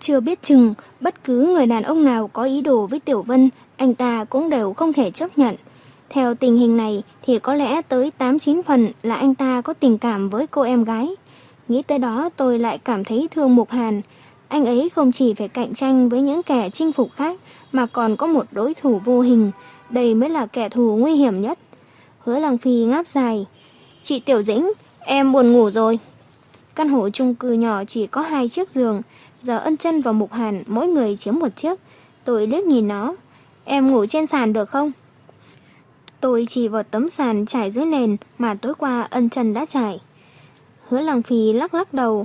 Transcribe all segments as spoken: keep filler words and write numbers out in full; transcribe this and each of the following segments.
Chưa biết chừng, bất cứ người đàn ông nào có ý đồ với Tiểu Vân, anh ta cũng đều không thể chấp nhận. Theo tình hình này thì có lẽ tới tám chín phần là anh ta có tình cảm với cô em gái. Nghĩ tới đó tôi lại cảm thấy thương Mục Hàn. Anh ấy không chỉ phải cạnh tranh với những kẻ chinh phục khác mà còn có một đối thủ vô hình. Đây mới là kẻ thù nguy hiểm nhất. Hứa Lăng Phi ngáp dài. Chị Tiểu Dĩnh, em buồn ngủ rồi. Căn hộ chung cư nhỏ chỉ có hai chiếc giường. Giờ Ân Chân và Mục Hàn mỗi người chiếm một chiếc. Tôi liếc nhìn nó. Em ngủ trên sàn được không? Tôi chỉ vào tấm sàn trải dưới nền mà tối qua Ân Chân đã trải. Hứa Lăng Phi lắc lắc đầu.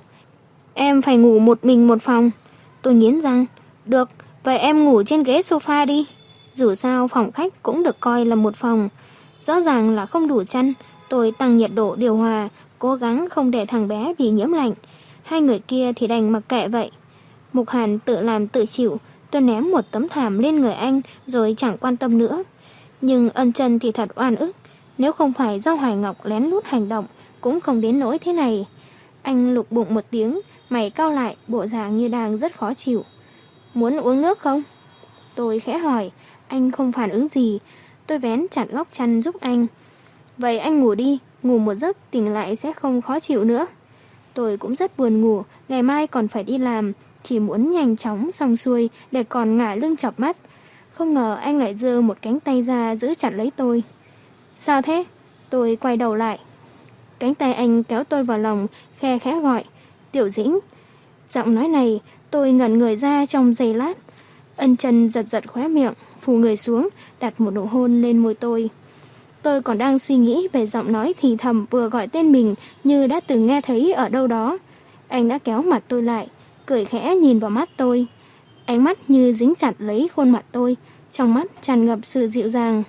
Em phải ngủ một mình một phòng. Tôi nghiến răng. Được, vậy em ngủ trên ghế sofa đi. Dù sao phòng khách cũng được coi là một phòng. Rõ ràng là không đủ chăn. Tôi tăng nhiệt độ điều hòa, cố gắng không để thằng bé bị nhiễm lạnh. Hai người kia thì đành mặc kệ vậy. Mục Hàn tự làm tự chịu. Tôi ném một tấm thảm lên người anh rồi chẳng quan tâm nữa. Nhưng Ân Chân thì thật oan ức. Nếu không phải do Hoài Ngọc lén lút hành động cũng không đến nỗi thế này. Anh lục bụng một tiếng, mày cau lại, bộ dạng như đang rất khó chịu. Muốn uống nước không? Tôi khẽ hỏi. Anh không phản ứng gì. Tôi vén chặt góc chăn giúp anh. Vậy anh ngủ đi, ngủ một giấc tỉnh lại sẽ không khó chịu nữa. Tôi cũng rất buồn ngủ, ngày mai còn phải đi làm, chỉ muốn nhanh chóng xong xuôi để còn ngả lưng chợp mắt. Không ngờ anh lại giơ một cánh tay ra giữ chặt lấy tôi. Sao thế? Tôi quay đầu lại. Cánh tay anh kéo tôi vào lòng, khe khẽ gọi. Tiểu Dĩnh. Giọng nói này, tôi ngẩn người ra trong giây lát. Ân Chân giật giật khóe miệng, phù người xuống, đặt một nụ hôn lên môi tôi. Tôi còn đang suy nghĩ về giọng nói thì thầm vừa gọi tên mình như đã từng nghe thấy ở đâu đó. Anh đã kéo mặt tôi lại, cười khẽ nhìn vào mắt tôi. Ánh mắt như dính chặt lấy khuôn mặt tôi, trong mắt tràn ngập sự dịu dàng.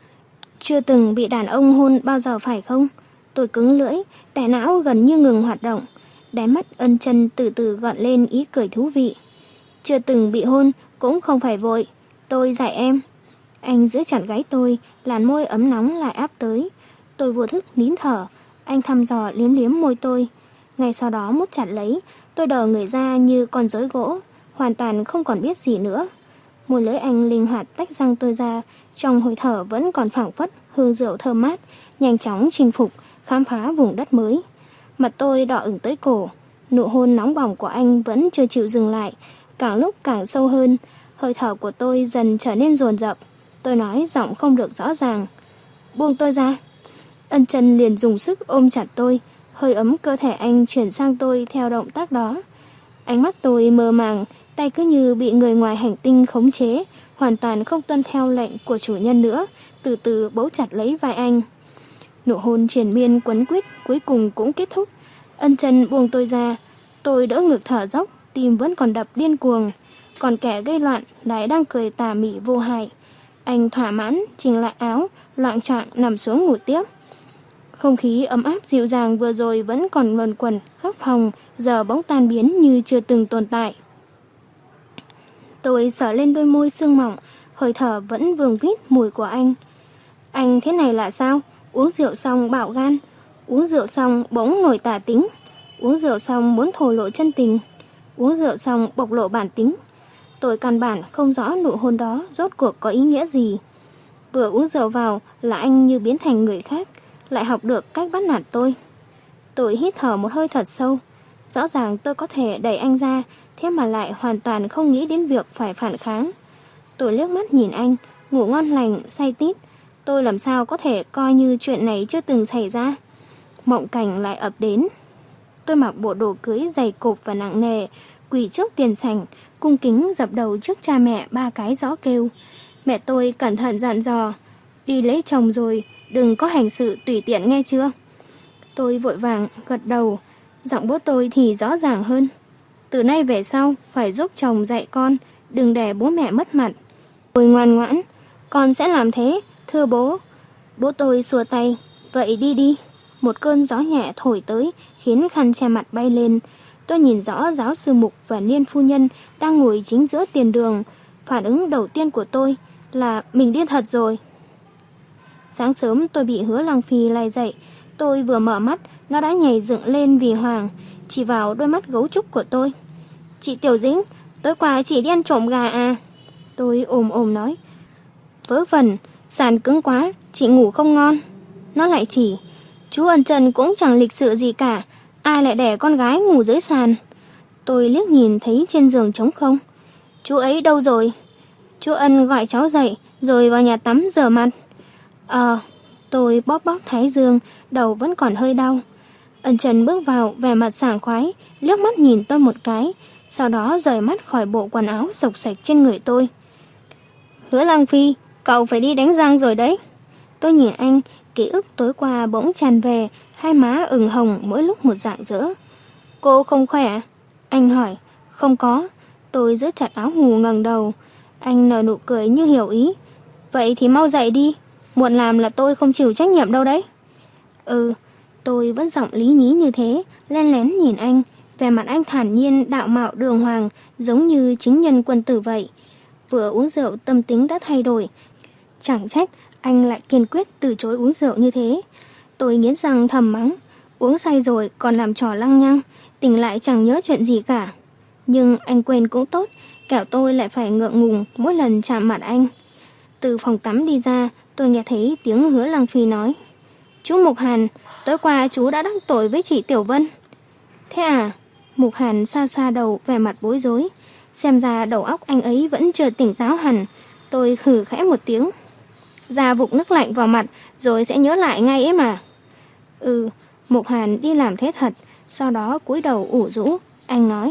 Chưa từng bị đàn ông hôn bao giờ phải không? Tôi cứng lưỡi, đại não gần như ngừng hoạt động. Đáy mắt Ân Chân từ từ gợn lên ý cười thú vị. Chưa từng bị hôn cũng không phải vội, tôi dạy em. Anh giữ chặt gáy tôi, làn môi ấm nóng lại áp tới. Tôi vô thức nín thở, anh thăm dò liếm liếm môi tôi. Ngay sau đó mút chặt lấy, tôi đờ người ra như con rối gỗ, hoàn toàn không còn biết gì nữa. Môi lưỡi anh linh hoạt tách răng tôi ra, trong hơi thở vẫn còn phảng phất hương rượu thơm mát, nhanh chóng chinh phục, khám phá vùng đất mới. Mặt tôi đỏ ửng tới cổ, nụ hôn nóng bỏng của anh vẫn chưa chịu dừng lại, càng lúc càng sâu hơn, hơi thở của tôi dần trở nên dồn dập. Tôi nói giọng không được rõ ràng. Buông tôi ra. Ân Chân liền dùng sức ôm chặt tôi, hơi ấm cơ thể anh chuyển sang tôi theo động tác đó. Ánh mắt tôi mơ màng, tay cứ như bị người ngoài hành tinh khống chế, hoàn toàn không tuân theo lệnh của chủ nhân nữa, từ từ bấu chặt lấy vai anh. Nụ hôn triền miên quấn quýt cuối cùng cũng kết thúc. Ân Chân buông tôi ra, tôi đỡ ngực thở dốc, tim vẫn còn đập điên cuồng, còn kẻ gây loạn lại đang cười tà mị vô hại. Anh thỏa mãn chỉnh lại áo, loạng choạng nằm xuống ngủ tiếp. Không khí ấm áp dịu dàng vừa rồi vẫn còn luẩn quẩn khắp phòng, giờ bỗng tan biến như chưa từng tồn tại. Tôi sờ lên đôi môi sương mỏng, hơi thở vẫn vương vít mùi của anh. Anh thế này là sao? Uống rượu xong bạo gan, uống rượu xong bỗng nổi tà tính, uống rượu xong muốn thổ lộ chân tình, uống rượu xong bộc lộ bản tính. Tôi căn bản không rõ nụ hôn đó rốt cuộc có ý nghĩa gì. Vừa uống rượu vào là anh như biến thành người khác, lại học được cách bắt nạt tôi. Tôi hít thở một hơi thật sâu. Rõ ràng tôi có thể đẩy anh ra, thế mà lại hoàn toàn không nghĩ đến việc phải phản kháng. Tôi liếc mắt nhìn anh, ngủ ngon lành, say tít. Tôi làm sao có thể coi như chuyện này chưa từng xảy ra. Mộng cảnh lại ập đến. Tôi mặc bộ đồ cưới dày cộp và nặng nề, quỳ trước tiền sảnh, cung kính dập đầu trước cha mẹ ba cái gió kêu. Mẹ tôi cẩn thận dặn dò, đi lấy chồng rồi, đừng có hành sự tùy tiện nghe chưa. Tôi vội vàng gật đầu, giọng bố tôi thì rõ ràng hơn. Từ nay về sau phải giúp chồng dạy con, đừng để bố mẹ mất mặt. Tôi ngoan ngoãn, con sẽ làm thế, thưa bố. Bố tôi xua tay, vậy đi đi. Một cơn gió nhẹ thổi tới, khiến khăn che mặt bay lên. Tôi nhìn rõ giáo sư Mục và Niên phu nhân đang ngồi chính giữa tiền đường. Phản ứng đầu tiên của tôi là mình điên thật rồi. Sáng sớm tôi bị Hứa Lăng Phi lay dậy. Tôi vừa mở mắt, nó đã nhảy dựng lên vì hoảng, chỉ vào đôi mắt gấu trúc của tôi. Chị Tiểu Dĩnh, tối qua chị đi ăn trộm gà à? Tôi ồm ồm nói. Vớ vẩn, sàn cứng quá, chị ngủ không ngon. Nó lại chỉ, chú Ân Trần cũng chẳng lịch sự gì cả, ai lại để con gái ngủ dưới sàn. Tôi liếc nhìn thấy trên giường trống không. Chú ấy đâu rồi? Chú Ân gọi cháu dậy, rồi vào nhà tắm rửa mặt. Ờ, tôi bóp bóp thái dương, đầu vẫn còn hơi đau. Ân Trần bước vào, vẻ mặt sảng khoái, liếc mắt nhìn tôi một cái, sau đó rời mắt khỏi bộ quần áo xộc xạch trên người tôi. Hứa Lăng Phi, cậu phải đi đánh răng rồi đấy. Tôi nhìn anh, ký ức tối qua bỗng tràn về, hai má ửng hồng mỗi lúc một rạng rỡ. Cô không khỏe? Anh hỏi. Không có. Tôi giữ chặt áo ngủ ngẩng đầu. Anh nở nụ cười như hiểu ý. Vậy thì mau dậy đi, muộn làm là tôi không chịu trách nhiệm đâu đấy. Ừ, tôi vẫn giọng lý nhí như thế, len lén nhìn anh, vẻ mặt anh thản nhiên, đạo mạo đường hoàng, giống như chính nhân quân tử vậy. Vừa uống rượu tâm tính đã thay đổi, chẳng trách anh lại kiên quyết từ chối uống rượu như thế. Tôi nghiến răng thầm mắng, uống say rồi còn làm trò lăng nhăng, tỉnh lại chẳng nhớ chuyện gì cả. Nhưng anh quên cũng tốt, kẻo tôi lại phải ngượng ngùng mỗi lần chạm mặt anh. Từ phòng tắm đi ra, tôi nghe thấy tiếng Hứa Lăng Phi nói. Chú Mục Hàn, tối qua chú đã đắc tội với chị Tiểu Vân. Thế à? Mục Hàn xoa xoa đầu, vẻ mặt bối rối. Xem ra đầu óc anh ấy vẫn chưa tỉnh táo hẳn. Tôi khử khẽ một tiếng. Ra vụng nước lạnh vào mặt, rồi sẽ nhớ lại ngay ấy mà. Ừ, Mục Hàn đi làm thế thật, sau đó cúi đầu ủ rũ. Anh nói.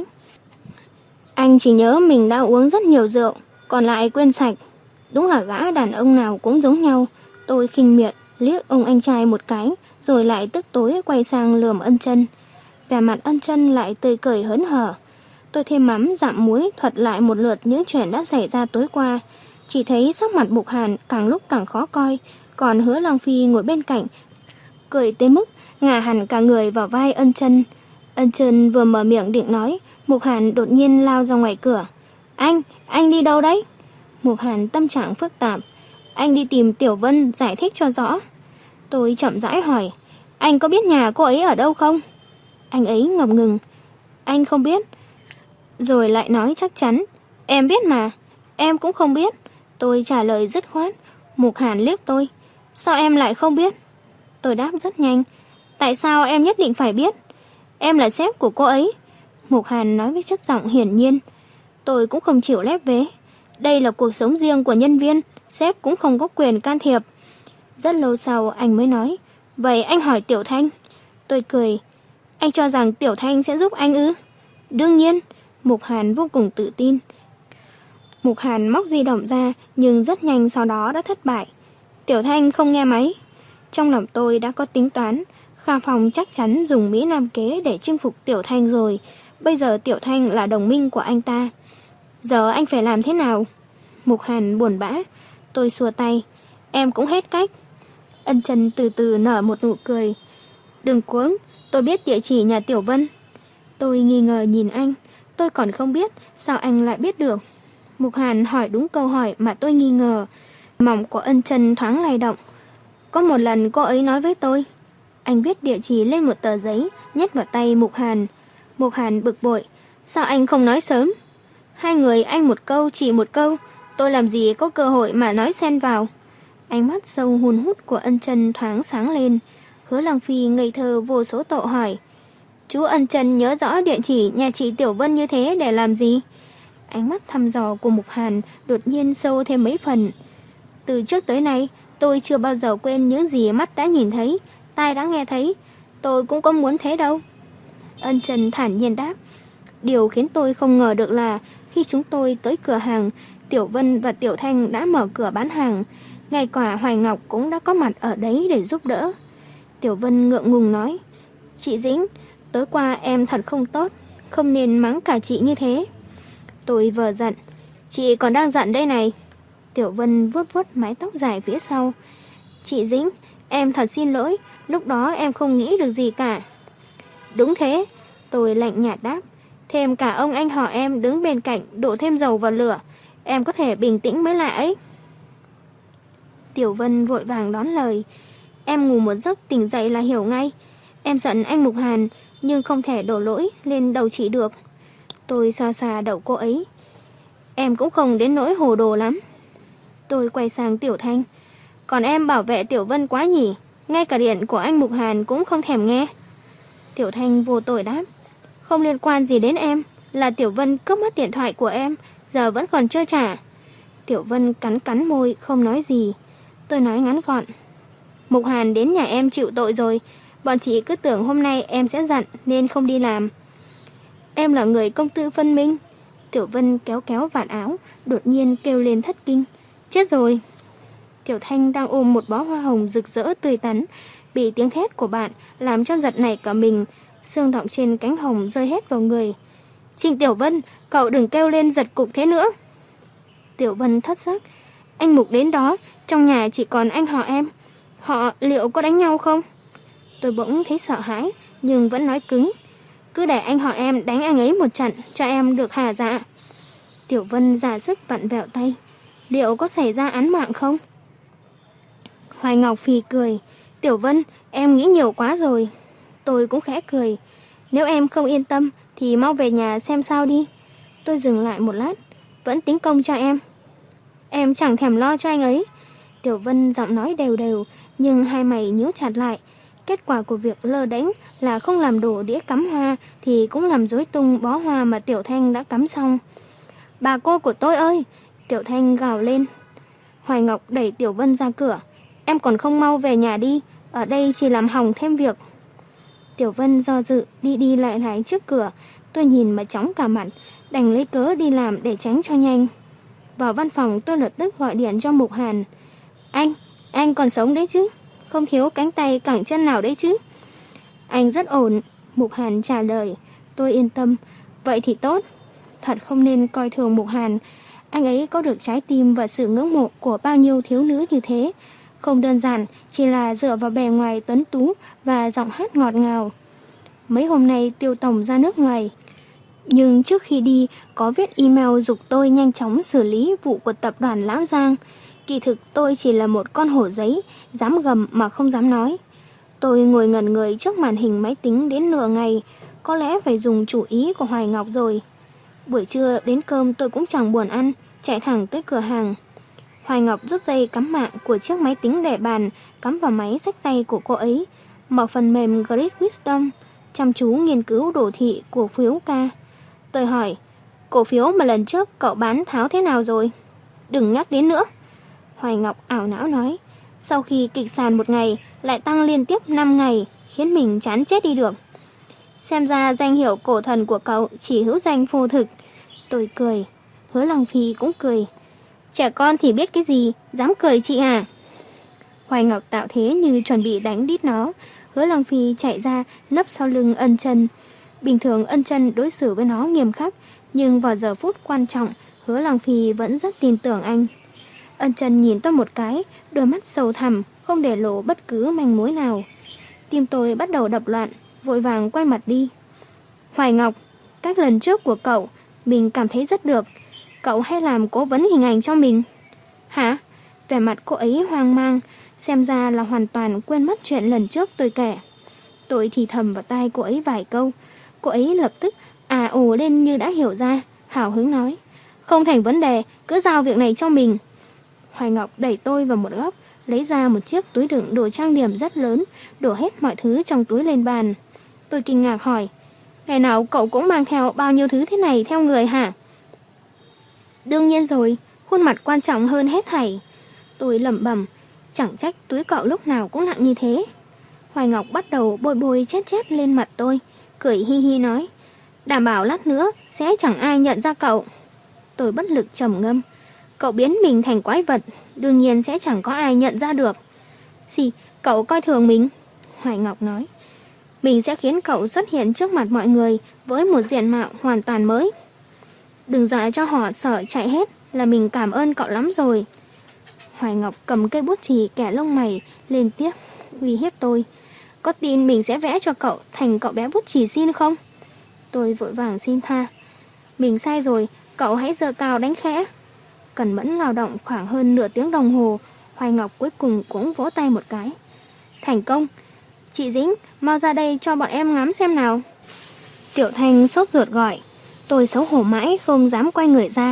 Anh chỉ nhớ mình đã uống rất nhiều rượu, còn lại quên sạch. Đúng là gã đàn ông nào cũng giống nhau. Tôi khinh miệt, liếc ông anh trai một cái, rồi lại tức tối quay sang lườm Ân Chân. Vẻ mặt Ân Chân lại tươi cười hớn hở. Tôi thêm mắm dặm muối thuật lại một lượt những chuyện đã xảy ra tối qua. Chỉ thấy sắc mặt Mục Hàn càng lúc càng khó coi, còn Hứa Lăng Phi ngồi bên cạnh, cười tới mức ngả hẳn cả người vào vai Ân Chân. Ân Chân vừa mở miệng định nói, Mục Hàn đột nhiên lao ra ngoài cửa. Anh, anh đi đâu đấy? Mục Hàn tâm trạng phức tạp. Anh đi tìm Tiểu Vân giải thích cho rõ. Tôi chậm rãi hỏi, anh có biết nhà cô ấy ở đâu không? Anh ấy ngập ngừng. Anh không biết. Rồi lại nói chắc chắn. Em biết mà. Em cũng không biết. Tôi trả lời dứt khoát. Mục Hàn liếc tôi. Sao em lại không biết? Tôi đáp rất nhanh. Tại sao em nhất định phải biết? Em là sếp của cô ấy. Mục Hàn nói với chất giọng hiển nhiên. Tôi cũng không chịu lép vế. Đây là cuộc sống riêng của nhân viên, sếp cũng không có quyền can thiệp. Rất lâu sau anh mới nói. Vậy anh hỏi Tiểu Thanh. Tôi cười. Anh cho rằng Tiểu Thanh sẽ giúp anh ư? Đương nhiên. Mục Hàn vô cùng tự tin. Mục Hàn móc di động ra, nhưng rất nhanh sau đó đã thất bại. Tiểu Thanh không nghe máy. Trong lòng tôi đã có tính toán. Kha Phong chắc chắn dùng Mỹ Nam kế để chinh phục Tiểu Thanh rồi. Bây giờ Tiểu Thanh là đồng minh của anh ta. Giờ anh phải làm thế nào? Mục Hàn buồn bã. Tôi xua tay. Em cũng hết cách. Ân Chân từ từ nở một nụ cười. Đừng cuống, tôi biết địa chỉ nhà Tiểu Vân. Tôi nghi ngờ nhìn anh. Tôi còn không biết, sao anh lại biết được? Mục Hàn hỏi đúng câu hỏi mà tôi nghi ngờ. Mỏng của Ân Chân thoáng lay động. Có một lần cô ấy nói với tôi. Anh viết địa chỉ lên một tờ giấy, nhét vào tay Mục Hàn. Mục Hàn bực bội. Sao anh không nói sớm? Hai người anh một câu chỉ một câu, tôi làm gì có cơ hội mà nói xen vào. Ánh mắt sâu hun hút của Ân Chân thoáng sáng lên. Hứa Lăng Phi ngây thơ vô số tội hỏi. Chú Ân Chân nhớ rõ địa chỉ nhà chị Tiểu Vân như thế để làm gì? Ánh mắt thăm dò của Mục Hàn đột nhiên sâu thêm mấy phần. Từ trước tới nay, tôi chưa bao giờ quên những gì mắt đã nhìn thấy, tai đã nghe thấy. Tôi cũng có muốn thế đâu. Ân Chân thản nhiên đáp. Điều khiến tôi không ngờ được là khi chúng tôi tới cửa hàng, Tiểu Vân và Tiểu Thanh đã mở cửa bán hàng. Ngay cả Hoài Ngọc cũng đã có mặt ở đấy để giúp đỡ. Tiểu Vân ngượng ngùng nói. Chị Dĩnh, tối qua em thật không tốt, không nên mắng cả chị như thế. Tôi vừa giận. Chị còn đang giận đây này. Tiểu Vân vuốt vuốt mái tóc dài phía sau. Chị Dĩnh, em thật xin lỗi, lúc đó em không nghĩ được gì cả. Đúng thế, tôi lạnh nhạt đáp. Thêm cả ông anh họ em đứng bên cạnh đổ thêm dầu vào lửa, em có thể bình tĩnh mới lạ ấy. Tiểu Vân vội vàng đón lời. Em ngủ một giấc tỉnh dậy là hiểu ngay. Em giận anh Mục Hàn, nhưng không thể đổ lỗi lên đầu chị được. Tôi xoa xoa đầu cô ấy. Em cũng không đến nỗi hồ đồ lắm. Tôi quay sang Tiểu Thanh. Còn em bảo vệ Tiểu Vân quá nhỉ, ngay cả điện của anh Mục Hàn cũng không thèm nghe. Tiểu Thanh vô tội đáp. Không liên quan gì đến em, là Tiểu Vân cướp mất điện thoại của em, giờ vẫn còn chưa trả. Tiểu Vân cắn cắn môi không nói gì. Tôi nói ngắn gọn. Mục Hàn đến nhà em chịu tội rồi, bọn chị cứ tưởng hôm nay em sẽ giận nên không đi làm. Em là người công tư phân minh. Tiểu Vân kéo kéo vạt áo, đột nhiên kêu lên thất kinh. Chết rồi. Tiểu Thanh đang ôm một bó hoa hồng rực rỡ tươi tắn, bị tiếng thét của bạn làm cho giật nảy cả mình, xương đọng trên cánh hồng rơi hết vào người. Trịnh Tiểu Vân, cậu đừng kêu lên giật cục thế nữa. Tiểu Vân thất sắc. Anh Mục đến đó, trong nhà chỉ còn anh họ em. Họ liệu có đánh nhau không? Tôi bỗng thấy sợ hãi, nhưng vẫn nói cứng. Cứ để anh họ em đánh anh ấy một trận, cho em được hà dạ. Tiểu Vân ra sức vặn vẹo tay. Liệu có xảy ra án mạng không? Hoài Ngọc phì cười. Tiểu Vân, em nghĩ nhiều quá rồi. Tôi cũng khẽ cười. Nếu em không yên tâm thì mau về nhà xem sao đi. Tôi dừng lại một lát. Vẫn tính công cho em. Em chẳng thèm lo cho anh ấy. Tiểu Vân giọng nói đều đều, nhưng hai mày nhíu chặt lại. Kết quả của việc lơ đánh là không làm đổ đĩa cắm hoa thì cũng làm rối tung bó hoa mà Tiểu Thanh đã cắm xong. Bà cô của tôi ơi! Tiểu Thanh gào lên. Hoài Ngọc đẩy Tiểu Vân ra cửa. Em còn không mau về nhà đi, ở đây chỉ làm hỏng thêm việc. Tiểu Vân do dự đi đi lại lại trước cửa. Tôi nhìn mà chóng cả mặt, đành lấy cớ đi làm để tránh cho nhanh. Vào văn phòng tôi lập tức gọi điện cho Mục Hàn. Anh, anh còn sống đấy chứ? Không thiếu cánh tay cẳng chân nào đấy chứ? Anh rất ổn, Mục Hàn trả lời. Tôi yên tâm, vậy thì tốt. Thật không nên coi thường Mục Hàn. Anh ấy có được trái tim và sự ngưỡng mộ của bao nhiêu thiếu nữ như thế. Không đơn giản chỉ là dựa vào bề ngoài tuấn tú và giọng hát ngọt ngào. Mấy hôm nay Tiêu Tổng ra nước ngoài, nhưng trước khi đi có viết email giục tôi nhanh chóng xử lý vụ của tập đoàn Lão Giang. Kỳ thực tôi chỉ là một con hổ giấy, dám gầm mà không dám nói. Tôi ngồi ngẩn người trước màn hình máy tính đến nửa ngày, có lẽ phải dùng chủ ý của Hoài Ngọc rồi. Buổi trưa đến cơm tôi cũng chẳng buồn ăn, chạy thẳng tới cửa hàng. Hoài Ngọc rút dây cắm mạng của chiếc máy tính để bàn, cắm vào máy xách tay của cô ấy, mở phần mềm Grid Wisdom, chăm chú nghiên cứu đồ thị của phiếu ca. Tôi hỏi, cổ phiếu mà lần trước cậu bán tháo thế nào rồi? Đừng nhắc đến nữa. Hoài Ngọc ảo não nói, sau khi kịch sàn một ngày lại tăng liên tiếp năm ngày, khiến mình chán chết đi được. Xem ra danh hiệu cổ thần của cậu chỉ hữu danh vô thực. Tôi cười. Hứa Lăng Phi cũng cười. Trẻ con thì biết cái gì, dám cười chị à? Hoài Ngọc tạo thế như chuẩn bị đánh đít nó. Hứa Lăng Phi chạy ra nấp sau lưng Ân Chân. Bình thường Ân Chân đối xử với nó nghiêm khắc, nhưng vào giờ phút quan trọng, Hứa Lăng Phi vẫn rất tin tưởng anh. Ân Chân nhìn tôi một cái, đôi mắt sâu thẳm, không để lộ bất cứ manh mối nào. Tim tôi bắt đầu đập loạn, vội vàng quay mặt đi. Hoài Ngọc, các lần trước của cậu, mình cảm thấy rất được. Cậu hãy làm cố vấn hình ảnh cho mình. Hả? Vẻ mặt cô ấy hoang mang, xem ra là hoàn toàn quên mất chuyện lần trước tôi kể. Tôi thì thầm vào tai cô ấy vài câu. Cô ấy lập tức à ồ lên như đã hiểu ra, hào hứng nói. Không thành vấn đề, cứ giao việc này cho mình. Hoài Ngọc đẩy tôi vào một góc, lấy ra một chiếc túi đựng đồ trang điểm rất lớn, đổ hết mọi thứ trong túi lên bàn. Tôi kinh ngạc hỏi, ngày nào cậu cũng mang theo bao nhiêu thứ thế này theo người hả? Đương nhiên rồi, khuôn mặt quan trọng hơn hết thảy. Tôi lẩm bẩm, chẳng trách túi cậu lúc nào cũng nặng như thế. Hoài Ngọc bắt đầu bôi bôi chét chét lên mặt tôi, cười hi hi nói, đảm bảo lát nữa sẽ chẳng ai nhận ra cậu. Tôi bất lực trầm ngâm, cậu biến mình thành quái vật, đương nhiên sẽ chẳng có ai nhận ra được. Gì, cậu coi thường mình? Hoài Ngọc nói, mình sẽ khiến cậu xuất hiện trước mặt mọi người với một diện mạo hoàn toàn mới. Đừng dọa cho họ sợ chạy hết, là mình cảm ơn cậu lắm rồi. Hoài Ngọc cầm cây bút chì kẻ lông mày lên tiếp uy hiếp tôi. Có tin mình sẽ vẽ cho cậu thành cậu bé bút chì xin không? Tôi vội vàng xin tha. Mình sai rồi, cậu hãy giơ cao đánh khẽ. Cẩn mẫn lao động khoảng hơn nửa tiếng đồng hồ, Hoài Ngọc cuối cùng cũng vỗ tay một cái. Thành công. Chị Dĩnh, mau ra đây cho bọn em ngắm xem nào. Tiểu Thanh sốt ruột gọi. Tôi xấu hổ mãi không dám quay người ra,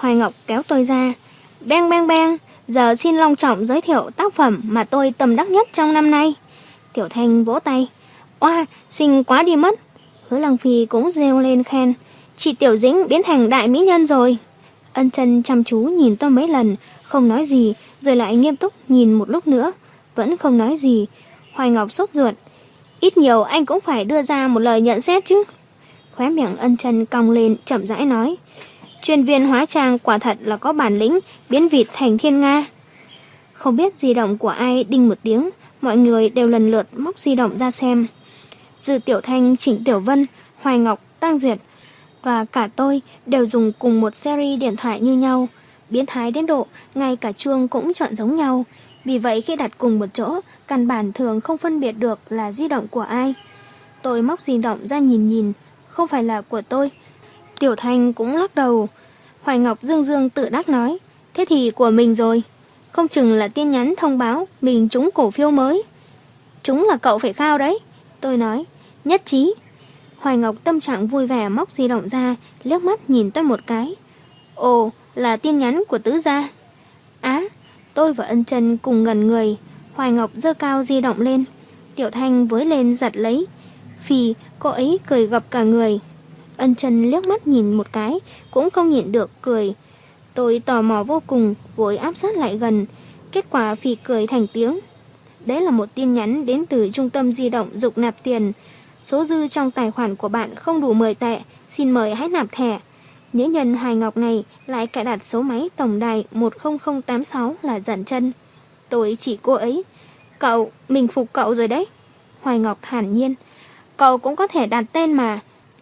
Hoài Ngọc kéo tôi ra. Beng beng beng, giờ xin long trọng giới thiệu tác phẩm mà tôi tâm đắc nhất trong năm nay. Tiểu Thanh vỗ tay. Oa, xinh quá đi mất. Hứa Lăng Phi cũng reo lên khen. Chị Tiểu Dĩnh biến thành đại mỹ nhân rồi. Ân Chân chăm chú nhìn tôi mấy lần, không nói gì, rồi lại nghiêm túc nhìn một lúc nữa, vẫn không nói gì. Hoài Ngọc sốt ruột. Ít nhiều anh cũng phải đưa ra một lời nhận xét chứ. Khóe miệng Ân Chân cong lên, chậm rãi nói. Chuyên viên hóa trang quả thật là có bản lĩnh biến vịt thành thiên nga. Không biết di động của ai đinh một tiếng, mọi người đều lần lượt móc di động ra xem. Dư Tiểu Thanh, Trịnh Tiểu Vân, Hoài Ngọc, Tăng Duyệt và cả tôi đều dùng cùng một series điện thoại như nhau. Biến thái đến độ, ngay cả chuông cũng chọn giống nhau. Vì vậy khi đặt cùng một chỗ, căn bản thường không phân biệt được là di động của ai. Tôi móc di động ra nhìn nhìn, không phải là của tôi. Tiểu Thanh cũng lắc đầu. Hoài Ngọc dương dương tự đắc nói, thế thì của mình rồi. Không chừng là tin nhắn thông báo mình trúng cổ phiếu mới. Trúng là cậu phải khao đấy. Tôi nói, nhất trí. Hoài Ngọc tâm trạng vui vẻ móc di động ra, liếc mắt nhìn tôi một cái. Ồ, là tin nhắn của Tứ gia. Á, tôi và Ân Chân cùng ngẩn người. Hoài Ngọc giơ cao di động lên. Tiểu Thanh với lên giật lấy. Phì, cô ấy cười gập cả người. Ân Chân liếc mắt nhìn một cái, cũng không nhịn được cười. Tôi tò mò vô cùng, vội áp sát lại gần. Kết quả Phì cười thành tiếng. Đấy là một tin nhắn đến từ trung tâm di động dục nạp tiền. Số dư trong tài khoản của bạn không đủ mười tệ, xin mời hãy nạp thẻ. Nữ nhân Hoài Ngọc này lại cài đặt số máy tổng đài một không không tám sáu là giận chân. Tôi chỉ cô ấy. Cậu, mình phục cậu rồi đấy. Hoài Ngọc thản nhiên. Cậu cũng có thể đặt tên mà.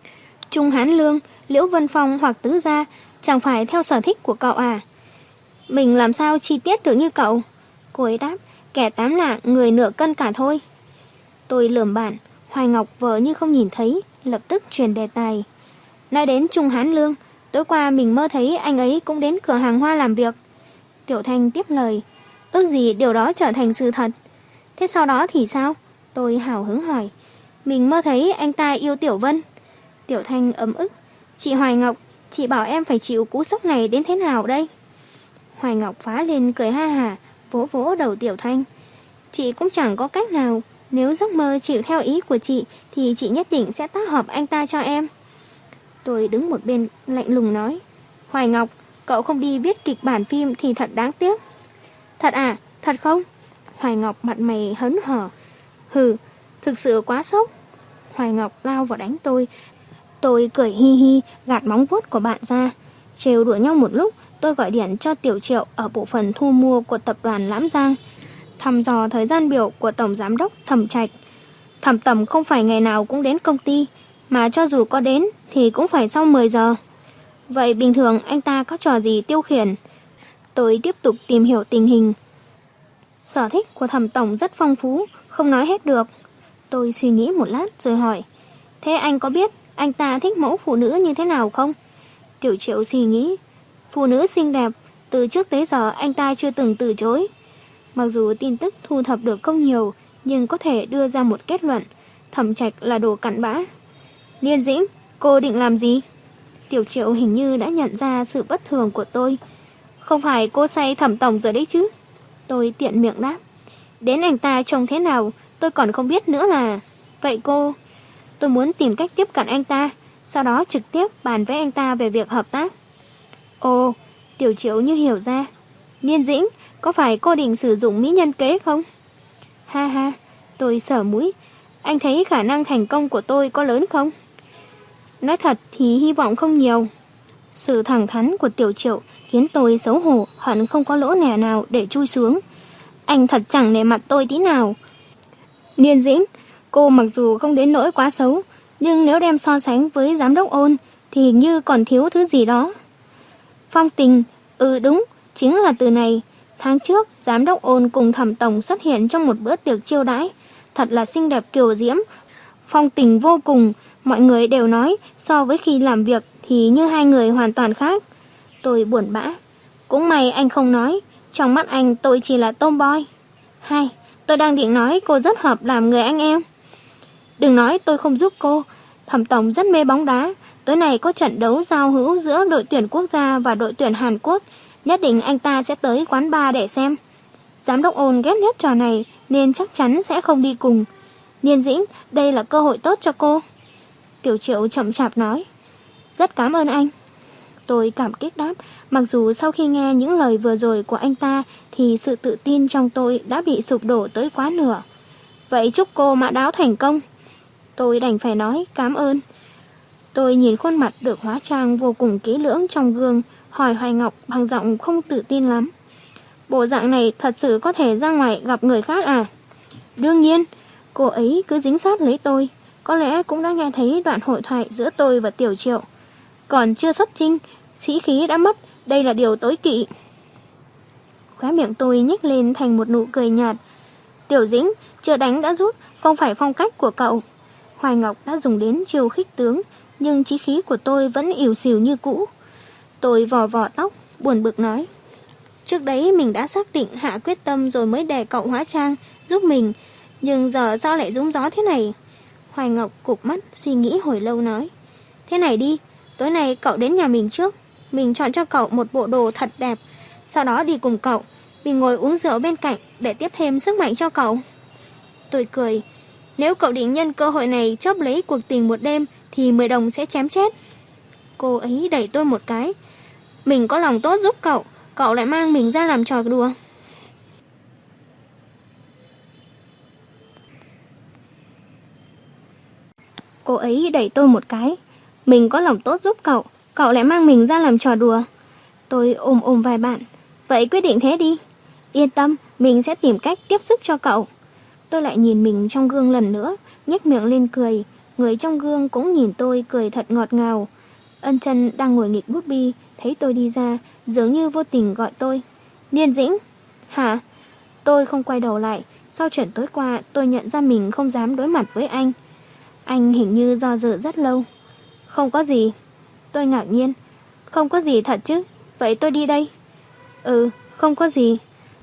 Trung Hán Lương, Liễu Vân Phong hoặc Tứ gia, chẳng phải theo sở thích của cậu à? Mình làm sao chi tiết được như cậu? Cô ấy đáp, kẻ tám lạng người nửa cân cả thôi. Tôi lườm bạn. Hoài Ngọc vờ như không nhìn thấy, lập tức truyền đề tài. Nói đến Trung Hán Lương, tối qua mình mơ thấy anh ấy cũng đến cửa hàng hoa làm việc. Tiểu Thanh tiếp lời. Ước gì điều đó trở thành sự thật. Thế sau đó thì sao? Tôi hào hứng hỏi. Mình mơ thấy anh ta yêu Tiểu Vân. Tiểu Thanh ấm ức. Chị Hoài Ngọc, chị bảo em phải chịu cú sốc này đến thế nào đây? Hoài Ngọc phá lên cười ha hả, vỗ vỗ đầu Tiểu Thanh. Chị cũng chẳng có cách nào. Nếu giấc mơ chịu theo ý của chị thì chị nhất định sẽ tác hợp anh ta cho em. Tôi đứng một bên lạnh lùng nói. Hoài Ngọc, cậu không đi viết kịch bản phim thì thật đáng tiếc. Thật à? Thật không? Hoài Ngọc mặt mày hớn hở. Hừ, thực sự quá sốc. Hoài Ngọc lao vào đánh tôi. Tôi cười hi hi, gạt móng vuốt của bạn ra. Trêu đùa nhau một lúc, tôi gọi điện cho Tiểu Triệu ở bộ phận thu mua của tập đoàn Lãm Giang, thăm dò thời gian biểu của Tổng Giám đốc Thẩm Trạch. Thẩm Tầm không phải ngày nào cũng đến công ty, mà cho dù có đến thì cũng phải sau mười giờ. Vậy bình thường anh ta có trò gì tiêu khiển? Tôi tiếp tục tìm hiểu tình hình. Sở thích của Thẩm Tổng rất phong phú, không nói hết được. Tôi suy nghĩ một lát rồi hỏi. Thế anh có biết anh ta thích mẫu phụ nữ như thế nào không? Tiểu Triệu suy nghĩ. Phụ nữ xinh đẹp, từ trước tới giờ anh ta chưa từng từ chối. Mặc dù tin tức thu thập được không nhiều, nhưng có thể đưa ra một kết luận. Thẩm Trạch là đồ cặn bã. Niên Dĩnh, cô định làm gì? Tiểu Triệu hình như đã nhận ra sự bất thường của tôi. Không phải cô say Thẩm Tổng rồi đấy chứ? Tôi tiện miệng đáp. Đến anh ta trông thế nào tôi còn không biết nữa là. Vậy cô? Tôi muốn tìm cách tiếp cận anh ta, sau đó trực tiếp bàn với anh ta về việc hợp tác. Ồ, Tiểu Triệu như hiểu ra. Niên Dĩnh, có phải cô định sử dụng mỹ nhân kế không? Ha ha, tôi sờ mũi. Anh thấy khả năng thành công của tôi có lớn không? Nói thật thì hy vọng không nhiều. Sự thẳng thắn của Tiểu Triệu khiến tôi xấu hổ, hận không có lỗ nẻ nào để chui xuống. Anh thật chẳng nể mặt tôi tí nào. Niên Dĩnh, cô mặc dù không đến nỗi quá xấu, nhưng nếu đem so sánh với giám đốc Ôn thì hình như còn thiếu thứ gì đó. Phong tình, ừ đúng, chính là từ này. Tháng trước, giám đốc Ôn cùng Thẩm Tổng xuất hiện trong một bữa tiệc chiêu đãi. Thật là xinh đẹp kiều diễm, phong tình vô cùng. Mọi người đều nói so với khi làm việc thì như hai người hoàn toàn khác. Tôi buồn bã. Cũng may anh không nói, trong mắt anh tôi chỉ là tomboy. Hai, tôi đang định nói cô rất hợp làm người anh em. Đừng nói tôi không giúp cô. Thẩm Tổng rất mê bóng đá, tối nay có trận đấu giao hữu giữa đội tuyển quốc gia và đội tuyển Hàn Quốc, nhất định anh ta sẽ tới quán bar để xem. Giám đốc Ôn ghét nhất trò này nên chắc chắn sẽ không đi cùng. Niên Dĩnh, đây là cơ hội tốt cho cô. Tiểu Triệu chậm chạp nói. Rất cảm ơn anh. Tôi cảm kích đáp, mặc dù sau khi nghe những lời vừa rồi của anh ta thì sự tự tin trong tôi đã bị sụp đổ tới quá nửa. Vậy chúc cô mã đáo thành công. Tôi đành phải nói cảm ơn. Tôi nhìn khuôn mặt được hóa trang vô cùng kỹ lưỡng trong gương, hỏi Hoài Ngọc bằng giọng không tự tin lắm. Bộ dạng này thật sự có thể ra ngoài gặp người khác à? Đương nhiên, cô ấy cứ dính sát lấy tôi. Có lẽ cũng đã nghe thấy đoạn hội thoại giữa tôi và Tiểu Triệu. Còn chưa xuất chinh, sĩ khí đã mất, đây là điều tối kỵ. Khóe miệng tôi nhếch lên thành một nụ cười nhạt. Tiểu Dĩnh, chưa đánh đã rút, không phải phong cách của cậu. Hoài Ngọc đã dùng đến chiêu khích tướng, nhưng chí khí của tôi vẫn ỉu xìu như cũ. Tôi vò vò tóc, buồn bực nói. Trước đấy mình đã xác định hạ quyết tâm rồi mới để cậu hóa trang, giúp mình. Nhưng giờ sao lại rúng gió thế này? Hoài Ngọc cụp mắt, suy nghĩ hồi lâu nói. Thế này đi, tối nay cậu đến nhà mình trước. Mình chọn cho cậu một bộ đồ thật đẹp. Sau đó đi cùng cậu. Mình ngồi uống rượu bên cạnh để tiếp thêm sức mạnh cho cậu. Tôi cười. Nếu cậu định nhân cơ hội này chớp lấy cuộc tình một đêm thì mười đồng sẽ chém chết. Cô ấy đẩy tôi một cái. Mình có lòng tốt giúp cậu, cậu lại mang mình ra làm trò đùa. Cô ấy đẩy tôi một cái. Mình có lòng tốt giúp cậu, cậu lại mang mình ra làm trò đùa. Tôi ôm ôm vai bạn. Vậy quyết định thế đi. Yên tâm, mình sẽ tìm cách tiếp sức cho cậu. Tôi lại nhìn mình trong gương lần nữa, nhếch miệng lên cười. Người trong gương cũng nhìn tôi cười thật ngọt ngào. Ân Chân đang ngồi nghịch bút bi, thấy tôi đi ra, dường như vô tình gọi tôi. Niên Dĩnh. Hả? Tôi không quay đầu lại. Sau chuyện tối qua, tôi nhận ra mình không dám đối mặt với anh. Anh hình như do dự rất lâu. Không có gì. Tôi ngạc nhiên. Không có gì thật chứ? Vậy tôi đi đây. Ừ, không có gì.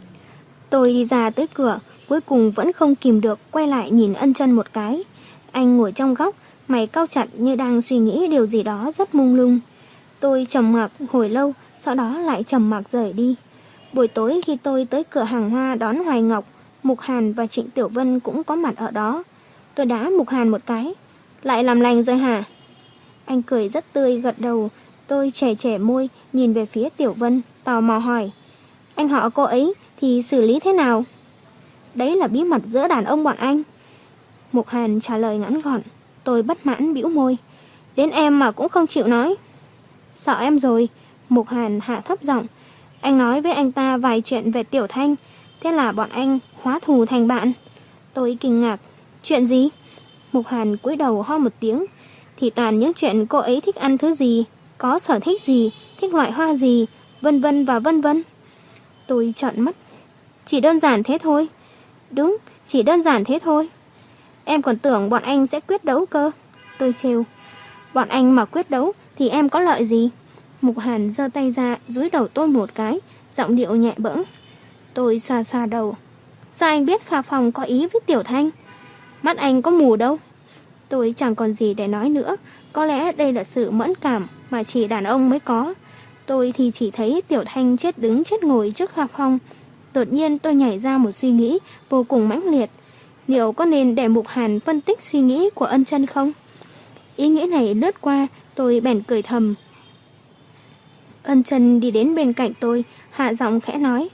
Tôi đi ra tới cửa, cuối cùng vẫn không kìm được quay lại nhìn Ân Chân một cái. Anh ngồi trong góc, mày cau chặt như đang suy nghĩ điều gì đó rất mông lung. Tôi trầm mặc hồi lâu, sau đó lại trầm mặc rời đi. Buổi tối khi tôi tới cửa hàng hoa đón Hoài Ngọc, Mục Hàn và Trịnh Tiểu Vân cũng có mặt ở đó. Tôi đá Mục Hàn một cái. Lại làm lành rồi hả? Anh cười rất tươi gật đầu. Tôi trẻ trẻ môi nhìn về phía Tiểu Vân, tò mò hỏi. Anh họ cô ấy thì xử lý thế nào? Đấy là bí mật giữa đàn ông bọn anh. Mục Hàn trả lời ngắn gọn. Tôi bất mãn bĩu môi. Đến em mà cũng không chịu nói. Sợ em rồi. Mục Hàn hạ thấp giọng. Anh nói với anh ta vài chuyện về Tiểu Thanh. Thế là bọn anh hóa thù thành bạn. Tôi kinh ngạc. Chuyện gì? Mục Hàn cúi đầu ho một tiếng. Thì toàn những chuyện cô ấy thích ăn thứ gì, có sở thích gì, thích loại hoa gì, vân vân và vân vân. Tôi trợn mắt. Chỉ đơn giản thế thôi. Đúng, chỉ đơn giản thế thôi. Em còn tưởng bọn anh sẽ quyết đấu cơ. Tôi trêu. Bọn anh mà quyết đấu thì em có lợi gì? Mục Hàn giơ tay ra dúi đầu tôi một cái, giọng điệu nhẹ bẫng. Tôi xoa xoa đầu. Sao anh biết Kha Phong có ý với Tiểu Thanh? Mắt anh có mù đâu. Tôi chẳng còn gì để nói nữa. Có lẽ đây là sự mẫn cảm mà chỉ đàn ông mới có. Tôi thì chỉ thấy Tiểu Thanh chết đứng chết ngồi trước Kha Phong. Đột nhiên tôi nhảy ra một suy nghĩ vô cùng mãnh liệt. Liệu có nên để Mục Hàn phân tích suy nghĩ của Ân Chân không? Ý nghĩ này lướt qua, tôi bèn cười thầm. Ân Chân đi đến bên cạnh tôi, hạ giọng khẽ nói.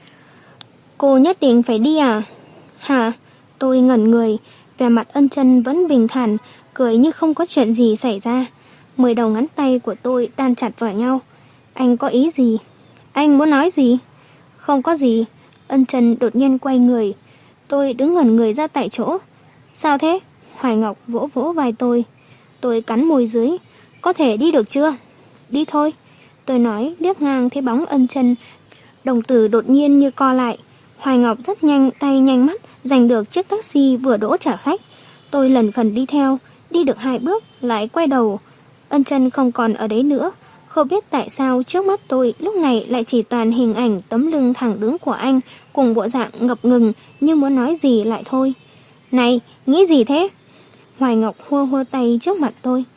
Cô nhất định phải đi à? Hả? Tôi ngẩn người, vẻ mặt Ân Chân vẫn bình thản, cười như không có chuyện gì xảy ra. Mười đầu ngón tay của tôi đan chặt vào nhau. Anh có ý gì? Anh muốn nói gì? Không có gì. Ân Chân đột nhiên quay người. Tôi đứng ngẩn người ra tại chỗ. Sao thế? Hoài Ngọc vỗ vỗ vai tôi. Tôi cắn môi dưới. Có thể đi được chưa? Đi thôi. Tôi nói liếc ngang thấy bóng Ân Chân. Đồng tử đột nhiên như co lại. Hoài Ngọc rất nhanh tay nhanh mắt giành được chiếc taxi vừa đỗ trả khách. Tôi lần khẩn đi theo. Đi được hai bước lại quay đầu. Ân Chân không còn ở đấy nữa. Không biết tại sao trước mắt tôi lúc này lại chỉ toàn hình ảnh tấm lưng thẳng đứng của anh cùng bộ dạng ngập ngừng như muốn nói gì lại thôi. Này, nghĩ gì thế? Hoài Ngọc hua hua tay trước mặt tôi.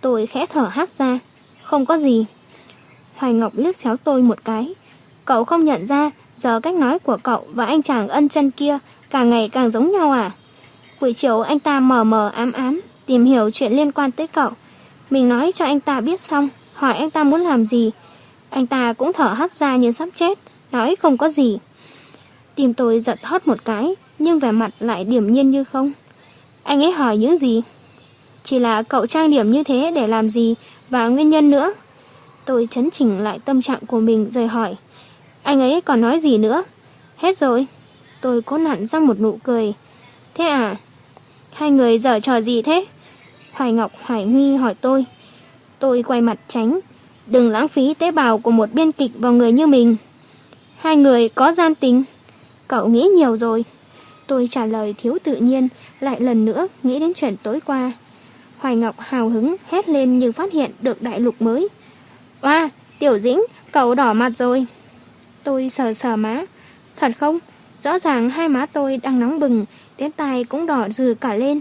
Tôi khẽ thở hắt ra. Không có gì. Hoài Ngọc liếc xéo tôi một cái. Cậu không nhận ra giờ cách nói của cậu và anh chàng ân chân kia càng ngày càng giống nhau à? Buổi chiều anh ta mờ mờ ám ám tìm hiểu chuyện liên quan tới cậu. Mình nói cho anh ta biết xong, hỏi anh ta muốn làm gì. Anh ta cũng thở hắt ra như sắp chết, nói không có gì. Tim tôi giật thót một cái, nhưng vẻ mặt lại điềm nhiên như không. Anh ấy hỏi những gì? Chỉ là cậu trang điểm như thế để làm gì và nguyên nhân nữa. Tôi chấn chỉnh lại tâm trạng của mình rồi hỏi. Anh ấy còn nói gì nữa? Hết rồi. Tôi cố nặn ra một nụ cười. Thế à? Hai người giở trò gì thế? Hoài Ngọc hoài nghi hỏi tôi. Tôi quay mặt tránh. Đừng lãng phí tế bào của một biên kịch vào người như mình. Hai người có gian tình. Cậu nghĩ nhiều rồi. Tôi trả lời thiếu tự nhiên, lại lần nữa nghĩ đến chuyện tối qua. Hoài Ngọc hào hứng hét lên như phát hiện được đại lục mới. Oa, Tiểu Dĩnh, cậu đỏ mặt rồi. Tôi sờ sờ má. Thật không? Rõ ràng hai má tôi đang nóng bừng, đến tai cũng đỏ rừ cả lên.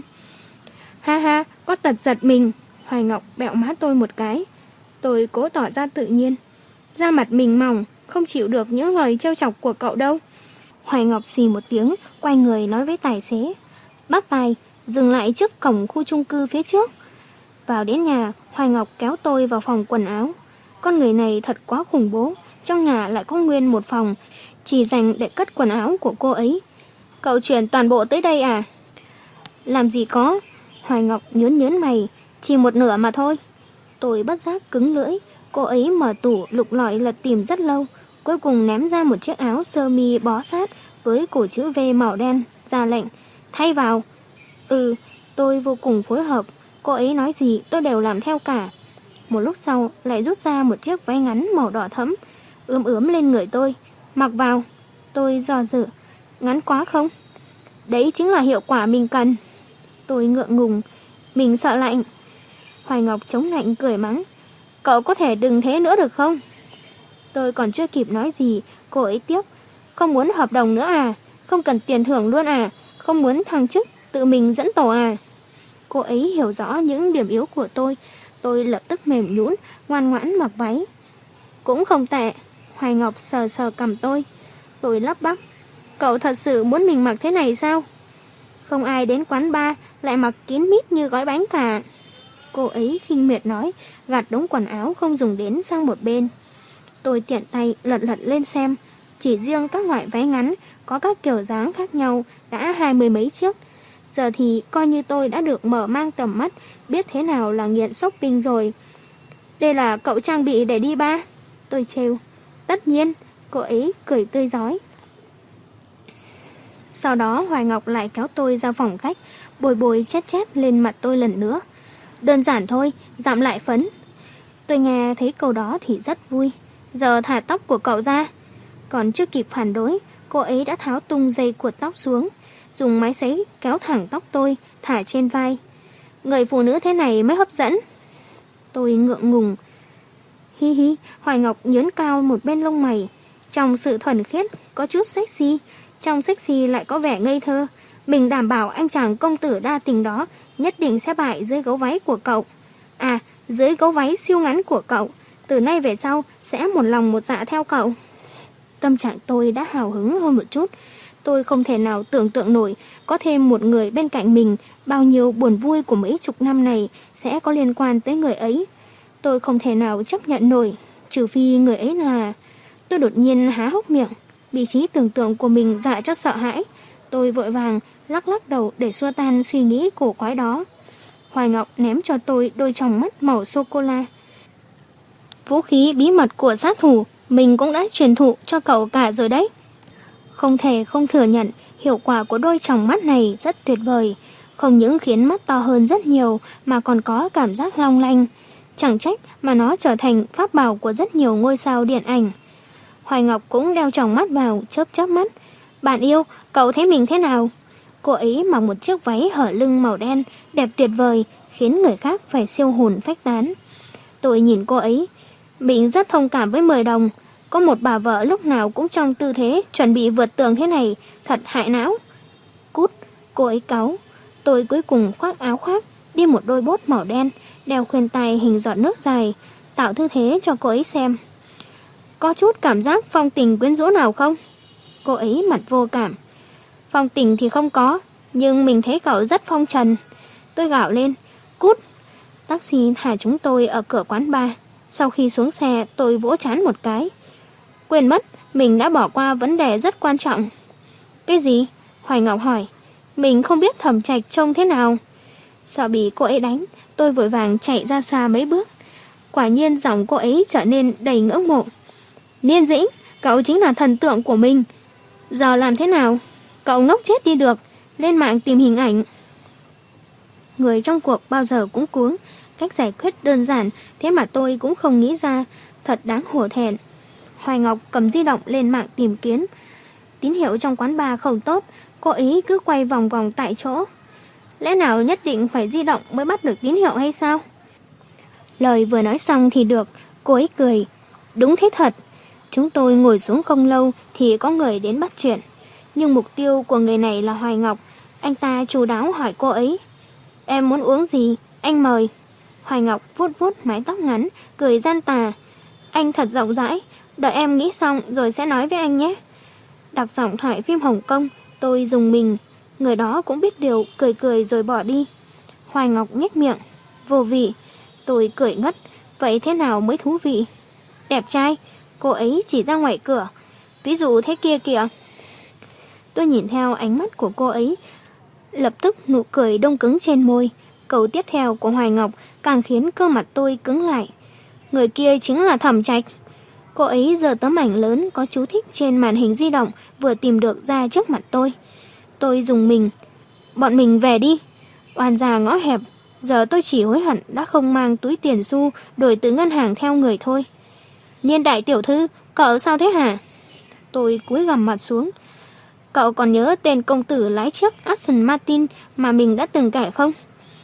Ha ha, có tật giật mình. Hoài Ngọc bẹo má tôi một cái. Tôi cố tỏ ra tự nhiên. Da mặt mình mỏng, không chịu được những lời trêu chọc của cậu đâu. Hoài Ngọc xì một tiếng, quay người nói với tài xế. Bác Tài, dừng lại trước cổng khu chung cư phía trước. Vào đến nhà, Hoài Ngọc kéo tôi vào phòng quần áo. Con người này thật quá khủng bố. Trong nhà lại có nguyên một phòng chỉ dành để cất quần áo của cô ấy. Cậu chuyển toàn bộ tới đây à? Làm gì có. Hoài Ngọc nhớn nhớn mày. Chỉ một nửa mà thôi. Tôi bất giác cứng lưỡi. Cô ấy mở tủ lục lọi lật tìm rất lâu, cuối cùng ném ra một chiếc áo sơ mi bó sát với cổ chữ V màu đen, ra lệnh thay vào. Ừ, tôi vô cùng phối hợp. Cô ấy nói gì tôi đều làm theo cả. Một lúc sau lại rút ra một chiếc váy ngắn màu đỏ thẫm, ướm ướm lên người tôi. Mặc vào. Tôi do dự. Ngắn quá không? Đấy chính là hiệu quả mình cần. Tôi ngượng ngùng. Mình sợ lạnh. Hoài Ngọc chống lạnh cười mắng. Cậu có thể đừng thế nữa được không? Tôi còn chưa kịp nói gì, cô ấy tiếp. Không muốn hợp đồng nữa à? Không cần tiền thưởng luôn à? Không muốn thăng chức, tự mình dẫn tổ à? Cô ấy hiểu rõ những điểm yếu của tôi. Tôi lập tức mềm nhũn, ngoan ngoãn mặc váy. Cũng không tệ. Hoài Ngọc sờ sờ cằm tôi. Tôi lắp bắp. Cậu thật sự muốn mình mặc thế này sao? Không ai đến quán bar lại mặc kín mít như gói bánh cả. Cô ấy khinh miệt nói, gạt đống quần áo không dùng đến sang một bên. Tôi tiện tay lật lật lên xem. Chỉ riêng các loại váy ngắn có các kiểu dáng khác nhau đã hai mươi mấy chiếc. Giờ thì coi như tôi đã được mở mang tầm mắt, biết thế nào là nghiện shopping rồi. Đây là cậu trang bị để đi bar? Tôi trêu. Tất nhiên. Cô ấy cười tươi rói. Sau đó Hoài Ngọc lại kéo tôi ra phòng khách, bồi bồi chét chét lên mặt tôi lần nữa. Đơn giản thôi, giảm lại phấn. Tôi nghe thấy câu đó thì rất vui. Giờ thả tóc của cậu ra. Còn chưa kịp phản đối, cô ấy đã tháo tung dây cuột tóc xuống, dùng máy sấy kéo thẳng tóc tôi, thả trên vai. Người phụ nữ thế này mới hấp dẫn. Tôi ngượng ngùng. Hi hi. Hoài Ngọc nhớn cao một bên lông mày. Trong sự thuần khiết có chút sexy, trong sexy lại có vẻ ngây thơ. Mình đảm bảo anh chàng công tử đa tình đó nhất định sẽ bại dưới gấu váy của cậu. À, dưới gấu váy siêu ngắn của cậu. Từ nay về sau sẽ một lòng một dạ theo cậu. Tâm trạng tôi đã hào hứng hơn một chút. Tôi không thể nào tưởng tượng nổi có thêm một người bên cạnh mình, bao nhiêu buồn vui của mấy chục năm này sẽ có liên quan tới người ấy. Tôi không thể nào chấp nhận nổi, trừ phi người ấy là... Tôi đột nhiên há hốc miệng, bị trí tưởng tượng của mình dọa cho sợ hãi. Tôi vội vàng lắc lắc đầu để xua tan suy nghĩ cổ quái đó. Hoài Ngọc ném cho tôi đôi tròng mắt màu sô-cô-la. Vũ khí bí mật của sát thủ mình cũng đã truyền thụ cho cậu cả rồi đấy. Không thể không thừa nhận, hiệu quả của đôi tròng mắt này rất tuyệt vời. Không những khiến mắt to hơn rất nhiều mà còn có cảm giác long lanh. Chẳng trách mà nó trở thành pháp bảo của rất nhiều ngôi sao điện ảnh. Hoài Ngọc cũng đeo tròng mắt vào, chớp chớp mắt. Bạn yêu, cậu thấy mình thế nào? Cô ấy mặc một chiếc váy hở lưng màu đen, đẹp tuyệt vời, khiến người khác phải siêu hồn phách tán. Tôi nhìn cô ấy, mình rất thông cảm với mười đồng. Có một bà vợ lúc nào cũng trong tư thế chuẩn bị vượt tường thế này, thật hại não. Cút, cô ấy cáu. Tôi cuối cùng khoác áo khoác, đi một đôi bốt màu đen, đeo khuyên tai hình giọt nước dài, tạo tư thế cho cô ấy xem. Có chút cảm giác phong tình quyến rũ nào không? Cô ấy mặt vô cảm. Phong tình thì không có, nhưng mình thấy cậu rất phong trần. Tôi gào lên, cút. Taxi thả chúng tôi ở cửa quán bar. Sau khi xuống xe, tôi vỗ trán một cái. Quên mất, mình đã bỏ qua vấn đề rất quan trọng. Cái gì? Hoài Ngọc hỏi. Mình không biết Thẩm Trạch trông thế nào. Sợ bị cô ấy đánh, tôi vội vàng chạy ra xa mấy bước. Quả nhiên giọng cô ấy trở nên đầy ngưỡng mộ. Niên Dĩnh, cậu chính là thần tượng của mình. Giờ làm thế nào? Cậu ngốc chết đi được. Lên mạng tìm hình ảnh. Người trong cuộc bao giờ cũng cuống. Cách giải quyết đơn giản, thế mà tôi cũng không nghĩ ra. Thật đáng hổ thẹn. Hoài Ngọc cầm di động lên mạng tìm kiếm. Tín hiệu trong quán bar không tốt. Cô ấy cứ quay vòng vòng tại chỗ. Lẽ nào nhất định phải di động mới bắt được tín hiệu hay sao? Lời vừa nói xong thì được. Cô ấy cười. Đúng thế thật. Chúng tôi ngồi xuống không lâu thì có người đến bắt chuyện. Nhưng mục tiêu của người này là Hoài Ngọc. Anh ta chu đáo hỏi cô ấy. Em muốn uống gì? Anh mời. Hoài Ngọc vuốt vuốt mái tóc ngắn, cười gian tà. Anh thật rộng rãi. Đợi em nghĩ xong rồi sẽ nói với anh nhé. Đọc giọng thoại phim Hồng Kông, tôi dùng mình. Người đó cũng biết điều, cười cười rồi bỏ đi. Hoài Ngọc nhếch miệng. Vô vị. Tôi cười ngất. Vậy thế nào mới thú vị? Đẹp trai. Cô ấy chỉ ra ngoài cửa. Ví dụ thế kia kìa. Tôi nhìn theo ánh mắt của cô ấy. Lập tức nụ cười đông cứng trên môi. Câu tiếp theo của Hoài Ngọc càng khiến cơ mặt tôi cứng lại. Người kia chính là Thẩm Trạch. Cô ấy giơ tấm ảnh lớn có chú thích trên màn hình di động vừa tìm được ra trước mặt tôi. Tôi dùng mình. Bọn mình về đi. Oan gia ngõ hẹp. Giờ tôi chỉ hối hận đã không mang túi tiền xu đổi từ ngân hàng theo người thôi. Niên đại tiểu thư, cậu sao thế hả? Tôi cúi gằm mặt xuống. Cậu còn nhớ tên công tử lái chiếc Aston Martin mà mình đã từng kể không?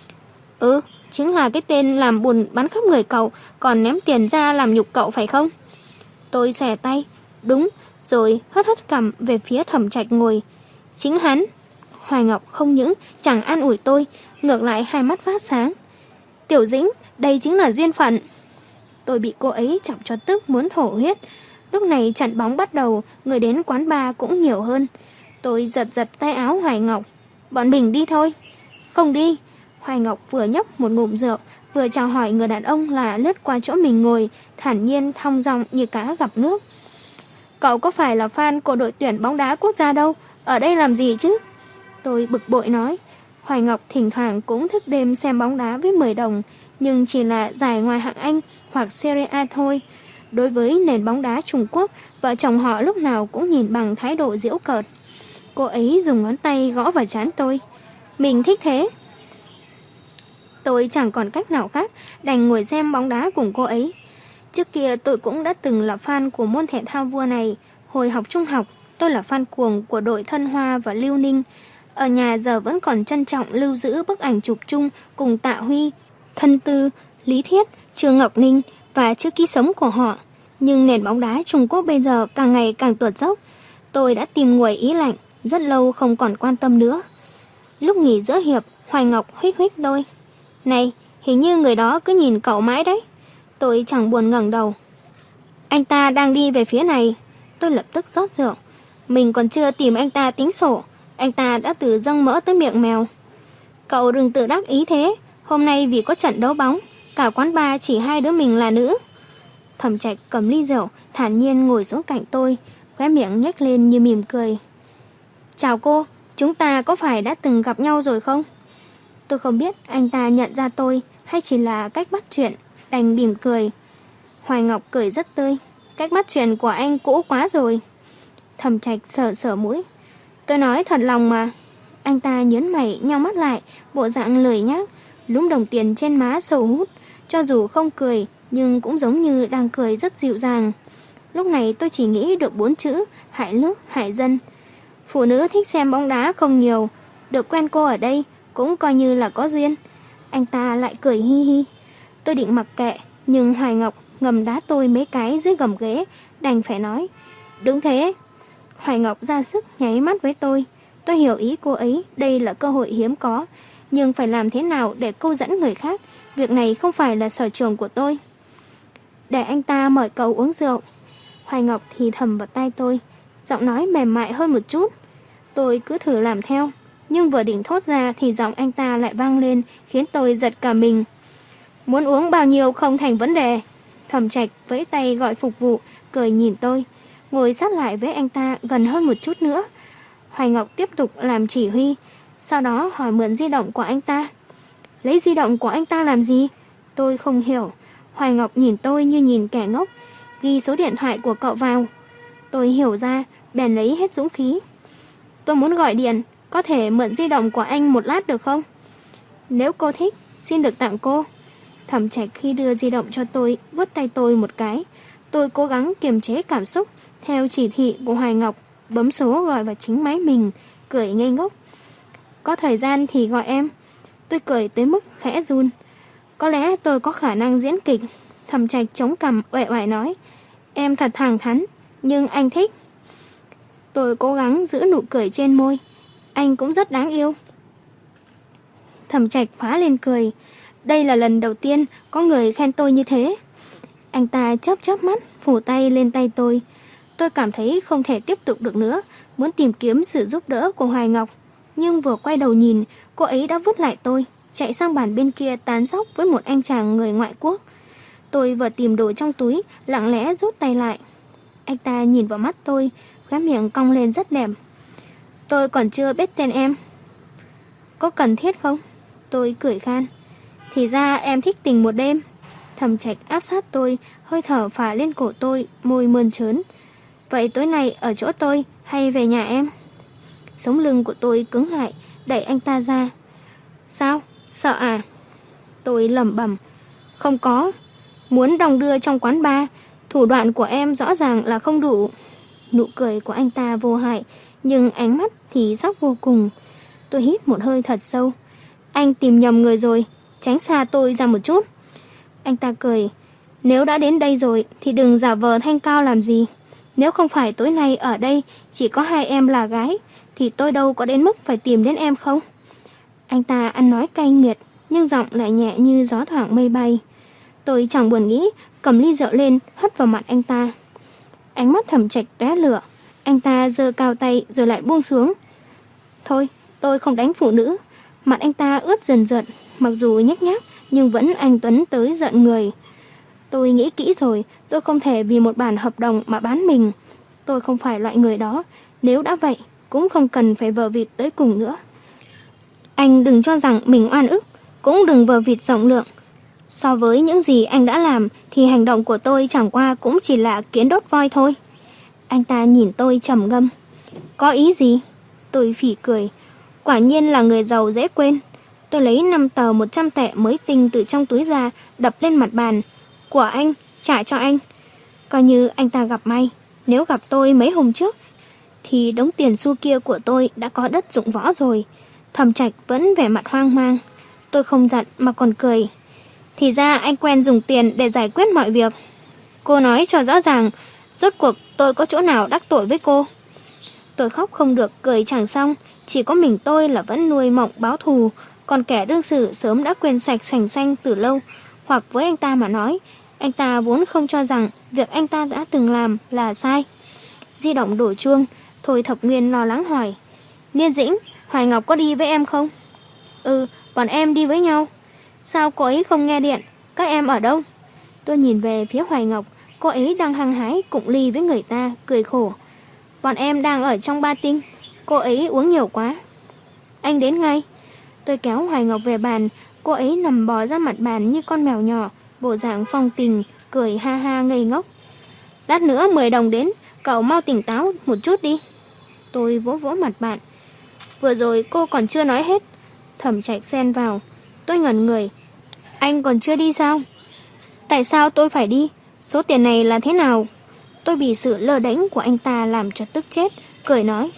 Ừ, chính là cái tên làm buồn bắn khắp người cậu, còn ném tiền ra làm nhục cậu phải không? Tôi xòe tay. Đúng, rồi hất hất cằm về phía Thẩm Trạch ngồi. Chính hắn. Hoài Ngọc không những chẳng an ủi tôi, ngược lại hai mắt phát sáng. Tiểu Dĩnh, đây chính là duyên phận. Tôi bị cô ấy chọc cho tức muốn thổ huyết. Lúc này trận bóng bắt đầu, người đến quán bar cũng nhiều hơn. Tôi giật giật tay áo Hoài Ngọc. Bọn mình đi thôi. Không đi. Hoài Ngọc vừa nhấp một ngụm rượu, vừa chào hỏi người đàn ông là lướt qua chỗ mình ngồi, thản nhiên thong dong như cá gặp nước. Cậu có phải là fan của đội tuyển bóng đá quốc gia đâu, ở đây làm gì chứ? Tôi bực bội nói. Hoài Ngọc thỉnh thoảng cũng thức đêm xem bóng đá với mười đồng, nhưng chỉ là giải ngoài hạng Anh hoặc Serie A thôi. Đối với nền bóng đá Trung Quốc, vợ chồng họ lúc nào cũng nhìn bằng thái độ giễu cợt. Cô ấy dùng ngón tay gõ vào trán tôi. Mình thích thế. Tôi chẳng còn cách nào khác, đành ngồi xem bóng đá cùng cô ấy. Trước kia tôi cũng đã từng là fan của môn thể thao vua này. Hồi học trung học, tôi là fan cuồng của đội Thân Hoa và Lưu Ninh. Ở nhà giờ vẫn còn trân trọng lưu giữ bức ảnh chụp chung cùng Tạ Huy, Thân Tư, Lý Thiết, Trương Ngọc Ninh và chữ ký sống của họ. Nhưng nền bóng đá Trung Quốc bây giờ càng ngày càng tuột dốc. Tôi đã tìm nguội ý lạnh, rất lâu không còn quan tâm nữa. Lúc nghỉ giữa hiệp, Hoài Ngọc huých huých tôi. Này, hình như người đó cứ nhìn cậu mãi đấy. Tôi chẳng buồn ngẩng đầu. Anh ta đang đi về phía này. Tôi lập tức rót rượu. Mình còn chưa tìm anh ta tính sổ. Anh ta đã từ dâng mỡ tới miệng mèo. Cậu đừng tự đắc ý thế. Hôm nay vì có trận đấu bóng, cả quán bar chỉ hai đứa mình là nữ. Thẩm Trạch cầm ly rượu, thản nhiên ngồi xuống cạnh tôi, khóe miệng nhếch lên như mỉm cười. Chào cô, chúng ta có phải đã từng gặp nhau rồi không? Tôi không biết anh ta nhận ra tôi hay chỉ là cách bắt chuyện, đành mỉm cười. Hoài Ngọc cười rất tươi. Cách bắt chuyện của anh cũ quá rồi. Thẩm Trạch sờ sờ mũi. Tôi nói thật lòng mà. Anh ta nhớn mày nheo mắt lại, bộ dạng lười nhác, lúm đồng tiền trên má sầu hút. Cho dù không cười, nhưng cũng giống như đang cười rất dịu dàng. Lúc này tôi chỉ nghĩ được bốn chữ: hại nước, hại dân. Phụ nữ thích xem bóng đá không nhiều. Được quen cô ở đây cũng coi như là có duyên. Anh ta lại cười hi hi. Tôi định mặc kệ, nhưng Hoài Ngọc ngầm đá tôi mấy cái dưới gầm ghế, đành phải nói. Đúng thế. Hoài Ngọc ra sức nháy mắt với tôi. Tôi hiểu ý cô ấy, đây là cơ hội hiếm có. nhưng phải làm thế nào để câu dẫn người khác, việc này không phải là sở trường của tôi. Để anh ta mời cậu uống rượu. Hoài Ngọc thì thầm vào tai tôi, giọng nói mềm mại hơn một chút. Tôi cứ thử làm theo, nhưng vừa định thốt ra thì giọng anh ta lại vang lên, khiến tôi giật cả mình. Muốn uống bao nhiêu không thành vấn đề. Thẩm Trạch vẫy tay gọi phục vụ, cười nhìn tôi, ngồi sát lại với anh ta gần hơn một chút nữa. Hoài Ngọc tiếp tục làm chỉ huy, sau đó hỏi mượn di động của anh ta. Lấy di động của anh ta làm gì? Tôi không hiểu. Hoài Ngọc nhìn tôi như nhìn kẻ ngốc. Ghi số điện thoại của cậu vào. Tôi hiểu ra, bèn lấy hết dũng khí. Tôi muốn gọi điện, có thể mượn di động của anh một lát được không? Nếu cô thích, xin được tặng cô. Thẩm Trạch khi đưa di động cho tôi, vuốt tay tôi một cái. Tôi cố gắng kiềm chế cảm xúc, theo chỉ thị của Hoài Ngọc, bấm số gọi vào chính máy mình, cười ngây ngốc. Có thời gian thì gọi em. Tôi cười tới mức khẽ run. Có lẽ tôi có khả năng diễn kịch. Thẩm Trạch chống cằm uể oải nói, em thật thẳng thắn, nhưng anh thích. Tôi cố gắng giữ nụ cười trên môi. Anh cũng rất đáng yêu. Thẩm Trạch phá lên cười. Đây là lần đầu tiên có người khen tôi như thế. Anh ta chớp chớp mắt, phủ tay lên tay tôi. Tôi cảm thấy không thể tiếp tục được nữa, muốn tìm kiếm sự giúp đỡ của Hoài Ngọc. Nhưng vừa quay đầu nhìn, cô ấy đã vứt lại tôi, chạy sang bàn bên kia tán dóc với một anh chàng người ngoại quốc. Tôi vừa tìm đồ trong túi, lặng lẽ rút tay lại. Anh ta nhìn vào mắt tôi, khóe miệng cong lên rất đẹp. Tôi còn chưa biết tên em. Có cần thiết không? Tôi cười khan. Thì ra em thích tình một đêm. Thẩm Trạch áp sát tôi, hơi thở phả lên cổ tôi, môi mơn trớn. Vậy tối nay ở chỗ tôi hay về nhà em? Sống lưng của tôi cứng lại, đẩy anh ta ra. Sao? Sợ à? Tôi lẩm bẩm. Không có. Muốn đong đưa trong quán bar, thủ đoạn của em rõ ràng là không đủ. Nụ cười của anh ta vô hại, nhưng ánh mắt thì sắc vô cùng. Tôi hít một hơi thật sâu. Anh tìm nhầm người rồi, tránh xa tôi ra một chút. Anh ta cười. Nếu đã đến đây rồi thì đừng giả vờ thanh cao làm gì. Nếu không phải tối nay ở đây chỉ có hai em là gái, thì tôi đâu có đến mức phải tìm đến em không? Anh ta ăn nói cay nghiệt, nhưng giọng lại nhẹ như gió thoảng mây bay. Tôi chẳng buồn nghĩ, cầm ly rượu lên, hất vào mặt anh ta. Ánh mắt Thẩm Trạch tóe lửa. Anh ta giơ cao tay rồi lại buông xuống. Thôi, tôi không đánh phụ nữ. Mặt anh ta ướt dần dần, mặc dù nhếch nhác, nhưng vẫn anh tuấn tới giận người. Tôi nghĩ kỹ rồi, tôi không thể vì một bản hợp đồng mà bán mình. Tôi không phải loại người đó. Nếu đã vậy, cũng không cần phải vờ vịt tới cùng nữa. Anh đừng cho rằng mình oan ức, cũng đừng vờ vịt rộng lượng. So với những gì anh đã làm thì hành động của tôi chẳng qua cũng chỉ là kiến đốt voi thôi. Anh ta nhìn tôi trầm ngâm. Có ý gì? Tôi phỉ cười. Quả nhiên là người giàu dễ quên. Tôi lấy năm tờ một trăm tệ mới tinh từ trong túi ra, đập lên mặt bàn. Của anh, trả cho anh. Coi như anh ta gặp may. Nếu gặp tôi mấy hôm trước thì đống tiền xu kia của tôi đã có đất dụng võ rồi. Thẩm Trạch vẫn vẻ mặt hoang mang. Tôi không giận mà còn cười. Thì ra anh quen dùng tiền để giải quyết mọi việc. Cô nói cho rõ ràng, rốt cuộc tôi có chỗ nào đắc tội với cô? Tôi khóc không được, cười chẳng xong. Chỉ có mình tôi là vẫn nuôi mộng báo thù, còn kẻ đương sự sớm đã quên sạch sành xanh từ lâu. Hoặc với anh ta mà nói, anh ta vốn không cho rằng việc anh ta đã từng làm là sai. Di động đổ chuông, Thôi Thập Nguyên lo lắng hỏi. Niên Dĩnh, Hoài Ngọc có đi với em không? Ừ, bọn em đi với nhau. Sao cô ấy không nghe điện? Các em ở đâu? Tôi nhìn về phía Hoài Ngọc, cô ấy đang hăng hái cụng ly với người ta, cười khổ. Bọn em đang ở trong ba tinh, cô ấy uống nhiều quá. Anh đến ngay. Tôi kéo Hoài Ngọc về bàn, cô ấy nằm bò ra mặt bàn như con mèo nhỏ, bộ dạng phong tình, cười ha ha ngây ngốc. Lát nữa mười đồng đến, cậu mau tỉnh táo một chút đi. Tôi vỗ vỗ mặt bạn. Vừa rồi cô còn chưa nói hết. Thẩm Trạch xen vào. Tôi ngẩn người. Anh còn chưa đi sao? Tại sao tôi phải đi? Số tiền này là thế nào? Tôi bị sự lơ đễnh của anh ta làm cho tức chết, cười nói.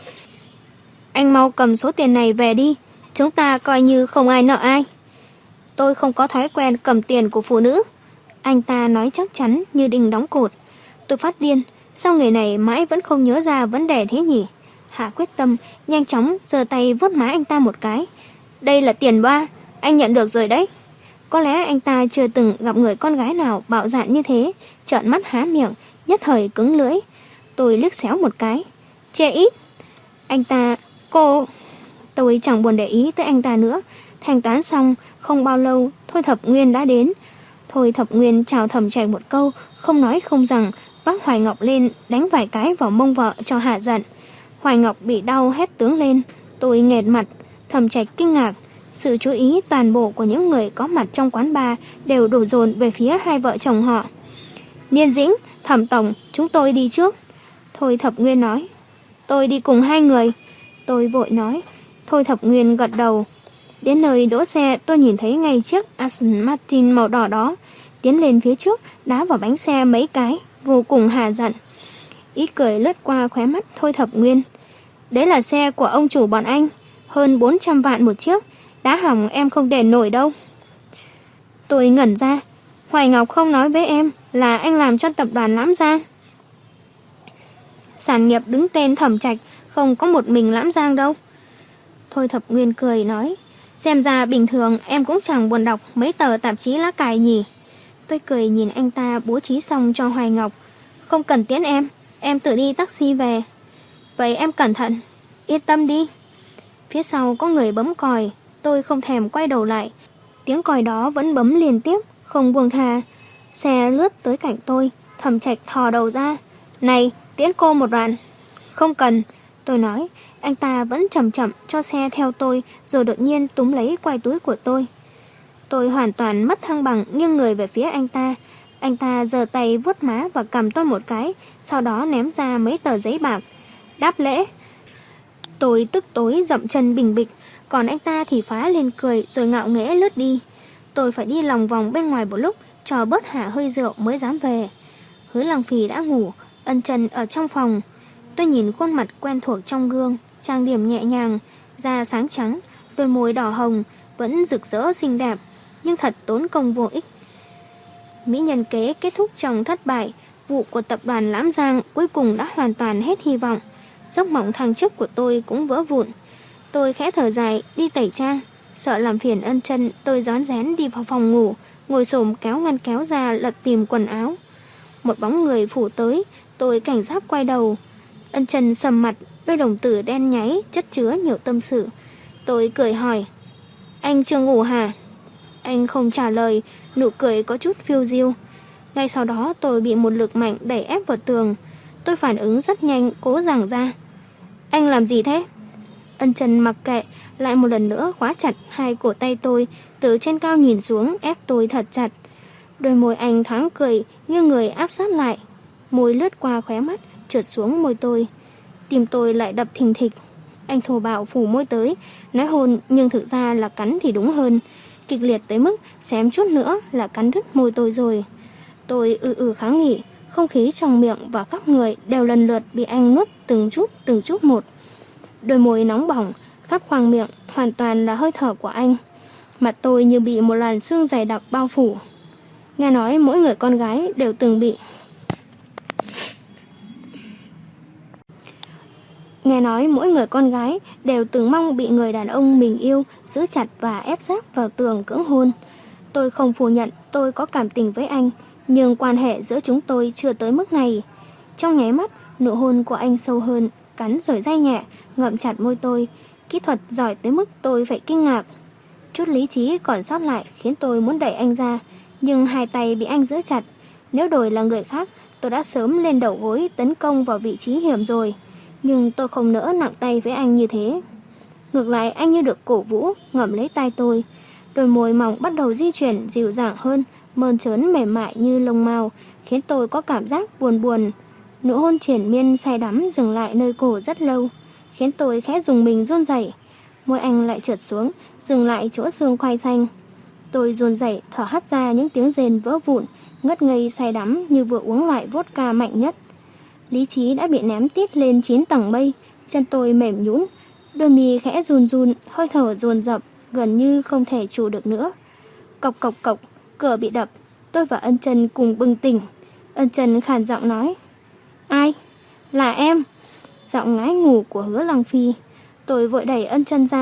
Anh mau cầm số tiền này về đi, chúng ta coi như không ai nợ ai. Tôi không có thói quen cầm tiền của phụ nữ. Anh ta nói chắc chắn như đinh đóng cột. Tôi phát điên, sao người này mãi vẫn không nhớ ra vấn đề thế nhỉ? Hạ quyết tâm, nhanh chóng giơ tay vuốt má anh ta một cái. Đây là tiền ba, anh nhận được rồi đấy. Có lẽ anh ta chưa từng gặp người con gái nào bạo dạn như thế, trợn mắt há miệng, nhất thời cứng lưỡi. Tôi liếc xéo một cái. Chê ít. Anh ta, cô... Tôi chẳng buồn để ý tới anh ta nữa. Thanh toán xong, không bao lâu, Thôi Thập Nguyên đã đến. Thôi Thập Nguyên chào Thẩm Trạch một câu, không nói không rằng, vác Hoài Ngọc lên, đánh vài cái vào mông vợ cho hạ giận. Hoài Ngọc bị đau hét tướng lên. Tôi nghẹt mặt. Thẩm Trạch kinh ngạc. Sự chú ý toàn bộ của những người có mặt trong quán bar đều đổ dồn về phía hai vợ chồng họ. Niên Dĩnh, Thẩm Tổng, chúng tôi đi trước. Thôi Thập Nguyên nói. Tôi đi cùng hai người. Tôi vội nói. Thôi Thập Nguyên gật đầu. Đến nơi đỗ xe, tôi nhìn thấy ngay chiếc Aston Martin màu đỏ đó. Tiến lên phía trước, đá vào bánh xe mấy cái, vô cùng hà giận. Ý cười lướt qua khóe mắt Thôi Thập Nguyên. Đấy là xe của ông chủ bọn anh, hơn bốn trăm vạn một chiếc, đá hỏng em không đền nổi đâu. Tôi ngẩn ra. Hoài Ngọc không nói với em là anh làm cho tập đoàn Lãm Giang. Sản nghiệp đứng tên Thẩm Trạch, không có một mình Lãm Giang đâu. Thôi Thập Nguyên cười nói. Xem ra bình thường em cũng chẳng buồn đọc mấy tờ tạp chí lá cải nhỉ. Tôi cười nhìn anh ta bố trí xong cho Hoài Ngọc. Không cần tiễn em, em tự đi taxi về. Vậy em cẩn thận. Yên tâm đi. Phía sau có người bấm còi. Tôi không thèm quay đầu lại. Tiếng còi đó vẫn bấm liên tiếp, không buông tha. Xe lướt tới cạnh tôi. Thẩm Trạch thò đầu ra. Này, tiễn cô một đoạn. Không cần. Tôi nói. Anh ta vẫn chậm chậm cho xe theo tôi, rồi đột nhiên túm lấy quai túi của tôi. Tôi hoàn toàn mất thăng bằng, nghiêng người về phía anh ta. Anh ta giơ tay vuốt má và cầm tôi một cái, sau đó ném ra mấy tờ giấy bạc. Đáp lễ. Tôi tức tối dậm chân bình bịch, còn anh ta thì phá lên cười rồi ngạo nghễ lướt đi. Tôi phải đi lòng vòng bên ngoài một lúc, cho bớt hạ hơi rượu mới dám về. Hứa Lăng Phỉ đã ngủ, Ân Trần ở trong phòng. Tôi nhìn khuôn mặt quen thuộc trong gương, trang điểm nhẹ nhàng, da sáng trắng, đôi môi đỏ hồng, vẫn rực rỡ xinh đẹp, nhưng thật tốn công vô ích. Mỹ nhân kế kết thúc trong thất bại, vụ của tập đoàn Lãm Giang cuối cùng đã hoàn toàn hết hy vọng. Giấc mộng thăng chức của tôi cũng vỡ vụn. Tôi khẽ thở dài, đi tẩy trang. Sợ làm phiền Ân Trần, tôi rón rén đi vào phòng ngủ, ngồi xổm kéo ngăn kéo ra lật tìm quần áo. Một bóng người phủ tới, tôi cảnh giác quay đầu. Ân Trần sầm mặt, đôi đồng tử đen nháy, chất chứa nhiều tâm sự. Tôi cười hỏi, anh chưa ngủ hả? Anh không trả lời, nụ cười có chút phiêu diêu. Ngay sau đó tôi bị một lực mạnh đẩy ép vào tường. Tôi phản ứng rất nhanh, cố giằng ra. Anh làm gì thế? Ân Trần mặc kệ, lại một lần nữa khóa chặt hai cổ tay tôi, từ trên cao nhìn xuống ép tôi thật chặt. Đôi môi anh thoáng cười, như người áp sát lại. Môi lướt qua khóe mắt, trượt xuống môi tôi. Tim tôi lại đập thình thịch. Anh thô bạo phủ môi tới, nói hôn nhưng thực ra là cắn thì đúng hơn. Kịch liệt tới mức xém chút nữa là cắn đứt môi tôi rồi. Tôi ừ ừ kháng nghị, không khí trong miệng và khắp người đều lần lượt bị anh nuốt từng chút từng chút một. Đôi môi nóng bỏng, khắp khoang miệng hoàn toàn là hơi thở của anh. Mặt tôi như bị một làn sương dày đặc bao phủ. Nghe nói mỗi người con gái đều từng bị. Nghe nói mỗi người con gái đều từng mong bị người đàn ông mình yêu giữ chặt và ép sát vào tường cưỡng hôn. Tôi không phủ nhận tôi có cảm tình với anh, nhưng quan hệ giữa chúng tôi chưa tới mức này. Trong nháy mắt, nụ hôn của anh sâu hơn, cắn rồi day nhẹ, ngậm chặt môi tôi. Kỹ thuật giỏi tới mức tôi phải kinh ngạc. Chút lý trí còn sót lại khiến tôi muốn đẩy anh ra, nhưng hai tay bị anh giữ chặt. Nếu đổi là người khác, tôi đã sớm lên đầu gối tấn công vào vị trí hiểm rồi. Nhưng tôi không nỡ nặng tay với anh như thế. Ngược lại anh như được cổ vũ, ngậm lấy tay tôi. Đôi môi mỏng bắt đầu di chuyển dịu dàng hơn, mơn trớn mềm mại như lông mao, khiến tôi có cảm giác buồn buồn. Nụ hôn triển miên say đắm dừng lại nơi cổ rất lâu, khiến tôi khẽ dùng mình run rẩy. Môi anh lại trượt xuống, dừng lại chỗ xương khoai xanh. Tôi run rẩy thở hắt ra những tiếng rên vỡ vụn, ngất ngây say đắm như vừa uống loại vodka mạnh nhất. Lý trí đã bị ném tít lên chín tầng mây, chân tôi mềm nhũn, đôi mi khẽ run run, hơi thở dồn dập, gần như không thể trụ được nữa. Cộc cộc cộc, cửa bị đập, tôi và Ân Trần cùng bừng tỉnh. Ân Trần khàn giọng nói, ai? Là em. Giọng ngái ngủ của Hứa Lăng Phi. Tôi vội đẩy Ân Trần ra,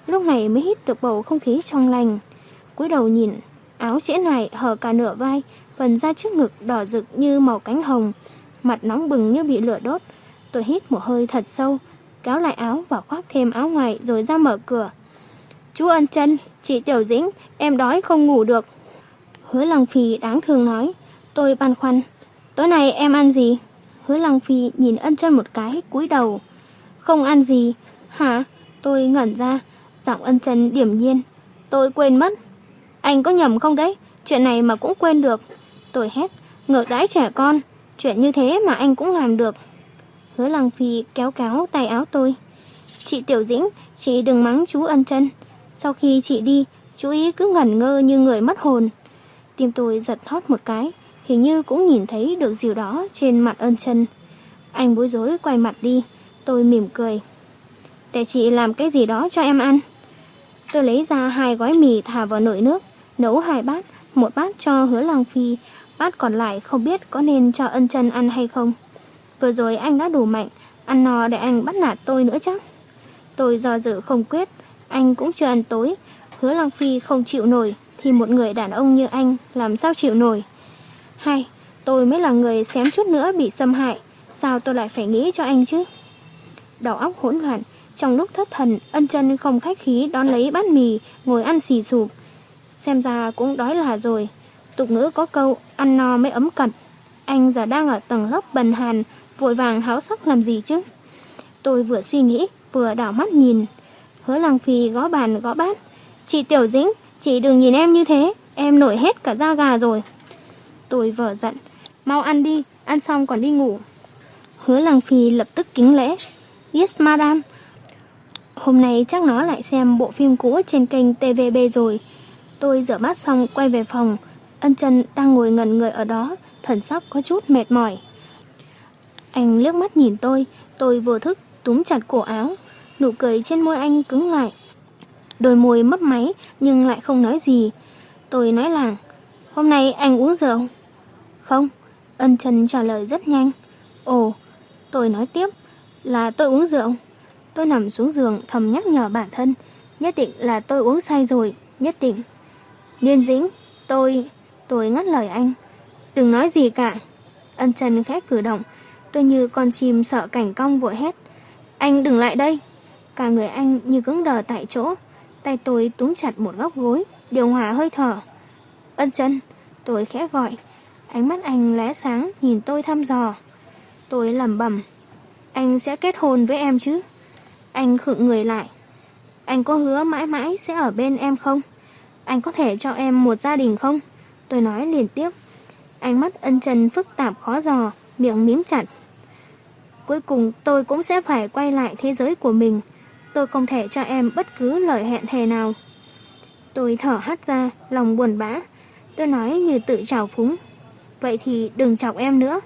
lúc này mới hít được bầu không khí trong lành. Cúi đầu nhìn, áo trễ này hở cả nửa vai, phần da trước ngực đỏ rực như màu cánh hồng, mặt nóng bừng như bị lửa đốt. Tôi hít một hơi thật sâu, kéo lại áo và khoác thêm áo ngoài rồi ra mở cửa. Chú Ân Chân, chị Tiểu Dĩnh, em đói không ngủ được. Hứa Lăng Phi đáng thương nói. Tôi băn khoăn, tối nay em ăn gì? Hứa Lăng Phi nhìn Ân Chân một cái, cúi đầu. Không ăn gì. Hả? Tôi ngẩn ra, giọng Ân Chân điềm nhiên. Tôi quên mất. Anh có nhầm không đấy? Chuyện này mà cũng quên được. Tôi hét, ngược đãi trẻ con. Chuyện như thế mà anh cũng làm được. Hứa Lăng Phi kéo kéo tay áo tôi. Chị Tiểu Dĩnh, chị đừng mắng chú Ân Chân. Sau khi chị đi, chú ý cứ ngẩn ngơ như người mất hồn. Tim tôi giật thót một cái, hình như cũng nhìn thấy được điều đó trên mặt Ân Chân. Anh bối rối quay mặt đi, tôi mỉm cười. Để chị làm cái gì đó cho em ăn. Tôi lấy ra hai gói mì thả vào nồi nước, nấu hai bát, một bát cho Hứa Lăng Phi, bát còn lại không biết có nên cho Ân Chân ăn hay không. Vừa rồi anh đã đủ mạnh, ăn no để anh bắt nạt tôi nữa chắc. Tôi do dự không quyết, anh cũng chưa ăn tối. Hứa Lăng Phi không chịu nổi, thì một người đàn ông như anh làm sao chịu nổi. Hay, tôi mới là người xém chút nữa bị xâm hại, sao tôi lại phải nghĩ cho anh chứ? Đầu óc hỗn loạn, trong lúc thất thần, Ân Chân không khách khí đón lấy bát mì, ngồi ăn xì sụp. Xem ra cũng đói là rồi. Tục ngữ có câu, ăn no mới ấm cật. Anh giờ đang ở tầng lớp bần hàn, vội vàng háo sắc làm gì chứ? Tôi vừa suy nghĩ, vừa đảo mắt nhìn. Hứa Lăng Phi gõ bàn gõ bát. Chị Tiểu Dĩnh, chị đừng nhìn em như thế, em nổi hết cả da gà rồi. Tôi vờ giận, mau ăn đi, ăn xong còn đi ngủ. Hứa Lăng Phi lập tức kính lễ. Yes madam. Hôm nay chắc nó lại xem bộ phim cũ trên kênh tê vê bê rồi. Tôi rửa bát xong quay về phòng. Ân Chân đang ngồi ngẩn người ở đó, thần sắc có chút mệt mỏi. Anh liếc mắt nhìn tôi, tôi vô thức túm chặt cổ áo. Nụ cười trên môi anh cứng lại. Đôi môi mấp máy nhưng lại không nói gì. Tôi nói làng, hôm nay anh uống rượu? Không. Ân Chân trả lời rất nhanh. Ồ. Tôi nói tiếp, là tôi uống rượu. Tôi nằm xuống giường thầm nhắc nhở bản thân, nhất định là tôi uống say rồi, nhất định. Niên Dĩnh, tôi... Tôi ngắt lời anh. Đừng nói gì cả. Ân Chân khẽ cử động. Tôi như con chim sợ cảnh cong vội hét. Anh đừng lại đây. Cả người anh như cứng đờ tại chỗ. Tay tôi túm chặt một góc gối, điều hòa hơi thở. Ân Chân, tôi khẽ gọi. Ánh mắt anh lóe sáng nhìn tôi thăm dò. Tôi lẩm bẩm. Anh sẽ kết hôn với em chứ? Anh khựng người lại. Anh có hứa mãi mãi sẽ ở bên em không? Anh có thể cho em một gia đình không? Tôi nói liên tiếp. Ánh mắt Ân Chân phức tạp khó dò, miệng mím chặt. Cuối cùng tôi cũng sẽ phải quay lại thế giới của mình. Tôi không thể cho em bất cứ lời hẹn thề nào. Tôi thở hắt ra, lòng buồn bã. Tôi nói như tự trào phúng. Vậy thì đừng chọc em nữa.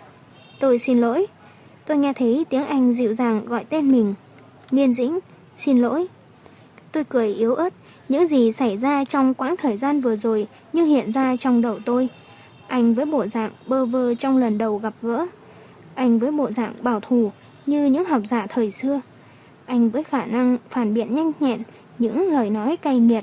Tôi xin lỗi. Tôi nghe thấy tiếng anh dịu dàng gọi tên mình. Niên Dĩnh, xin lỗi. Tôi cười yếu ớt. Những gì xảy ra trong quãng thời gian vừa rồi như hiện ra trong đầu tôi. Anh với bộ dạng bơ vơ trong lần đầu gặp gỡ. Anh với bộ dạng bảo thủ như những học giả thời xưa. Anh với khả năng phản biện nhanh nhẹn những lời nói cay nghiệt.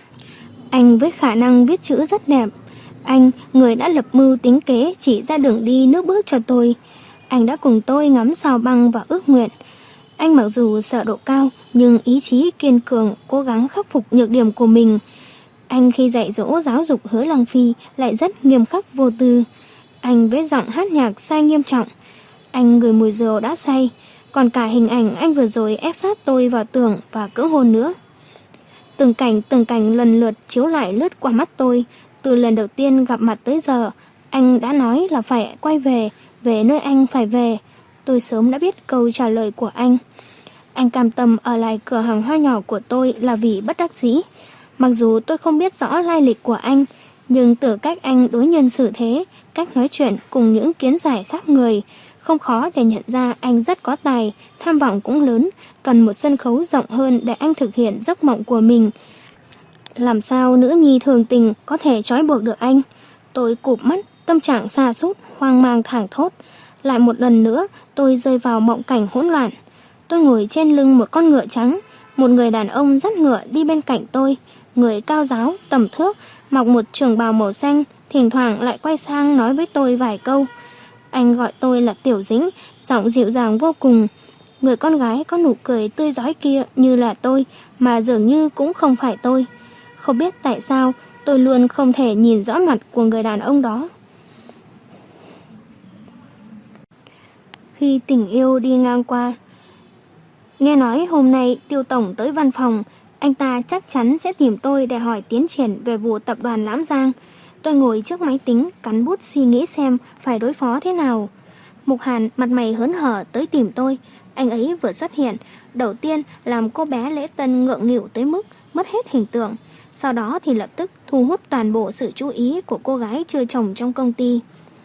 Anh với khả năng viết chữ rất đẹp. Anh, người đã lập mưu tính kế chỉ ra đường đi nước bước cho tôi. Anh đã cùng tôi ngắm sao băng và ước nguyện. Anh mặc dù sợ độ cao nhưng ý chí kiên cường cố gắng khắc phục nhược điểm của mình. Anh khi dạy dỗ giáo dục Hứa Lăng Phi lại rất nghiêm khắc vô tư. Anh với giọng hát nhạc sai nghiêm trọng. Anh người mùi rượu đã say. Còn cả hình ảnh anh vừa rồi ép sát tôi vào tường và cưỡng hôn nữa. Từng cảnh từng cảnh lần lượt chiếu lại lướt qua mắt tôi. Từ lần đầu tiên gặp mặt tới giờ, anh đã nói là phải quay về, về nơi anh phải về. Tôi sớm đã biết câu trả lời của anh. Anh cam tâm ở lại cửa hàng hoa nhỏ của tôi là vì bất đắc dĩ. Mặc dù tôi không biết rõ lai lịch của anh, nhưng từ cách anh đối nhân xử thế, cách nói chuyện cùng những kiến giải khác người, không khó để nhận ra anh rất có tài, tham vọng cũng lớn, cần một sân khấu rộng hơn để anh thực hiện giấc mộng của mình. Làm sao nữ nhi thường tình có thể trói buộc được anh? Tôi cụp mắt, tâm trạng sa sút, hoang mang thảng thốt. Lại một lần nữa, tôi rơi vào mộng cảnh hỗn loạn. Tôi ngồi trên lưng một con ngựa trắng, Một người đàn ông dắt ngựa đi bên cạnh tôi, người cao ráo, tầm thước, mặc một trường bào màu xanh, thỉnh thoảng lại quay sang nói với tôi vài câu. Anh gọi tôi là Tiểu Dĩnh, giọng dịu dàng vô cùng. Người con gái có nụ cười tươi rói kia như là tôi, mà dường như cũng không phải tôi. Không biết tại sao tôi luôn không thể nhìn rõ mặt của người đàn ông đó. Khi tình yêu đi ngang qua, nghe nói hôm nay Tiêu Tổng tới văn phòng, anh ta chắc chắn sẽ tìm tôi để hỏi tiến triển về vụ tập đoàn Lãm Giang. Tôi ngồi trước máy tính, cắn bút suy nghĩ xem phải đối phó thế nào. Mục Hàn mặt mày hớn hở tới tìm tôi. Anh ấy vừa xuất hiện, đầu tiên làm cô bé Lễ Tân ngượng nghịu tới mức mất hết hình tượng. Sau đó thì lập tức thu hút toàn bộ sự chú ý của cô gái chưa chồng trong công ty.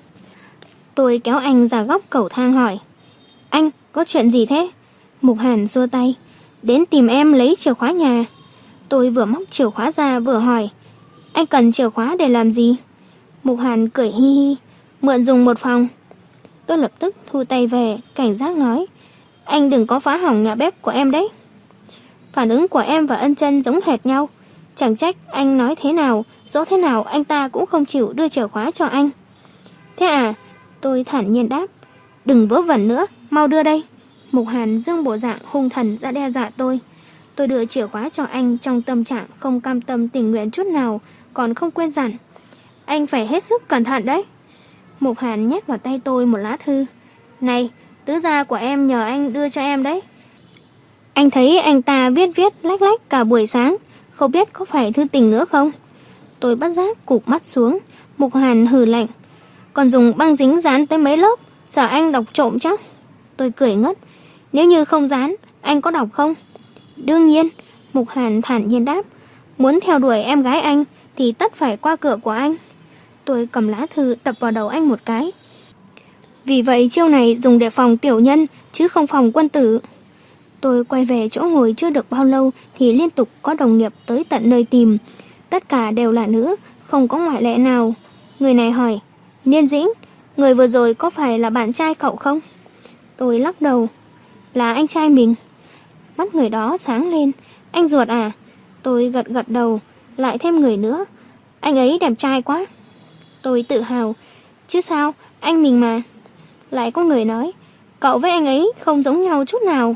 Tôi kéo anh ra góc cầu thang hỏi: Anh, có chuyện gì thế? Mục Hàn xua tay: Đến tìm em lấy chìa khóa nhà. Tôi vừa móc chìa khóa ra vừa hỏi: Anh cần chìa khóa để làm gì? Mục Hàn cười hi hi: Mượn dùng một phòng. Tôi lập tức thu tay về, cảnh giác nói: Anh đừng có phá hỏng nhà bếp của em đấy. Phản ứng của em và Ân Chân giống hệt nhau. Chẳng trách anh nói thế nào, dỗ thế nào anh ta cũng không chịu đưa chìa khóa cho anh. Thế à? Tôi thản nhiên đáp: Đừng vớ vẩn nữa, mau đưa đây. Mục Hàn dương bộ dạng hung thần ra đe dọa tôi. Tôi đưa chìa khóa cho anh trong tâm trạng không cam tâm tình nguyện chút nào, còn không quên dặn: Anh phải hết sức cẩn thận đấy. Mục Hàn nhét vào tay tôi một lá thư. Này, tứ gia của em nhờ anh đưa cho em đấy. Anh thấy anh ta viết viết lách lách cả buổi sáng, không biết có phải thư tình nữa không? Tôi bất giác cụp mắt xuống. Mục Hàn hừ lạnh: Còn dùng băng dính dán tới mấy lớp, sợ anh đọc trộm chắc? Tôi cười ngất: Nếu như không dán, anh có đọc không? Đương nhiên. Mục Hàn thản nhiên đáp: Muốn theo đuổi em gái anh thì tất phải qua cửa của anh. Tôi cầm lá thư đập vào đầu anh một cái. Vì vậy chiêu này dùng để phòng tiểu nhân, chứ không phòng quân tử. Tôi quay về chỗ ngồi chưa được bao lâu thì liên tục có đồng nghiệp tới tận nơi tìm. Tất cả đều là nữ, không có ngoại lệ nào. Người này hỏi: Niên Dĩnh, người vừa rồi có phải là bạn trai cậu không? Tôi lắc đầu: Là anh trai mình. Mắt người đó sáng lên: Anh ruột à? Tôi gật gật đầu. Lại thêm người nữa: Anh ấy đẹp trai quá. Tôi tự hào: Chứ sao, anh mình mà. Lại có người nói: Cậu với anh ấy không giống nhau chút nào.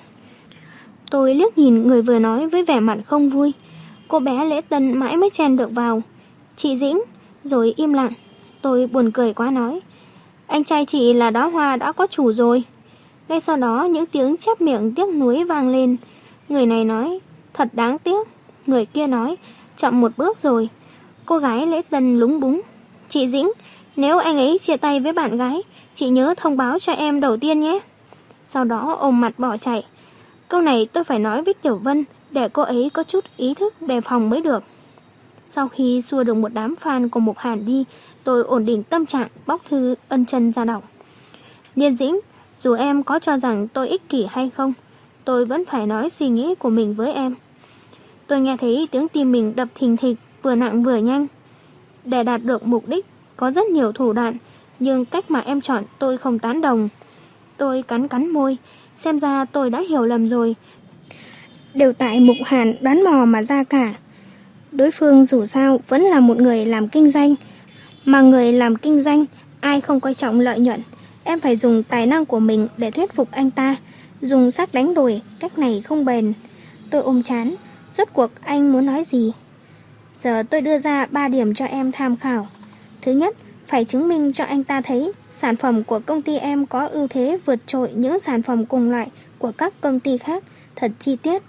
Tôi liếc nhìn người vừa nói với vẻ mặt không vui. Cô bé Lễ Tân mãi mới chen được vào: Chị Dĩnh. Rồi im lặng. Tôi buồn cười quá nói: Anh trai chị là đóa hoa đã có chủ rồi. Ngay sau đó những tiếng chép miệng tiếc nuối vang lên. Người này nói: Thật đáng tiếc. Người kia nói: Chậm một bước rồi. Cô gái Lễ Tân lúng búng: Chị Dĩnh, nếu anh ấy chia tay với bạn gái, chị nhớ thông báo cho em đầu tiên nhé. Sau đó ôm mặt bỏ chạy. Câu này tôi phải nói với Tiểu Vân để cô ấy có chút ý thức đề phòng mới được. Sau khi xua được một đám fan của Mục Hàn đi, tôi ổn định tâm trạng bóc thư Ân Chân ra đọc. Niên Dĩnh, dù em có cho rằng tôi ích kỷ hay không, tôi vẫn phải nói suy nghĩ của mình với em. Tôi nghe thấy tiếng tim mình đập thình thịch, vừa nặng vừa nhanh. Để đạt được mục đích, có rất nhiều thủ đoạn, nhưng cách mà em chọn tôi không tán đồng. Tôi cắn cắn môi, xem ra tôi đã hiểu lầm rồi. Đều tại Mục Hàn đoán mò mà ra cả. Đối phương dù sao vẫn là một người làm kinh doanh, mà người làm kinh doanh ai không coi trọng lợi nhuận. Em phải dùng tài năng của mình để thuyết phục anh ta. Dùng sắc đánh đổi, cách này không bền. Tôi ôm chán. Rốt cuộc anh muốn nói gì? Giờ tôi đưa ra ba điểm cho em tham khảo. Thứ nhất, phải chứng minh cho anh ta thấy sản phẩm của công ty em có ưu thế vượt trội những sản phẩm cùng loại của các công ty khác, thật chi tiết.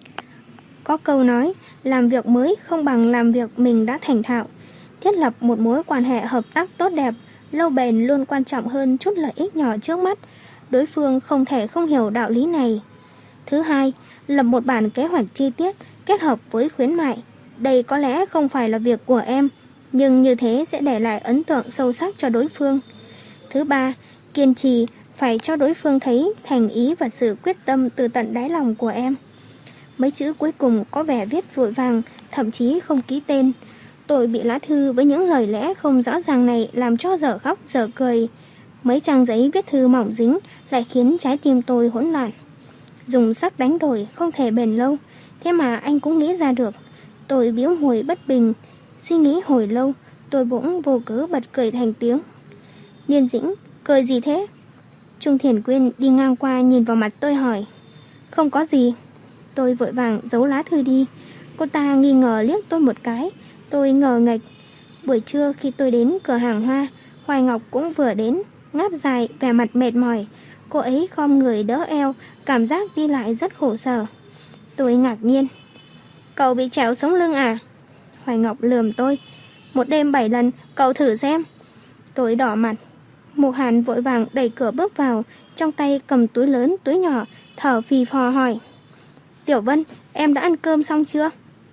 Có câu nói, làm việc mới không bằng làm việc mình đã thành thạo. Thiết lập một mối quan hệ hợp tác tốt đẹp, lâu bền luôn quan trọng hơn chút lợi ích nhỏ trước mắt. Đối phương không thể không hiểu đạo lý này. Thứ hai, lập một bản kế hoạch chi tiết kết hợp với khuyến mại. Đây có lẽ không phải là việc của em, nhưng như thế sẽ để lại ấn tượng sâu sắc cho đối phương. Thứ ba, kiên trì, phải cho đối phương thấy thành ý và sự quyết tâm từ tận đáy lòng của em. Mấy chữ cuối cùng có vẻ viết vội vàng, thậm chí không ký tên. Tôi bị lá thư với những lời lẽ không rõ ràng này làm cho dở khóc dở cười. Mấy trang giấy viết thư mỏng dính lại khiến trái tim tôi hỗn loạn. Dùng sắc đánh đổi không thể bền lâu, Thế mà anh cũng nghĩ ra được. Tôi bĩu môi bất bình. Suy nghĩ hồi lâu, tôi bỗng vô cớ bật cười thành tiếng. Niên Dĩnh, cười gì thế? Trung Thiền Quyên đi ngang qua nhìn vào mặt tôi hỏi. Không có gì. Tôi vội vàng giấu lá thư đi. Cô ta nghi ngờ liếc tôi một cái. Tôi ngờ nghệch. Buổi trưa khi tôi đến cửa hàng hoa, Hoài Ngọc cũng vừa đến, ngáp dài, vẻ mặt mệt mỏi. Cô ấy khom người đỡ eo, cảm giác đi lại rất khổ sở. Tôi ngạc nhiên. Cậu bị trẹo sống lưng à? Hoài Ngọc lườm tôi. Một đêm bảy lần, cậu thử xem. Tôi đỏ mặt. Mục Hàn vội vàng đẩy cửa bước vào, trong tay cầm túi lớn túi nhỏ, thở phì phò hỏi. Tiểu Vân, em đã ăn cơm xong chưa?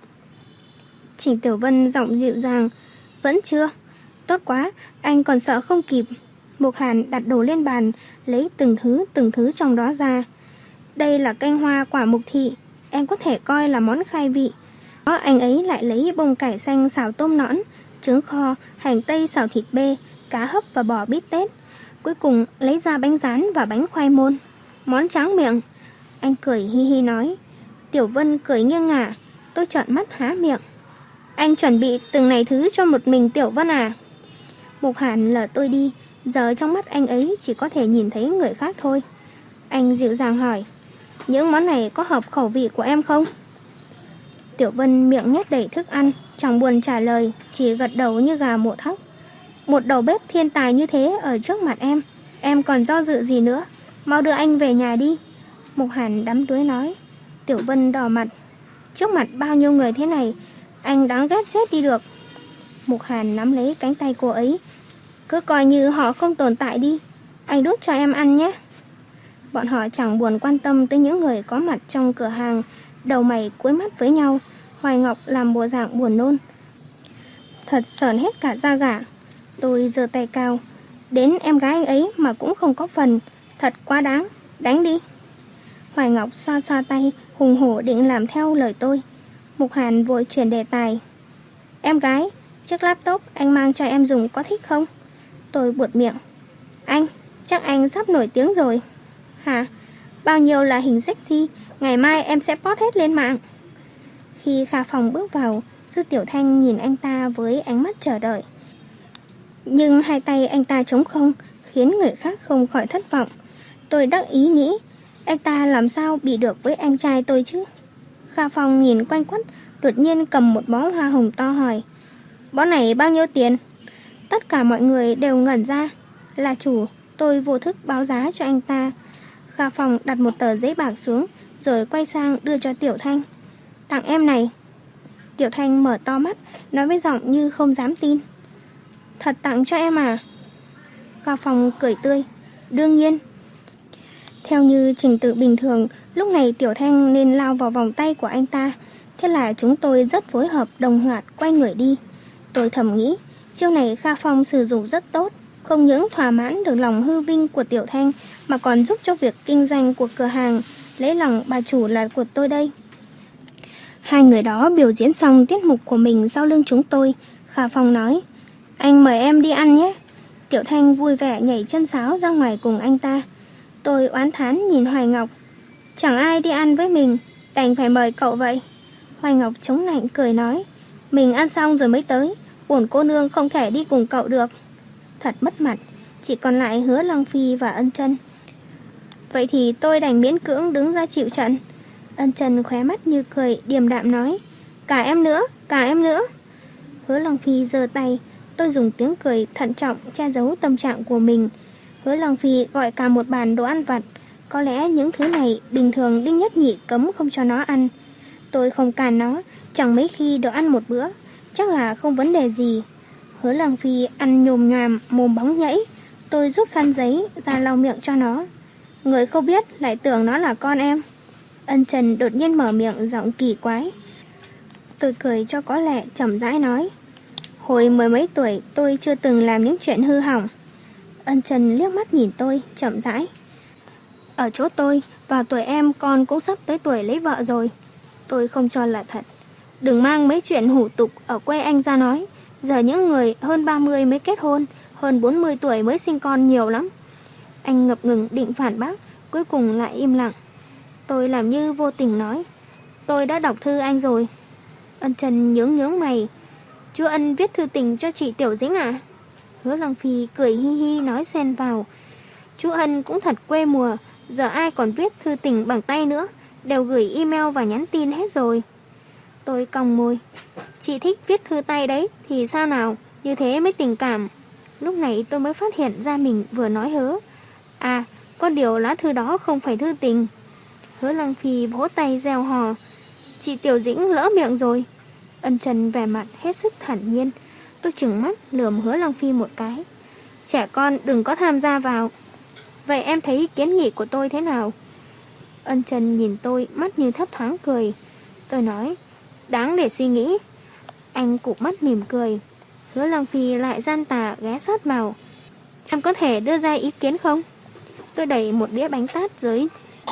Trình Tiểu Vân giọng dịu dàng. Vẫn chưa. Tốt quá, anh còn sợ không kịp. Mục Hàn đặt đồ lên bàn, lấy từng thứ từng thứ trong đó ra. Đây là canh hoa quả mục thị, em có thể coi là món khai vị. Đó, anh ấy lại lấy bông cải xanh xào tôm nõn, trứng kho, hành tây xào thịt bê, cá hấp và bò bít tết. Cuối cùng lấy ra bánh rán và bánh khoai môn. Món tráng miệng. Anh cười hi hi nói. Tiểu Vân cười nghiêng ngả. Tôi trợn mắt há miệng. Anh chuẩn bị từng này thứ cho một mình Tiểu Vân à? Mục Hàn lờ tôi đi. Giờ trong mắt anh ấy chỉ có thể nhìn thấy người khác thôi. Anh dịu dàng hỏi. Những món này có hợp khẩu vị của em không? Tiểu Vân miệng nhét đầy thức ăn, chẳng buồn trả lời, chỉ gật đầu như gà mổ thóc. Một đầu bếp thiên tài như thế ở trước mặt em, em còn do dự gì nữa? Mau đưa anh về nhà đi. Mục Hàn đắm đuối nói. Tiểu Vân đỏ mặt. Trước mặt bao nhiêu người thế này, anh đáng ghét chết đi được. Mục Hàn nắm lấy cánh tay cô ấy. Cứ coi như họ không tồn tại đi. Anh đút cho em ăn nhé. Bọn họ chẳng buồn quan tâm tới những người có mặt trong cửa hàng, đầu mày cúi mắt với nhau. Hoài Ngọc làm bộ dạng buồn nôn. Thật sởn hết cả da gà. Tôi giơ tay cao. Đến em gái anh ấy mà cũng không có phần. Thật quá đáng. Đánh đi. Hoài Ngọc xoa xoa tay, hùng hổ định làm theo lời tôi. Mục Hàn vội chuyển đề tài. Em gái, chiếc laptop anh mang cho em dùng có thích không? Tôi buột miệng. Anh, chắc anh sắp nổi tiếng rồi. Hả? Bao nhiêu là hình sexy, ngày mai em sẽ post hết lên mạng. Khi Kha Phong bước vào, Dư Tiểu Thanh nhìn anh ta với ánh mắt chờ đợi. Nhưng hai tay anh ta trống không, khiến người khác không khỏi thất vọng. Tôi đắc ý nghĩ, anh ta làm sao bị được với anh trai tôi chứ? Kha Phong nhìn quanh quất, đột nhiên cầm một bó hoa hồng to hỏi. Bó này bao nhiêu tiền? Tất cả mọi người đều ngẩn ra. Là chủ, tôi vô thức báo giá cho anh ta. Kha Phong đặt một tờ giấy bạc xuống, rồi quay sang đưa cho Tiểu Thanh. Tặng em này. Tiểu Thanh mở to mắt, nói với giọng như không dám tin. Thật tặng cho em à? Kha Phong cười tươi. Đương nhiên. Theo như trình tự bình thường, lúc này Tiểu Thanh nên lao vào vòng tay của anh ta. Thế là chúng tôi rất phối hợp đồng loạt quay người đi. Tôi thầm nghĩ, chiêu này Kha Phong sử dụng rất tốt. Không những thỏa mãn được lòng hư vinh của Tiểu Thanh, mà còn giúp cho việc kinh doanh của cửa hàng. Lấy lòng bà chủ là của tôi đây. Hai người đó biểu diễn xong tiết mục của mình sau lưng chúng tôi. Kha Phong nói, anh mời em đi ăn nhé. Tiểu Thanh vui vẻ nhảy chân sáo ra ngoài cùng anh ta. Tôi oán thán nhìn Hoài Ngọc. Chẳng ai đi ăn với mình, đành phải mời cậu vậy. Hoài Ngọc chống lạnh cười nói, mình ăn xong rồi mới tới, bổn cô nương không thể đi cùng cậu được. Thật mất mặt, chỉ còn lại Hứa Lăng Phi và Ân Chân. Vậy thì tôi đành miễn cưỡng đứng ra chịu trận. Ân Chân khóe mắt như cười, điềm đạm nói, cả em nữa, cả em nữa. Hứa Lăng Phi giơ tay. Tôi dùng tiếng cười thận trọng che giấu tâm trạng của mình. Hứa Lăng Phi gọi cả một bàn đồ ăn vặt. Có lẽ những thứ này bình thường Đinh Nhất Nhị cấm không cho nó ăn. Tôi không cản nó, chẳng mấy khi được ăn một bữa, chắc là không vấn đề gì. Hứa Lăng Phi ăn nhồm nhòm, mồm bóng nhảy. Tôi rút khăn giấy ra lau miệng cho nó. Người không biết lại tưởng nó là con em. Ân Trần đột nhiên mở miệng giọng kỳ quái. Tôi cười cho có lẽ, chậm rãi nói, hồi mười mấy tuổi tôi chưa từng làm những chuyện hư hỏng. Ân Trần liếc mắt nhìn tôi, chậm rãi. Ở chỗ tôi, vào tuổi em con cũng sắp tới tuổi lấy vợ rồi. Tôi không cho là thật. Đừng mang mấy chuyện hủ tục ở quê anh ra nói. Giờ những người hơn ba mươi mới kết hôn, hơn bốn mươi tuổi mới sinh con nhiều lắm. Anh ngập ngừng định phản bác, cuối cùng lại im lặng. Tôi làm như vô tình nói, Tôi đã đọc thư anh rồi. Ân Trần nhướng nhướng mày. Chú Ân viết thư tình cho chị Tiểu Dĩnh à? Hứa Lăng Phi cười hi hi nói xen vào. Chú Ân cũng thật quê mùa, giờ ai còn viết thư tình bằng tay nữa, đều gửi email và nhắn tin hết rồi. Tôi cong môi. Chị thích viết thư tay đấy, thì sao nào, như thế mới tình cảm. Lúc này tôi mới phát hiện ra mình vừa nói hớ. À, có điều lá thư đó không phải thư tình. Hứa Lăng Phi vỗ tay reo hò. Chị Tiểu Dĩnh lỡ miệng rồi. Ân Trần vẻ mặt hết sức thản nhiên. Tôi trừng mắt lườm Hứa Lăng Phi một cái. Trẻ con đừng có tham gia vào. Vậy em thấy kiến nghị của tôi thế nào? Ân Trần nhìn tôi mắt như thấp thoáng cười. Tôi nói, đáng để suy nghĩ. Anh cụp mắt mỉm cười. Hứa Lăng Phi lại gian tà ghé sát vào. Em có thể đưa ra ý kiến không? Tôi đẩy một đĩa bánh tát dưới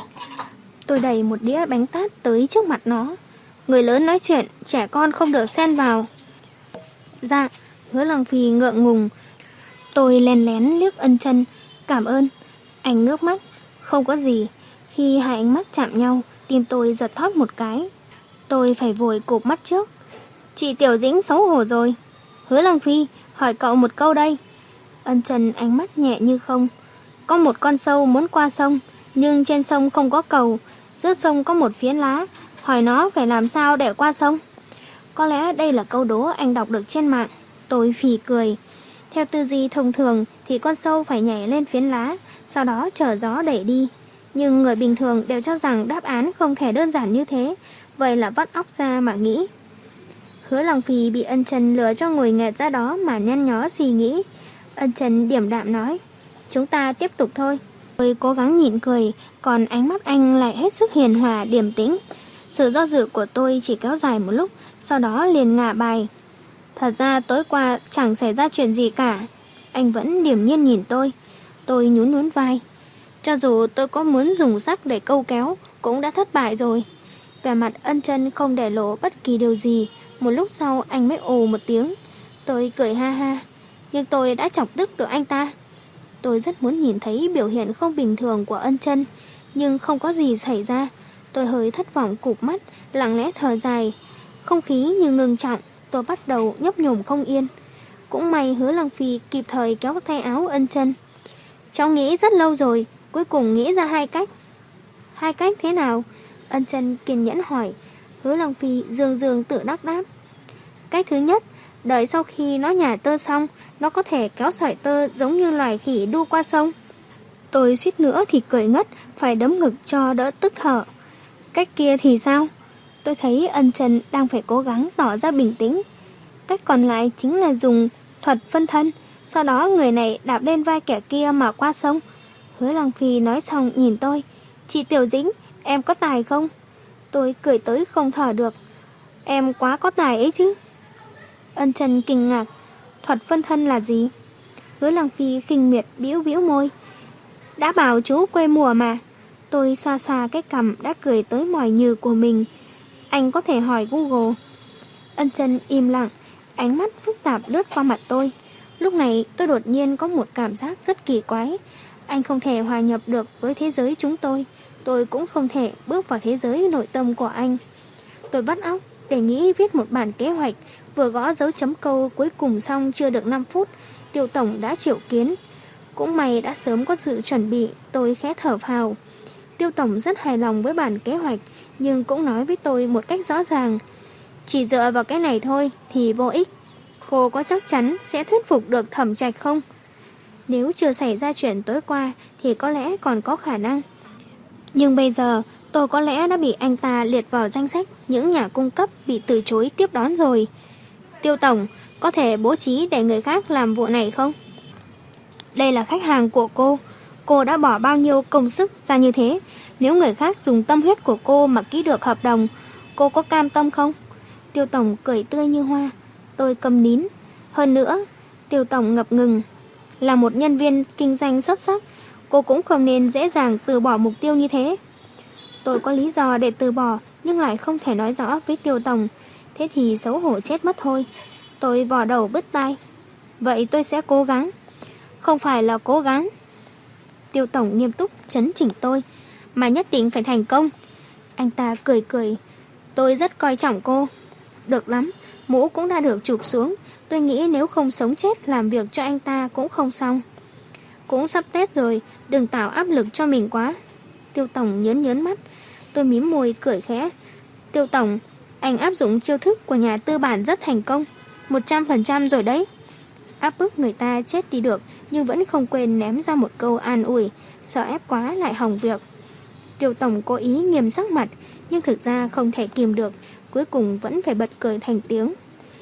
Tôi đẩy một đĩa bánh tát tới trước mặt nó. Người lớn nói chuyện, trẻ con không được xen vào. Dạ. Hứa Lăng Phi ngượng ngùng. Tôi lén lén liếc Ân Trần. Cảm ơn. Anh ngước mắt. Không có gì. Khi hai ánh mắt chạm nhau, tim tôi giật thót một cái. Tôi phải vội cụp mắt trước. Chị Tiểu Dĩnh xấu hổ rồi. Hứa Lăng Phi, hỏi cậu một câu đây. Ân Trần ánh mắt nhẹ như không. Có một con sâu muốn qua sông, nhưng trên sông không có cầu, giữa sông có một phiến lá, hỏi nó phải làm sao để qua sông. Có lẽ đây là câu đố anh đọc được trên mạng. Tôi phì cười. Theo tư duy thông thường thì con sâu phải nhảy lên phiến lá, sau đó chờ gió đẩy đi. Nhưng người bình thường đều cho rằng đáp án không thể đơn giản như thế, vậy là vắt óc ra mà nghĩ. Hứa Lăng Phi bị Ân Trần lừa cho ngồi nghẹt ra đó mà nhăn nhó suy nghĩ. Ân Trần điềm đạm nói, chúng ta tiếp tục thôi. Tôi cố gắng nhịn cười, còn ánh mắt anh lại hết sức hiền hòa điềm tĩnh. Sự do dự của tôi chỉ kéo dài một lúc, sau đó liền ngả bài. Thật ra tối qua chẳng xảy ra chuyện gì cả. Anh vẫn điềm nhiên nhìn tôi. Tôi nhún nhún vai. Cho dù tôi có muốn dùng sắc để câu kéo, cũng đã thất bại rồi. Vẻ mặt Ân Trần không để lộ bất kỳ điều gì. Một lúc sau anh mới ồ một tiếng. Tôi cười ha ha. Nhưng tôi đã chọc tức được anh ta. Tôi rất muốn nhìn thấy biểu hiện không bình thường của Ân Trần, nhưng không có gì xảy ra. Tôi hơi thất vọng cụp mắt, lặng lẽ thở dài. Không khí như ngừng trọng, tôi bắt đầu nhấp nhổm không yên. Cũng may Hứa Lăng Phi kịp thời kéo tay áo Ân Trần. Cháu nghĩ rất lâu rồi, cuối cùng nghĩ ra hai cách. Hai cách thế nào? Ân Trần kiên nhẫn hỏi. Hứa Lăng Phi dương dương tự đắc đáp. Cách thứ nhất, đợi sau khi nó nhả tơ xong, nó có thể kéo sợi tơ giống như loài khỉ đu qua sông. Tôi suýt nữa thì cười ngất, phải đấm ngực cho đỡ tức thở. Cách kia thì sao? Tôi thấy Ân Trần đang phải cố gắng tỏ ra bình tĩnh. Cách còn lại chính là dùng thuật phân thân, sau đó người này đạp lên vai kẻ kia mà qua sông. Hứa Lăng Phi nói xong nhìn tôi. Chị Tiểu Dĩnh, em có tài không? Tôi cười tới không thở được. Em quá có tài ấy chứ. Ân Trần kinh ngạc. Thuật phân thân là gì? Hứa Lăng Phi khinh miệt bĩu bĩu môi. Đã bảo chú quê mùa mà. Tôi xoa xoa cái cằm đã cười tới mỏi nhừ của mình. Anh có thể hỏi Google. Ân Trần im lặng, ánh mắt phức tạp lướt qua mặt tôi. Lúc này tôi đột nhiên có một cảm giác rất kỳ quái. Anh không thể hòa nhập được với thế giới chúng tôi. Tôi cũng không thể bước vào thế giới nội tâm của anh. Tôi vắt óc để nghĩ viết một bản kế hoạch. Vừa gõ dấu chấm câu cuối cùng xong chưa được năm phút, Tiêu Tổng đã triệu kiến. Cũng may đã sớm có sự chuẩn bị, tôi khẽ thở phào. Tiêu Tổng rất hài lòng với bản kế hoạch, nhưng cũng nói với tôi một cách rõ ràng. Chỉ dựa vào cái này thôi thì vô ích. Cô có chắc chắn sẽ thuyết phục được Thẩm Trạch không? Nếu chưa xảy ra chuyện tối qua thì có lẽ còn có khả năng. Nhưng bây giờ tôi có lẽ đã bị anh ta liệt vào danh sách những nhà cung cấp bị từ chối tiếp đón rồi. Tiêu Tổng, có thể bố trí để người khác làm vụ này không? Đây là khách hàng của cô. Cô đã bỏ bao nhiêu công sức ra như thế. Nếu người khác dùng tâm huyết của cô mà ký được hợp đồng, cô có cam tâm không? Tiêu Tổng cười tươi như hoa. Tôi câm nín. Hơn nữa, Tiêu Tổng ngập ngừng. Là một nhân viên kinh doanh xuất sắc, cô cũng không nên dễ dàng từ bỏ mục tiêu như thế. Tôi có lý do để từ bỏ, nhưng lại không thể nói rõ với Tiêu Tổng. Thế thì xấu hổ chết mất thôi. Tôi vò đầu bứt tai. Vậy tôi sẽ cố gắng. Không phải là cố gắng. Tiêu Tổng nghiêm túc trấn chỉnh tôi. Mà nhất định phải thành công. Anh ta cười cười. Tôi rất coi trọng cô. Được lắm, mũ cũng đã được chụp xuống. Tôi nghĩ nếu không sống chết làm việc cho anh ta cũng không xong. Cũng sắp Tết rồi, đừng tạo áp lực cho mình quá. Tiêu Tổng nhớn nhớn mắt. Tôi mím môi cười khẽ. Tiêu Tổng, anh áp dụng chiêu thức của nhà tư bản rất thành công, một trăm phần trăm rồi đấy. Áp bức người ta chết đi được, nhưng vẫn không quên ném ra một câu an ủi, sợ ép quá lại hỏng việc. Tiêu Tổng cố ý nghiêm sắc mặt, nhưng thực ra không thể kìm được, cuối cùng vẫn phải bật cười thành tiếng.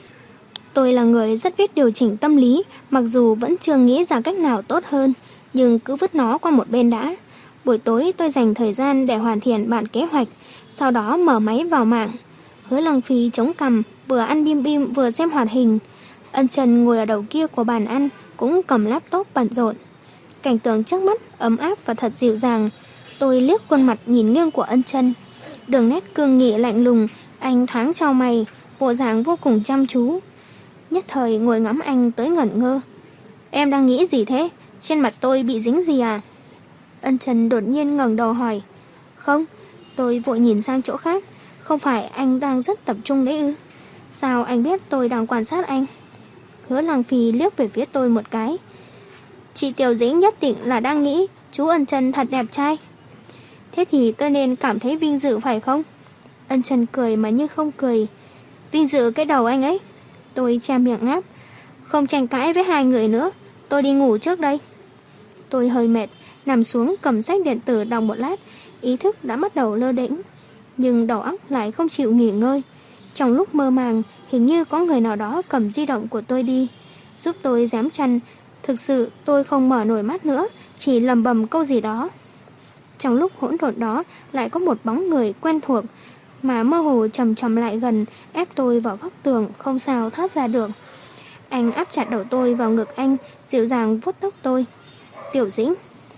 Tôi là người rất biết điều chỉnh tâm lý, mặc dù vẫn chưa nghĩ ra cách nào tốt hơn, nhưng cứ vứt nó qua một bên đã. Buổi tối tôi dành thời gian để hoàn thiện bản kế hoạch, sau đó mở máy vào mạng. Hứa Lăng Phi chống cằm, vừa ăn bim bim vừa xem hoạt hình. Ân Trần ngồi ở đầu kia của bàn ăn, cũng cầm laptop bận rộn. Cảnh tượng trước mắt ấm áp và thật dịu dàng. Tôi liếc khuôn mặt nhìn nghiêng của Ân Trần. Đường nét cương nghị lạnh lùng, anh thoáng chau mày, bộ dạng vô cùng chăm chú. Nhất thời ngồi ngắm anh tới ngẩn ngơ. Em đang nghĩ gì thế? Trên mặt tôi bị dính gì à? Ân Trần đột nhiên ngẩng đầu hỏi. Không, tôi vội nhìn sang chỗ khác. Không phải anh đang rất tập trung đấy ư? Sao anh biết tôi đang quan sát anh? Hứa Lăng Phi liếc về phía tôi một cái. Chị Tiểu Dĩnh nhất định là đang nghĩ chú Ân Trần thật đẹp trai. Thế thì tôi nên cảm thấy vinh dự phải không? Ân Trần cười mà như không cười. Vinh dự cái đầu anh ấy. Tôi che miệng ngáp. Không tranh cãi với hai người nữa, tôi đi ngủ trước đây. Tôi hơi mệt, nằm xuống cầm sách điện tử đọc một lát, ý thức đã bắt đầu lơ đễnh. Nhưng đầu óc lại không chịu nghỉ ngơi. Trong lúc mơ màng, hình như có người nào đó cầm di động của tôi đi, giúp tôi dám chăn. Thực sự tôi không mở nổi mắt nữa, chỉ lầm bầm câu gì đó. Trong lúc hỗn độn đó, lại có một bóng người quen thuộc, mà mơ hồ chầm chầm lại gần, ép tôi vào góc tường, không sao thoát ra được. Anh áp chặt đầu tôi vào ngực anh, dịu dàng vuốt tóc tôi. Tiểu Dĩnh.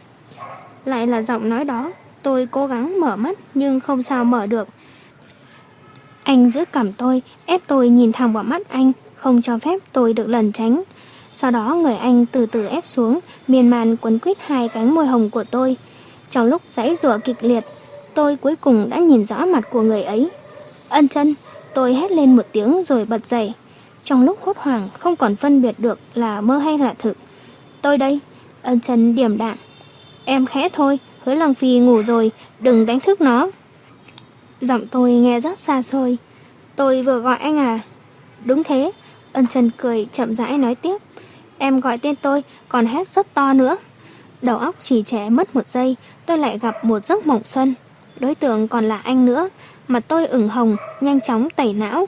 Lại là giọng nói đó. Tôi cố gắng mở mắt nhưng không sao mở được. Anh giữ cằm tôi, ép tôi nhìn thẳng vào mắt anh, không cho phép tôi được lẩn tránh. Sau đó người anh từ từ ép xuống, miên man quấn quýt hai cánh môi hồng của tôi. Trong lúc giãy giụa kịch liệt, tôi cuối cùng đã nhìn rõ mặt của người ấy. Ân Trần, tôi hét lên một tiếng rồi bật dậy. Trong lúc hốt hoảng không còn phân biệt được là mơ hay là thực. Tôi đây. Ân Trần điềm đạm. Em khẽ thôi, Hứa Lăng Phi ngủ rồi, đừng đánh thức nó. Giọng tôi nghe rất xa xôi. Tôi vừa gọi anh à? Đúng thế. Ân Trần cười chậm rãi nói tiếp. Em gọi tên tôi, còn hét rất to nữa. Đầu óc trì trệ mất một giây, tôi lại gặp một giấc mộng xuân. Đối tượng còn là anh nữa. Mặt tôi ửng hồng, nhanh chóng tẩy não.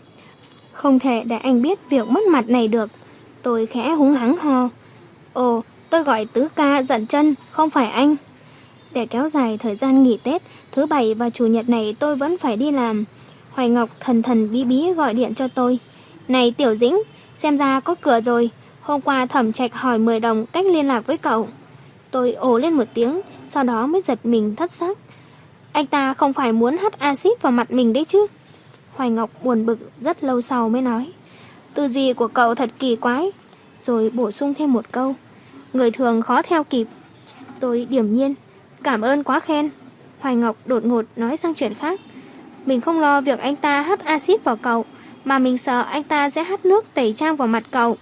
Không thể để anh biết việc mất mặt này được. Tôi khẽ húng hắng ho. Ồ, tôi gọi tứ ca giận chân, không phải anh. Để kéo dài thời gian nghỉ Tết, thứ bảy và chủ nhật này tôi vẫn phải đi làm. Hoài Ngọc thần thần bí bí gọi điện cho tôi. Này Tiểu Dĩnh, xem ra có cửa rồi. Hôm qua Thẩm Trạch hỏi mười đồng cách liên lạc với cậu. Tôi ồ lên một tiếng, sau đó mới giật mình thất sắc. Anh ta không phải muốn hắt axit vào mặt mình đấy chứ? Hoài Ngọc buồn bực rất lâu sau mới nói. Tư duy của cậu thật kỳ quái. Rồi bổ sung thêm một câu. Người thường khó theo kịp. Tôi điềm nhiên. Cảm ơn quá khen. Hoài Ngọc đột ngột nói sang chuyện khác. Mình không lo việc anh ta hắt axit vào cậu, mà mình sợ anh ta sẽ hắt nước tẩy trang vào mặt cậu.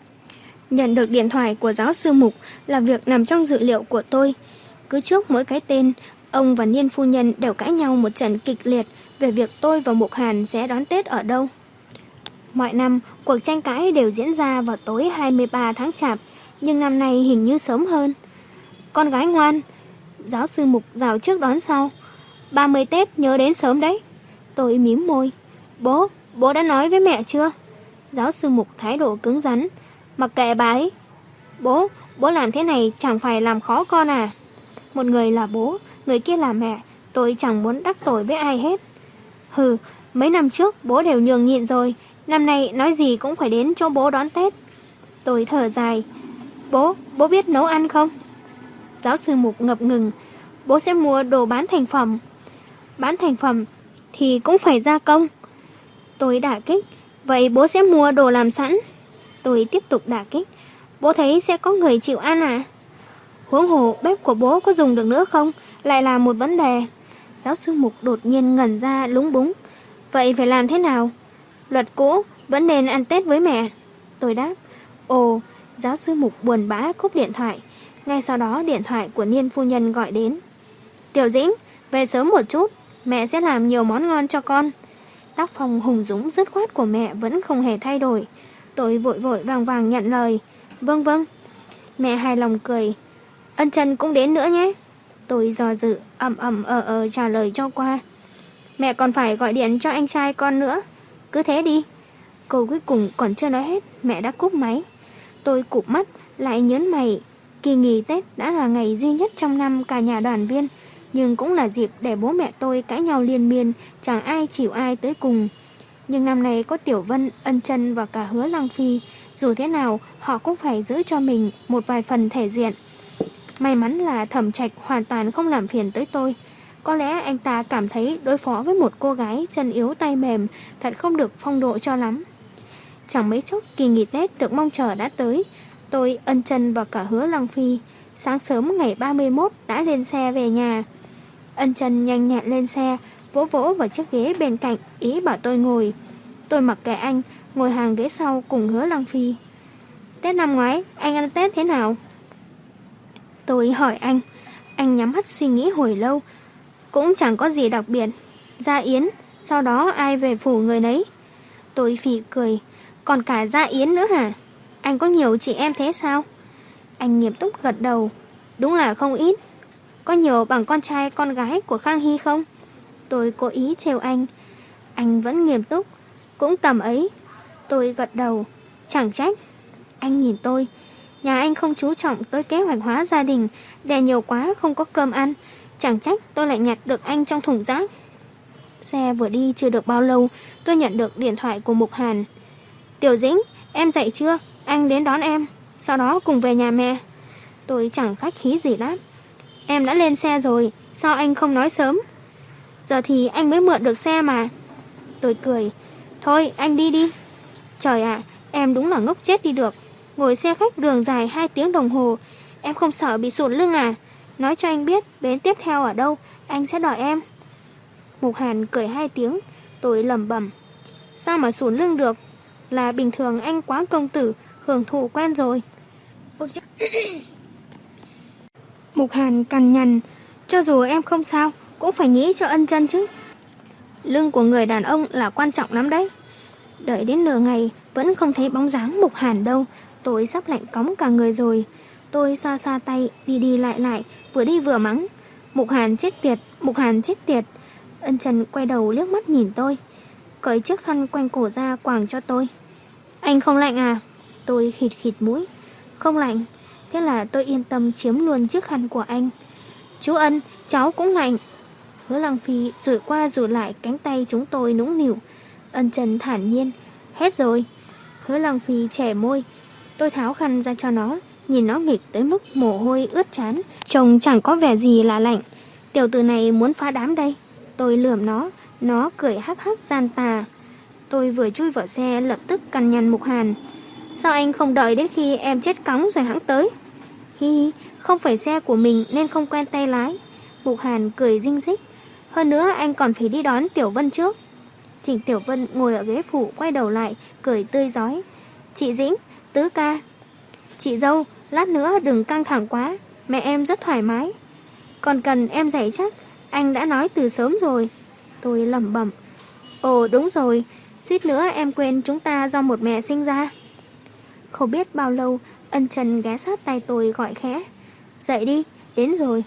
Nhận được điện thoại của giáo sư Mục là việc nằm trong dự liệu của tôi. Cứ trước mỗi cái tên, ông và Niên phu nhân đều cãi nhau một trận kịch liệt về việc tôi và Mục Hàn sẽ đón Tết ở đâu. Mọi năm, cuộc tranh cãi đều diễn ra vào tối hai mươi ba tháng Chạp, nhưng năm nay hình như sớm hơn. Con gái ngoan. Giáo sư Mục rào trước đón sau. ba mươi Tết nhớ đến sớm đấy. Tôi mím môi. Bố, bố đã nói với mẹ chưa? Giáo sư Mục thái độ cứng rắn. Mặc kệ bà ấy. Bố, bố làm thế này chẳng phải làm khó con à? Một người là bố, người kia là mẹ. Tôi chẳng muốn đắc tội với ai hết. Hừ, mấy năm trước bố đều nhường nhịn rồi. Năm nay nói gì cũng phải đến cho bố đón Tết. Tôi thở dài. Bố, bố biết nấu ăn không? Giáo sư Mục ngập ngừng. Bố sẽ mua đồ bán thành phẩm. Bán thành phẩm thì cũng phải gia công. Tôi đả kích. Vậy bố sẽ mua đồ làm sẵn. Tôi tiếp tục đả kích. Bố thấy sẽ có người chịu ăn à? Huống hồ bếp của bố có dùng được nữa không? Lại là một vấn đề. Giáo sư Mục đột nhiên ngẩn ra lúng búng. Vậy phải làm thế nào? Luật cũ, vẫn nên ăn Tết với mẹ. Tôi đáp. Ồ, giáo sư Mục buồn bã cúp điện thoại. Ngay sau đó điện thoại của Niên phu nhân gọi đến. Tiểu Dĩnh, về sớm một chút, mẹ sẽ làm nhiều món ngon cho con. Tác phong hùng dũng dứt khoát của mẹ vẫn không hề thay đổi. Tôi vội vội vàng vàng nhận lời. Vâng vâng. Mẹ hài lòng cười. Ân Trần cũng đến nữa nhé. Tôi do dự, ậm ậm ờ ờ trả lời cho qua. Mẹ còn phải gọi điện cho anh trai con nữa. Cứ thế đi. Câu cuối cùng còn chưa nói hết, mẹ đã cúp máy. Tôi cụp mắt, lại nhớn mày. Kỳ nghỉ Tết đã là ngày duy nhất trong năm cả nhà đoàn viên, nhưng cũng là dịp để bố mẹ tôi cãi nhau liên miên, chẳng ai chịu ai tới cùng. Nhưng năm nay có Tiểu Vân, Ân Trân và cả Hứa Lăng Phi, dù thế nào họ cũng phải giữ cho mình một vài phần thể diện. May mắn là Thẩm Trạch hoàn toàn không làm phiền tới tôi. Có lẽ anh ta cảm thấy đối phó với một cô gái chân yếu tay mềm thật không được phong độ cho lắm. Chẳng mấy chốc kỳ nghỉ Tết được mong chờ đã tới. Tôi, Ân Trân và cả Hứa Lăng Phi sáng sớm ngày ba mươi mốt đã lên xe về nhà. Ân Trân nhanh nhẹn lên xe, vỗ vỗ vào chiếc ghế bên cạnh, ý bảo tôi ngồi. Tôi mặc kệ anh, ngồi hàng ghế sau cùng Hứa Lăng Phi. Tết năm ngoái, anh ăn Tết thế nào? Tôi hỏi anh. Anh nhắm mắt suy nghĩ hồi lâu. Cũng chẳng có gì đặc biệt. Gia yến, sau đó ai về phủ người nấy. Tôi phì cười. Còn cả Gia yến nữa hả? Anh có nhiều chị em thế sao? Anh nghiêm túc gật đầu. Đúng là không ít. Có nhiều bằng con trai con gái của Khang Hy không? Tôi cố ý trêu anh. Anh vẫn nghiêm túc. Cũng tầm ấy. Tôi gật đầu. Chẳng trách. Anh nhìn tôi. Nhà anh không chú trọng tới kế hoạch hóa gia đình, đè nhiều quá không có cơm ăn. Chẳng trách tôi lại nhặt được anh trong thùng rác. Xe vừa đi chưa được bao lâu, tôi nhận được điện thoại của Mục Hàn. Tiểu Dĩnh, em dậy chưa? Anh đến đón em, sau đó cùng về nhà mẹ. Tôi chẳng khách khí gì đáp. Em đã lên xe rồi, sao anh không nói sớm? Giờ thì anh mới mượn được xe mà. Tôi cười. Thôi anh đi đi. Trời ạ, em đúng là ngốc chết đi được. Ngồi xe khách đường dài hai tiếng đồng hồ, em không sợ bị sụn lưng à? Nói cho anh biết bến tiếp theo ở đâu, anh sẽ đợi em. Mục Hàn cười hai tiếng. Tôi lẩm bẩm. Sao mà sụn lưng được? Là bình thường anh quá công tử, hưởng thụ quen rồi. Mục Hàn cằn nhằn. Cho dù em không sao, cũng phải nghĩ cho Ân Trân chứ. Lưng của người đàn ông là quan trọng lắm đấy. Đợi đến nửa ngày vẫn không thấy bóng dáng Mục Hàn đâu. Tôi sắp lạnh cóng cả người rồi. Tôi xoa xoa tay, đi đi lại lại, vừa đi vừa mắng. Mục Hàn chết tiệt, Mục Hàn chết tiệt. Ân Trần quay đầu liếc mắt nhìn tôi, cởi chiếc khăn quanh cổ ra quàng cho tôi. Anh không lạnh à? Tôi khịt khịt mũi. Không lạnh. Thế là tôi yên tâm chiếm luôn chiếc khăn của anh. Chú Ân, cháu cũng lạnh. Hứa Lăng Phi rủi qua rủi lại cánh tay chúng tôi nũng nịu. Ân Trần thản nhiên. Hết rồi. Hứa Lăng Phi chẻ môi. Tôi tháo khăn ra cho nó, nhìn nó nghịch tới mức mồ hôi ướt trán, trông chẳng có vẻ gì là lạnh. Tiểu tử này muốn phá đám đây. Tôi lườm nó, nó cười hắc hắc gian tà. Tôi vừa chui vào xe lập tức cằn nhằn Mục Hàn. Sao anh không đợi đến khi em chết cóng rồi hẵng tới? Hi hi, không phải xe của mình nên không quen tay lái. Mục Hàn cười rinh rích. Hơn nữa anh còn phải đi đón Tiểu Vân trước. Trịnh Tiểu Vân ngồi ở ghế phụ quay đầu lại, cười tươi rói. Chị Dĩnh, Tứ ca. Chị dâu, lát nữa đừng căng thẳng quá, mẹ em rất thoải mái. Còn cần em dạy chắc, anh đã nói từ sớm rồi. Tôi lẩm bẩm. Ồ đúng rồi, suýt nữa em quên chúng ta do một mẹ sinh ra. Không biết bao lâu, Ân Trần ghé sát tay tôi gọi khẽ. Dậy đi, đến rồi.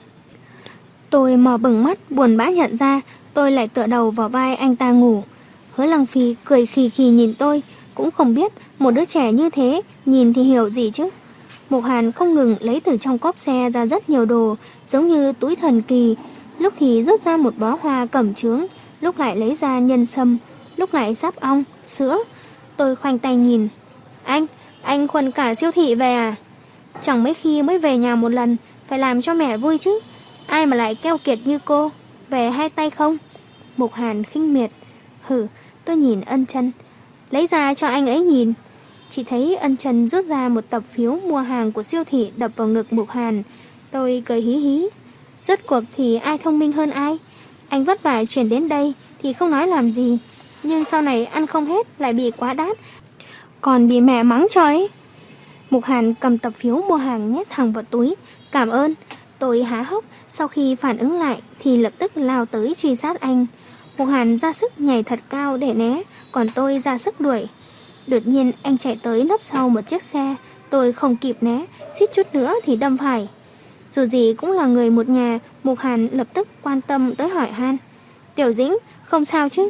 Tôi mò bừng mắt, buồn bã nhận ra tôi lại tựa đầu vào vai anh ta ngủ. Hứa Lăng Phi cười khì khì nhìn tôi, cũng không biết một đứa trẻ như thế nhìn thì hiểu gì chứ. Mục Hàn không ngừng lấy từ trong cốp xe ra rất nhiều đồ, giống như túi thần kỳ. Lúc thì rút ra một bó hoa cẩm chướng, lúc lại lấy ra nhân sâm, lúc lại sáp ong, sữa. Tôi khoanh tay nhìn. Anh, anh khuân cả siêu thị về à? Chẳng mấy khi mới về nhà một lần, phải làm cho mẹ vui chứ. Ai mà lại keo kiệt như cô, về hai tay không? Mục Hàn khinh miệt. Hử, tôi nhìn Ân Trân. Lấy ra cho anh ấy nhìn. Chỉ thấy Ân Trân rút ra một tập phiếu mua hàng của siêu thị đập vào ngực Mục Hàn. Tôi cười hí hí. Rốt cuộc thì ai thông minh hơn ai? Anh vất vả chuyển đến đây thì không nói làm gì. nhưng sau này ăn không hết lại bị quá đắt, còn bị mẹ mắng cho ấy. Mục Hàn cầm tập phiếu mua hàng nhét thẳng vào túi. Cảm ơn. Tôi há hốc, sau khi phản ứng lại thì lập tức lao tới truy sát anh. Mục Hàn ra sức nhảy thật cao để né, còn tôi ra sức đuổi. Đột nhiên anh chạy tới nấp sau một chiếc xe, tôi không kịp né, suýt chút nữa thì đâm phải. Dù gì cũng là người một nhà, Mục Hàn lập tức quan tâm tới hỏi han. Tiểu Dĩnh, không sao chứ?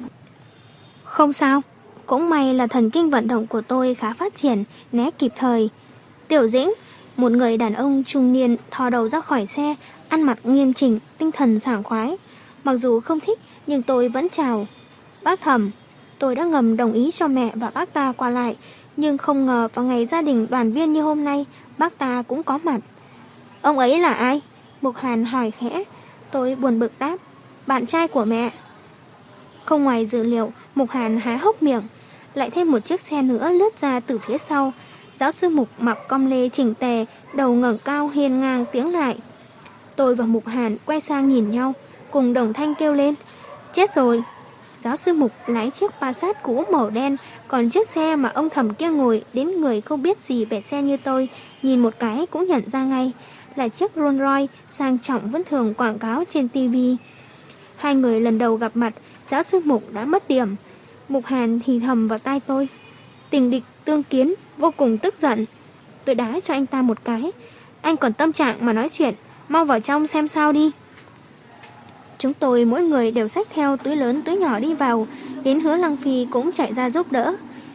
Không sao. Cũng may là thần kinh vận động của tôi khá phát triển, né kịp thời. Tiểu Dĩnh, một người đàn ông trung niên thò đầu ra khỏi xe, ăn mặc nghiêm chỉnh, tinh thần sảng khoái. Mặc dù không thích nhưng tôi vẫn chào. Bác Thẩm, tôi đã ngầm đồng ý cho mẹ và bác ta qua lại, nhưng không ngờ vào ngày gia đình đoàn viên như hôm nay, bác ta cũng có mặt. Ông ấy là ai? Mục Hàn hỏi khẽ. Tôi buồn bực đáp. Bạn trai của mẹ. Không ngoài dự liệu, Mục Hàn há hốc miệng. Lại thêm một chiếc xe nữa lướt ra từ phía sau. Giáo sư Mục mặc com lê chỉnh tề, đầu ngẩng cao hiên ngang tiếng lại. Tôi và Mục Hàn quay sang nhìn nhau, cùng đồng thanh kêu lên. Chết rồi! Giáo sư Mục lái chiếc Passat cũ màu đen, còn chiếc xe mà ông Thẩm kia ngồi, đến người không biết gì về xe như tôi, nhìn một cái cũng nhận ra ngay, là chiếc Rolls Royce sang trọng vẫn thường quảng cáo trên ti vi. Hai người lần đầu gặp mặt, giáo sư Mục đã mất điểm. Mục Hàn thì thầm vào tai tôi. Tình địch tương kiến, vô cùng tức giận. Tôi đá cho anh ta một cái. Anh còn tâm trạng mà nói chuyện, mau vào trong xem sao đi. Chúng tôi mỗi người đều xách theo túi lớn túi nhỏ đi vào, đến Hứa Lăng Phi cũng chạy ra giúp đỡ.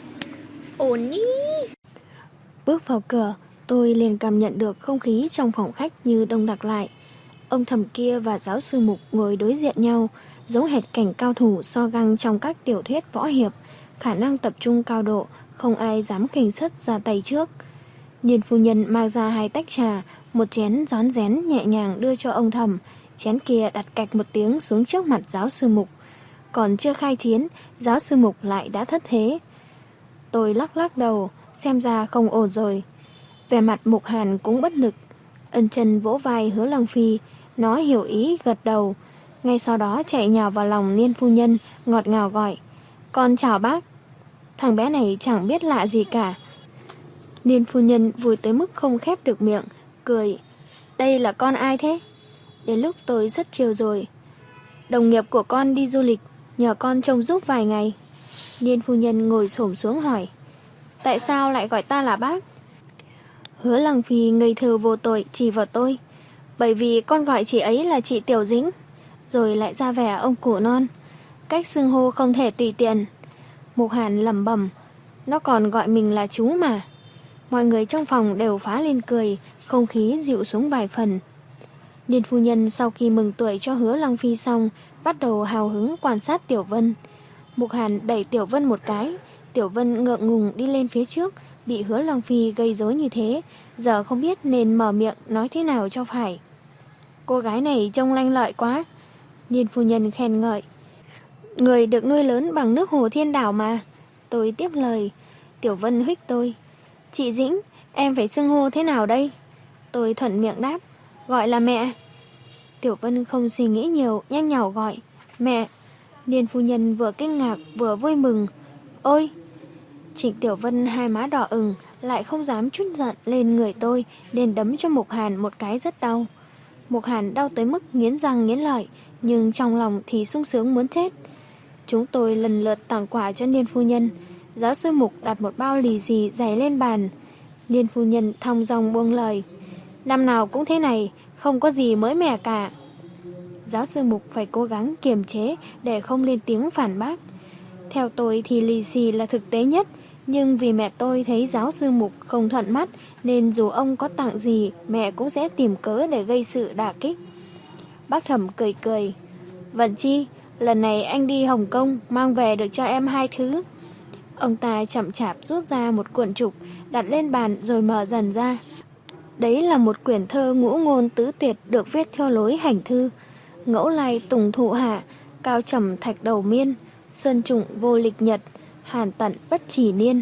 Ổn ý. Bước vào cửa, tôi liền cảm nhận được không khí trong phòng khách như đông đặc lại. Ông Thẩm kia và giáo sư Mục ngồi đối diện nhau, giống hệt cảnh cao thủ so găng trong các tiểu thuyết võ hiệp, khả năng tập trung cao độ, không ai dám khinh suất ra tay trước. Niên phu nhân mang ra hai tách trà, một chén rón rén nhẹ nhàng đưa cho ông Thẩm, chén kia đặt cạch một tiếng xuống trước mặt giáo sư Mục. Còn chưa khai chiến, giáo sư Mục lại đã thất thế. Tôi lắc lắc đầu, xem ra không ổn rồi. Vẻ mặt Mục Hàn cũng bất lực. Ân Chân vỗ vai Hứa Lăng Phi, nó hiểu ý gật đầu. Ngay sau đó chạy nhào vào lòng Niên phu nhân, ngọt ngào gọi. Con chào bác. Thằng bé này chẳng biết lạ gì cả. Niên phu nhân vui tới mức không khép được miệng, cười. Đây là con ai thế? Đến lúc tôi rất chiều rồi. Đồng nghiệp của con đi du lịch, nhờ con trông giúp vài ngày. Niên phu nhân ngồi xổm xuống hỏi. Tại sao lại gọi ta là bác? Hứa Lăng Phi ngây thơ vô tội chỉ vào tôi. Bởi vì con gọi chị ấy là chị Tiểu Dĩnh. Rồi lại ra vẻ ông cụ non. Cách xưng hô không thể tùy tiện. Mục Hàn lẩm bẩm. Nó còn gọi mình là chú mà. Mọi người trong phòng đều phá lên cười, không khí dịu xuống vài phần. Niên phu nhân sau khi mừng tuổi cho Hứa Lăng Phi xong, bắt đầu hào hứng quan sát Tiểu Vân. Mục Hàn đẩy Tiểu Vân một cái. Tiểu Vân ngượng ngùng đi lên phía trước, bị Hứa Lăng Phi gây rối như thế, giờ không biết nên mở miệng nói thế nào cho phải. Cô gái này trông lanh lợi quá. Niên phu nhân khen ngợi. Người được nuôi lớn bằng nước hồ thiên đảo mà. Tôi tiếp lời. Tiểu Vân huých tôi. Chị Dĩnh, em phải xưng hô thế nào đây? Tôi thuận miệng đáp. Gọi là mẹ. Tiểu Vân không suy nghĩ nhiều, nhanh nhảu gọi. Mẹ. Niên phu nhân vừa kinh ngạc vừa vui mừng. Ôi! Trịnh Tiểu Vân hai má đỏ ửng, lại không dám chút giận lên người tôi, nên đấm cho Mục Hàn một cái rất đau. Mục Hàn đau tới mức nghiến răng nghiến lợi, nhưng trong lòng thì sung sướng muốn chết. Chúng tôi lần lượt tặng quà cho Niên phu nhân. Giáo sư Mục đặt một bao lì xì dày lên bàn. Niên phu nhân thong dong buông lời. Năm nào cũng thế này, không có gì mới mẻ cả. Giáo sư Mục phải cố gắng kiềm chế để không lên tiếng phản bác. Theo tôi thì lì xì là thực tế nhất, nhưng vì mẹ tôi thấy giáo sư Mục không thuận mắt, nên dù ông có tặng gì, mẹ cũng sẽ tìm cớ để gây sự đả kích. Bác Thẩm cười cười. Vận Chi, lần này anh đi Hồng Kông, mang về được cho em hai thứ. Ông ta chậm chạp rút ra một cuộn trục, đặt lên bàn rồi mở dần ra. Đấy là một quyển thơ ngũ ngôn tứ tuyệt được viết theo lối hành thư. Ngẫu lai tùng thụ hạ, cao trầm thạch đầu miên, sơn trụng vô lịch nhật, hàn tận bất chỉ niên.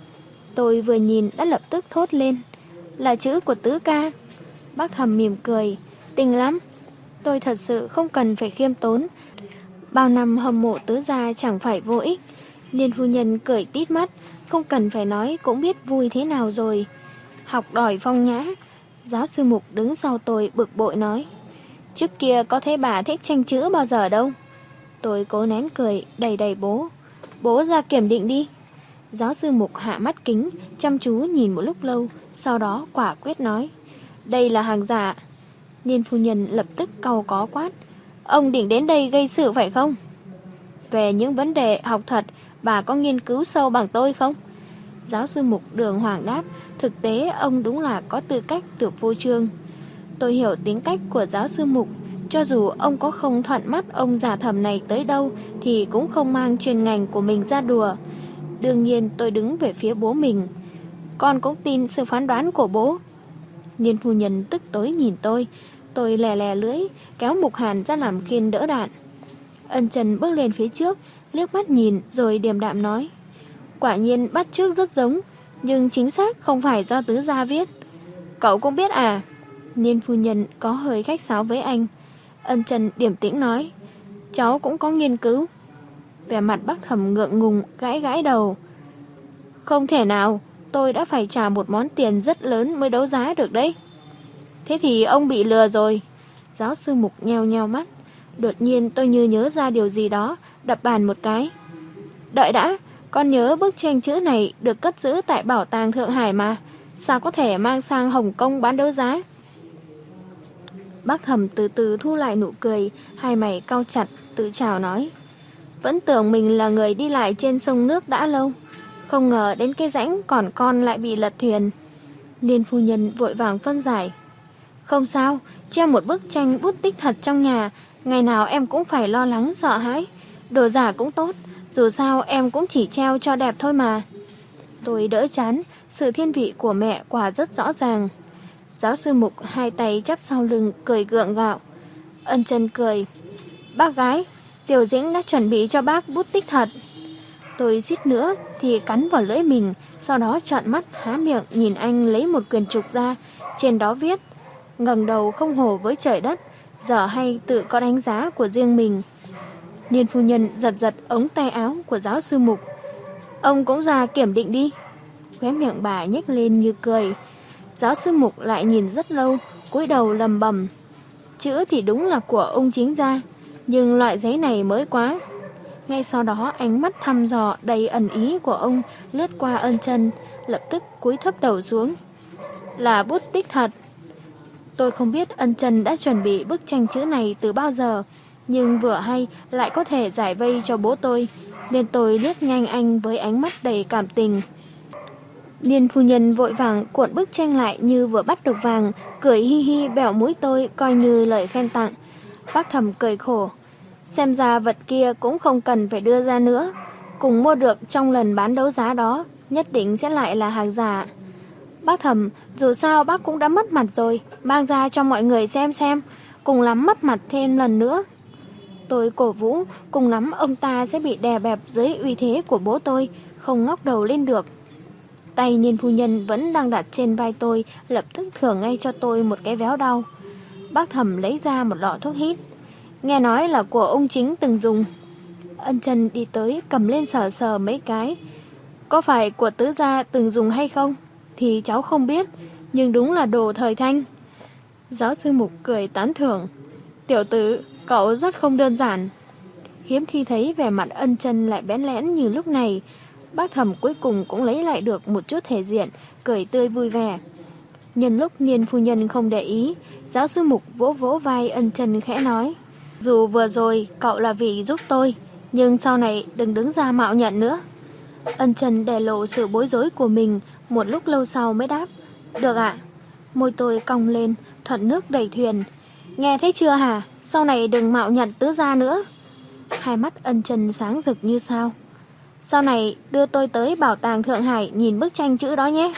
Tôi vừa nhìn đã lập tức thốt lên. Là chữ của Tứ ca. Bác Thẩm mỉm cười. Tình lắm. Tôi thật sự không cần phải khiêm tốn. Bao năm hâm mộ Tứ gia chẳng phải vô ích. Niên phu nhân cười tít mắt, không cần phải nói cũng biết vui thế nào rồi. Học đòi phong nhã. Giáo sư Mục đứng sau tôi bực bội nói, trước kia có thấy bà thích tranh chữ bao giờ đâu. Tôi cố nén cười, đầy đầy bố. Bố ra kiểm định đi. Giáo sư Mục hạ mắt kính, chăm chú nhìn một lúc lâu, sau đó quả quyết nói, đây là hàng giả. Niên phu nhân lập tức cau có quát, ông định đến đây gây sự phải không? Về những vấn đề học thuật, bà có nghiên cứu sâu bằng tôi không? Giáo sư Mục đường hoàng đáp, thực tế ông đúng là có tư cách được phô trương. Tôi hiểu tính cách của giáo sư Mục, cho dù ông có không thuận mắt ông già thầm này tới đâu thì cũng không mang chuyên ngành của mình ra đùa. Đương nhiên tôi đứng về phía bố mình. Con cũng tin sự phán đoán của bố. Niên phu nhân tức tối nhìn tôi. Tôi lè lè lưỡi, kéo Mục Hàn ra làm khiên đỡ đạn. Ân Trần bước lên phía trước, liếc mắt nhìn rồi điềm đạm nói, quả nhiên bắt chước rất giống, nhưng chính xác không phải do Tứ gia viết. Cậu cũng biết à? Niên phu nhân có hơi khách sáo với anh. Ân Trần điềm tĩnh nói, cháu cũng có nghiên cứu. Vẻ mặt Bác Thẩm ngượng ngùng gãi gãi đầu. Không thể nào, tôi đã phải trả một món tiền rất lớn mới đấu giá được đấy. Thế thì ông bị lừa rồi. Giáo sư Mục nheo nheo mắt. Đột nhiên tôi như nhớ ra điều gì đó, đập bàn một cái. Đợi đã, con nhớ bức tranh chữ này được cất giữ tại bảo tàng Thượng Hải mà, sao có thể mang sang Hồng Kông bán đấu giá? Bác Thẩm từ từ thu lại nụ cười, hai mày cau chặt, tự trào nói, vẫn tưởng mình là người đi lại trên sông nước đã lâu, không ngờ đến cái rãnh còn con lại bị lật thuyền. Niên phu nhân vội vàng phân giải, không sao, treo một bức tranh bút tích thật trong nhà, ngày nào em cũng phải lo lắng sợ hãi. Đồ giả cũng tốt, dù sao em cũng chỉ treo cho đẹp thôi mà. Tôi đỡ chán, sự thiên vị của mẹ quả rất rõ ràng. Giáo sư Mục hai tay chắp sau lưng cười gượng gạo. Ân Trần cười, bác gái, Tiểu Dĩnh đã chuẩn bị cho bác bút tích thật. Tôi suýt nữa thì cắn vào lưỡi mình, sau đó trợn mắt há miệng nhìn anh lấy một quyển trục ra, trên đó viết, ngẩng đầu không hổ với trời đất, dở hay tự có đánh giá của riêng mình. Niên phu nhân giật giật ống tay áo của giáo sư Mục. Ông cũng ra kiểm định đi. Khóe miệng bà nhếch lên như cười. Giáo sư Mục lại nhìn rất lâu, cúi đầu lầm bầm. Chữ thì đúng là của ông chính gia, nhưng loại giấy này mới quá. Ngay sau đó ánh mắt thăm dò đầy ẩn ý của ông lướt qua Ân Trần, lập tức cúi thấp đầu xuống. Là bút tích thật. Tôi không biết Ân Trần đã chuẩn bị bức tranh chữ này từ bao giờ, nhưng vừa hay lại có thể giải vây cho bố tôi, nên tôi liếc nhanh anh với ánh mắt đầy cảm tình. Niên phu nhân vội vàng cuộn bức tranh lại như vừa bắt được vàng, cười hi hi bẹo mũi tôi coi như lời khen tặng. Bác Thẩm cười khổ, xem ra vật kia cũng không cần phải đưa ra nữa, cùng mua được trong lần bán đấu giá đó, nhất định sẽ lại là hàng giả. Bác Thẩm, dù sao bác cũng đã mất mặt rồi, mang ra cho mọi người xem xem, cùng lắm mất mặt thêm lần nữa. Tôi cổ vũ, cùng lắm ông ta sẽ bị đè bẹp dưới uy thế của bố tôi, không ngóc đầu lên được. Tay Niên phu nhân vẫn đang đặt trên vai tôi, lập tức thưởng ngay cho tôi một cái véo đau. Bác Thẩm lấy ra một lọ thuốc hít. Nghe nói là của ông chính từng dùng. Ân Trần đi tới cầm lên sờ sờ mấy cái. Có phải của Tứ gia từng dùng hay không thì cháu không biết, nhưng đúng là đồ thời Thanh. Giáo sư Mục cười tán thưởng. Tiểu tử, cậu rất không đơn giản. Hiếm khi thấy vẻ mặt Ân Trần lại bén lẽn như lúc này. Bác Thẩm cuối cùng cũng lấy lại được một chút thể diện, cười tươi vui vẻ. Nhân lúc Niên phu nhân không để ý, giáo sư Mục vỗ vỗ vai Ân Trần khẽ nói, dù vừa rồi cậu là vì giúp tôi, nhưng sau này đừng đứng ra mạo nhận nữa. Ân Trần để lộ sự bối rối của mình, một lúc lâu sau mới đáp, được ạ. Môi tôi cong lên, thuận nước đẩy thuyền. Nghe thấy chưa hả, sau này đừng mạo nhận Tứ gia nữa. Hai mắt Ân Trần sáng rực như sao. Sau này đưa tôi tới bảo tàng Thượng Hải nhìn bức tranh chữ đó nhé.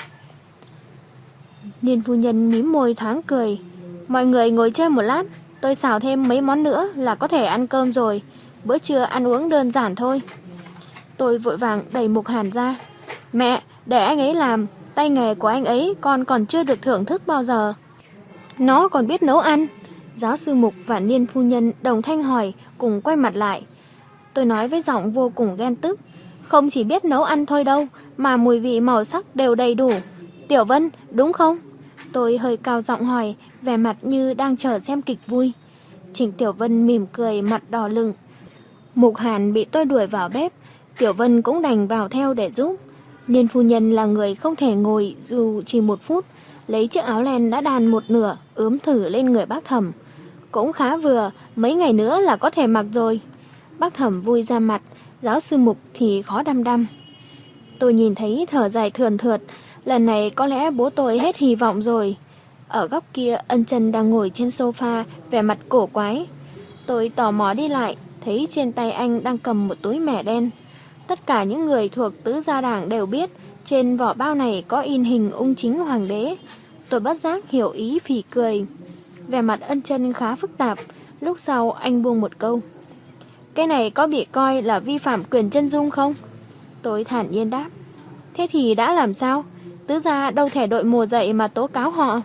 Niên phu nhân mím môi thoáng cười. Mọi người ngồi chơi một lát, tôi xào thêm mấy món nữa là có thể ăn cơm rồi. Bữa trưa ăn uống đơn giản thôi. Tôi vội vàng đẩy Mục Hàn ra. Mẹ, để anh ấy làm, tay nghề của anh ấy con còn chưa được thưởng thức bao giờ. Nó còn biết nấu ăn. Giáo sư Mục và Niên phu nhân đồng thanh hỏi, cùng quay mặt lại. Tôi nói với giọng vô cùng ghen tức. Không chỉ biết nấu ăn thôi đâu, mà mùi vị màu sắc đều đầy đủ. Tiểu Vân, đúng không? Tôi hơi cao giọng hỏi, vẻ mặt như đang chờ xem kịch vui. Trịnh Tiểu Vân mỉm cười, mặt đỏ lửng. Mục Hàn bị tôi đuổi vào bếp, Tiểu Vân cũng đành vào theo để giúp. Niên phu nhân là người không thể ngồi dù chỉ một phút, lấy chiếc áo len đã đàn một nửa, ướm thử lên người bác Thẩm. Cũng khá vừa, mấy ngày nữa là có thể mặc rồi. Bác Thẩm vui ra mặt, giáo sư Mục thì khó đăm đăm. Tôi nhìn thấy thở dài thườn thượt, lần này có lẽ bố tôi hết hy vọng rồi. Ở góc kia, Ân Chân đang ngồi trên sofa, vẻ mặt cổ quái. Tôi tò mò đi lại, thấy trên tay anh đang cầm một túi mẻ đen. Tất cả những người thuộc tứ gia đảng đều biết trên vỏ bao này có in hình ung chính hoàng đế. Tôi bất giác hiểu ý phì cười. Vẻ mặt Ân Chân khá phức tạp. Lúc sau anh buông một câu. Cái này có bị coi là vi phạm quyền chân dung không? Tôi thản nhiên đáp. Thế thì đã làm sao? Tứ gia đâu thể đội mùa dậy mà tố cáo họ.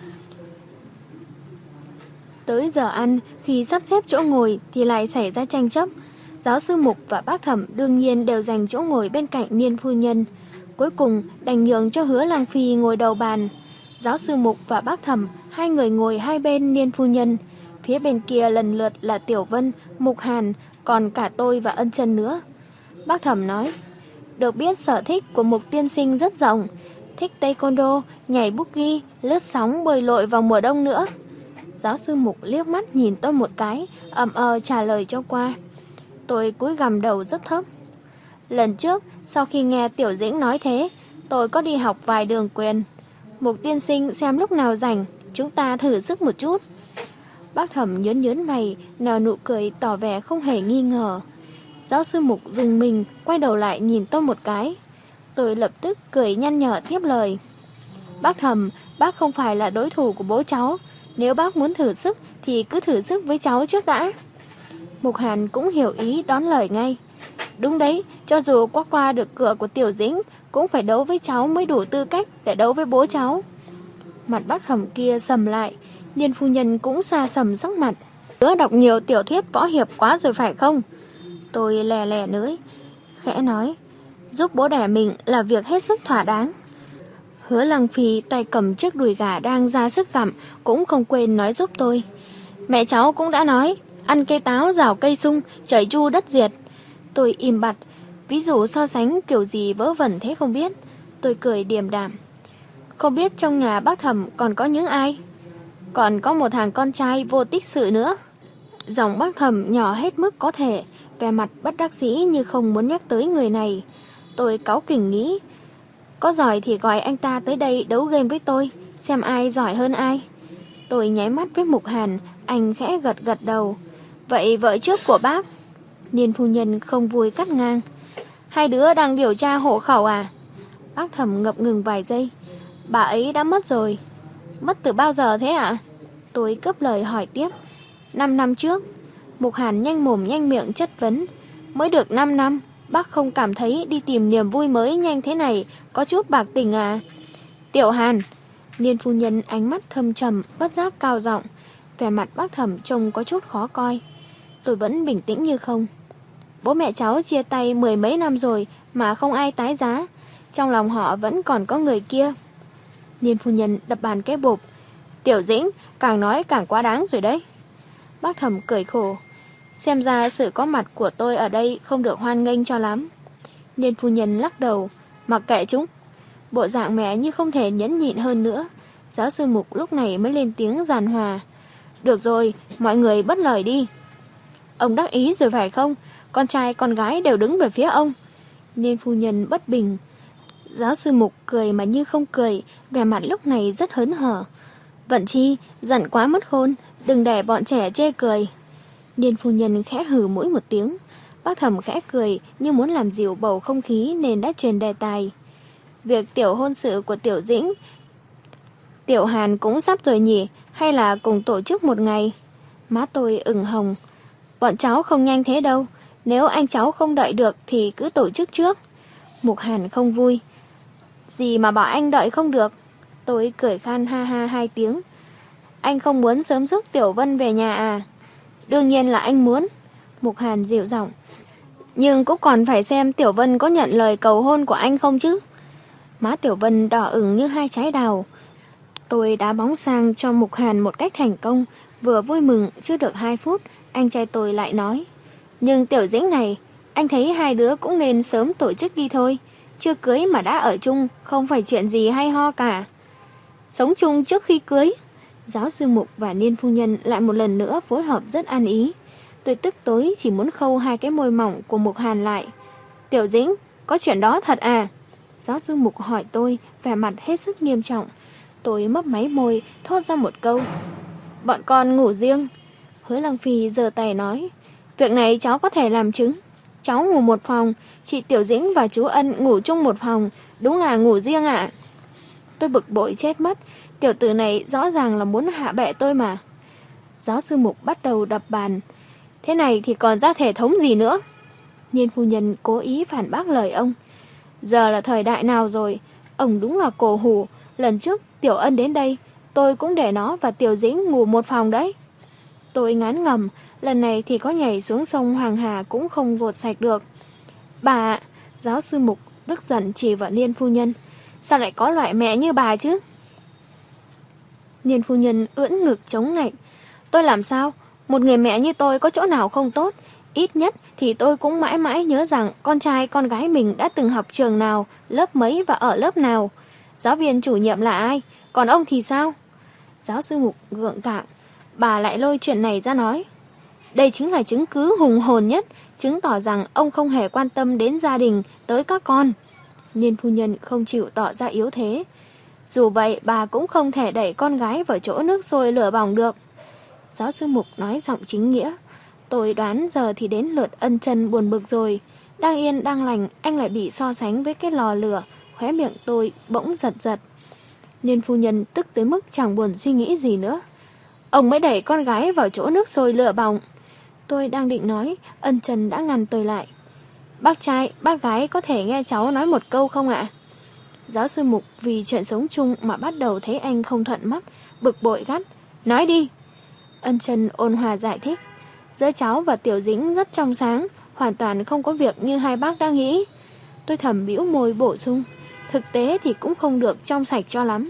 Tới giờ ăn, khi sắp xếp chỗ ngồi thì lại xảy ra tranh chấp. Giáo sư Mục và bác Thẩm đương nhiên đều giành chỗ ngồi bên cạnh Niên phu nhân. Cuối cùng đành nhường cho Hứa Lăng Phi ngồi đầu bàn. Giáo sư Mục và bác Thẩm, hai người ngồi hai bên Niên phu nhân. Phía bên kia lần lượt là Tiểu Vân, Mục Hàn, còn cả tôi và Ân Chân nữa. Bác Thẩm nói, được biết sở thích của Mục tiên sinh rất rộng, thích taekwondo, nhảy boogie, lướt sóng, bơi lội vào mùa đông nữa. Giáo sư Mục liếc mắt nhìn tôi một cái, ậm ờ trả lời cho qua. Tôi cúi gằm đầu rất thấp. Lần trước, sau khi nghe Tiểu Dĩnh nói thế, tôi có đi học vài đường quyền. Mục tiên sinh xem lúc nào rảnh, chúng ta thử sức một chút. Bác Thẩm nhớn nhớn mày, nở nụ cười tỏ vẻ không hề nghi ngờ. Giáo sư Mục dùng mình, quay đầu lại nhìn tôi một cái. Tôi lập tức cười nhăn nhở tiếp lời. Bác Thẩm, bác không phải là đối thủ của bố cháu. Nếu bác muốn thử sức thì cứ thử sức với cháu trước đã. Mục Hàn cũng hiểu ý đón lời ngay. Đúng đấy, cho dù qua qua được cửa của Tiểu Dĩnh, cũng phải đấu với cháu mới đủ tư cách để đấu với bố cháu. Mặt bác Thẩm kia sầm lại, Niên phu nhân cũng xa sầm sắc mặt. Đứa đọc nhiều tiểu thuyết võ hiệp quá rồi phải không? Tôi lè lè nới, khẽ nói, giúp bố đẻ mình là việc hết sức thỏa đáng. Hứa Lăng Phi tay cầm chiếc đùi gà đang ra sức gặm, cũng không quên nói giúp tôi. Mẹ cháu cũng đã nói, ăn cây táo rào cây sung, trời chu đất diệt. Tôi im bặt, ví dụ so sánh kiểu gì vớ vẩn thế không biết. Tôi cười điềm đạm. Không biết trong nhà bác Thẩm còn có những ai? Còn có một thằng con trai vô tích sự nữa. Giọng bác Thẩm nhỏ hết mức có thể, vẻ mặt bất đắc dĩ như không muốn nhắc tới người này. Tôi cáu kỉnh nghĩ, có giỏi thì gọi anh ta tới đây đấu game với tôi, xem ai giỏi hơn ai. Tôi nháy mắt với Mục Hàn, anh khẽ gật gật đầu. Vậy vợ trước của bác? Niên phu nhân không vui cắt ngang. Hai đứa đang điều tra hộ khẩu à? Bác Thẩm ngập ngừng vài giây. Bà ấy đã mất rồi. Mất từ bao giờ thế ạ? À? Tôi cấp lời hỏi tiếp. Năm năm trước. Mục Hàn nhanh mồm nhanh miệng chất vấn. Mới được năm năm, bác không cảm thấy đi tìm niềm vui mới nhanh thế này có chút bạc tình à? Tiểu Hàn. Niên phu nhân ánh mắt thâm trầm, bất giác cao giọng. Vẻ mặt bác Thẩm trông có chút khó coi. Tôi vẫn bình tĩnh như không. Bố mẹ cháu chia tay mười mấy năm rồi mà không ai tái giá. Trong lòng họ vẫn còn có người kia. Niên phu nhân đập bàn cái bộp. Tiểu Dĩnh, càng nói càng quá đáng rồi đấy. Bác Thẩm cười khổ. Xem ra sự có mặt của tôi ở đây không được hoan nghênh cho lắm. Niên phu nhân lắc đầu. Mặc kệ chúng. Bộ dạng mẹ như không thể nhẫn nhịn hơn nữa. Giáo sư Mục lúc này mới lên tiếng giàn hòa. Được rồi, mọi người bất lời đi. Ông đắc ý rồi phải không? Con trai con gái đều đứng về phía ông. Niên phu nhân bất bình. Giáo sư Mục cười mà như không cười, vẻ mặt lúc này rất hớn hở. Vận Chi, giận quá mất khôn, đừng để bọn trẻ chê cười. Niên phu nhân khẽ hừ mũi một tiếng. Bác Thẩm khẽ cười như muốn làm dịu bầu không khí nên đã truyền đề tài. Việc tiểu hôn sự của Tiểu Dĩnh, Tiểu Hàn cũng sắp rồi nhỉ, hay là cùng tổ chức một ngày? Má tôi ửng hồng. Bọn cháu không nhanh thế đâu, nếu anh cháu không đợi được thì cứ tổ chức trước. Mục Hàn không vui. Gì mà bảo anh đợi không được? Tôi cười khan ha ha hai tiếng. Anh không muốn sớm rước Tiểu Vân về nhà à? Đương nhiên là anh muốn. Mục Hàn dịu giọng. Nhưng cũng còn phải xem Tiểu Vân có nhận lời cầu hôn của anh không chứ. Má Tiểu Vân đỏ ửng như hai trái đào. Tôi đá bóng sang cho Mục Hàn một cách thành công. Vừa vui mừng chưa được hai phút, anh trai tôi lại nói: Nhưng Tiểu Dĩnh này, anh thấy hai đứa cũng nên sớm tổ chức đi thôi. Chưa cưới mà đã ở chung, không phải chuyện gì hay ho cả. Sống chung trước khi cưới. Giáo sư Mục và Niên phu nhân lại một lần nữa phối hợp rất ăn ý. Tôi tức tối chỉ muốn khâu hai cái môi mỏng của Mục Hàn lại. Tiểu Dĩnh, có chuyện đó thật à? Giáo sư Mục hỏi tôi, vẻ mặt hết sức nghiêm trọng. Tôi mấp máy môi, thốt ra một câu: Bọn con ngủ riêng. Hứa Lăng Phi giơ tay nói: Việc này cháu có thể làm chứng. Cháu ngủ một phòng, chị Tiểu Dĩnh và chú Ân ngủ chung một phòng, đúng là ngủ riêng ạ. Tôi bực bội chết mất, tiểu tử này rõ ràng là muốn hạ bệ tôi mà. Giáo sư Mục bắt đầu đập bàn: Thế này thì còn ra thể thống gì nữa? Niên phu nhân cố ý phản bác lời ông: Giờ là thời đại nào rồi, ông đúng là cổ hủ. Lần trước Tiểu Ân đến đây, tôi cũng để nó và Tiểu Dĩnh ngủ một phòng đấy. Tôi ngán ngẩm, lần này thì có nhảy xuống sông Hoàng Hà cũng không vột sạch được. Bà, giáo sư Mục tức giận chỉ vào Niên phu nhân: Sao lại có loại mẹ như bà chứ? Niên phu nhân ưỡn ngực chống lạnh: Tôi làm sao? Một người mẹ như tôi có chỗ nào không tốt? Ít nhất thì tôi cũng mãi mãi nhớ rằng con trai con gái mình đã từng học trường nào, lớp mấy và ở lớp nào. Giáo viên chủ nhiệm là ai? Còn ông thì sao? Giáo sư Mục gượng gạo: Bà lại lôi chuyện này ra nói. Đây chính là chứng cứ hùng hồn nhất, chứng tỏ rằng ông không hề quan tâm đến gia đình, tới các con. Niên phu nhân không chịu tỏ ra yếu thế: Dù vậy bà cũng không thể đẩy con gái vào chỗ nước sôi lửa bỏng được. Giáo sư Mục nói giọng chính nghĩa: Tôi đoán giờ thì đến lượt Ân Chân buồn bực rồi. Đang yên đang lành, anh lại bị so sánh với cái lò lửa. Khóe miệng tôi bỗng giật giật. Niên phu nhân tức tới mức chẳng buồn suy nghĩ gì nữa: Ông mới đẩy con gái vào chỗ nước sôi lửa bỏng. Tôi đang định nói, Ân Chân đã ngăn tôi lại: Bác trai, bác gái có thể nghe cháu nói một câu không ạ? Giáo sư Mục vì chuyện sống chung mà bắt đầu thấy anh không thuận mắt, bực bội gắt: Nói đi. Ân Chân ôn hòa giải thích: Giữa cháu và Tiểu Dĩnh rất trong sáng, hoàn toàn không có việc như hai bác đang nghĩ. Tôi thầm bĩu môi bổ sung: Thực tế thì cũng không được trong sạch cho lắm.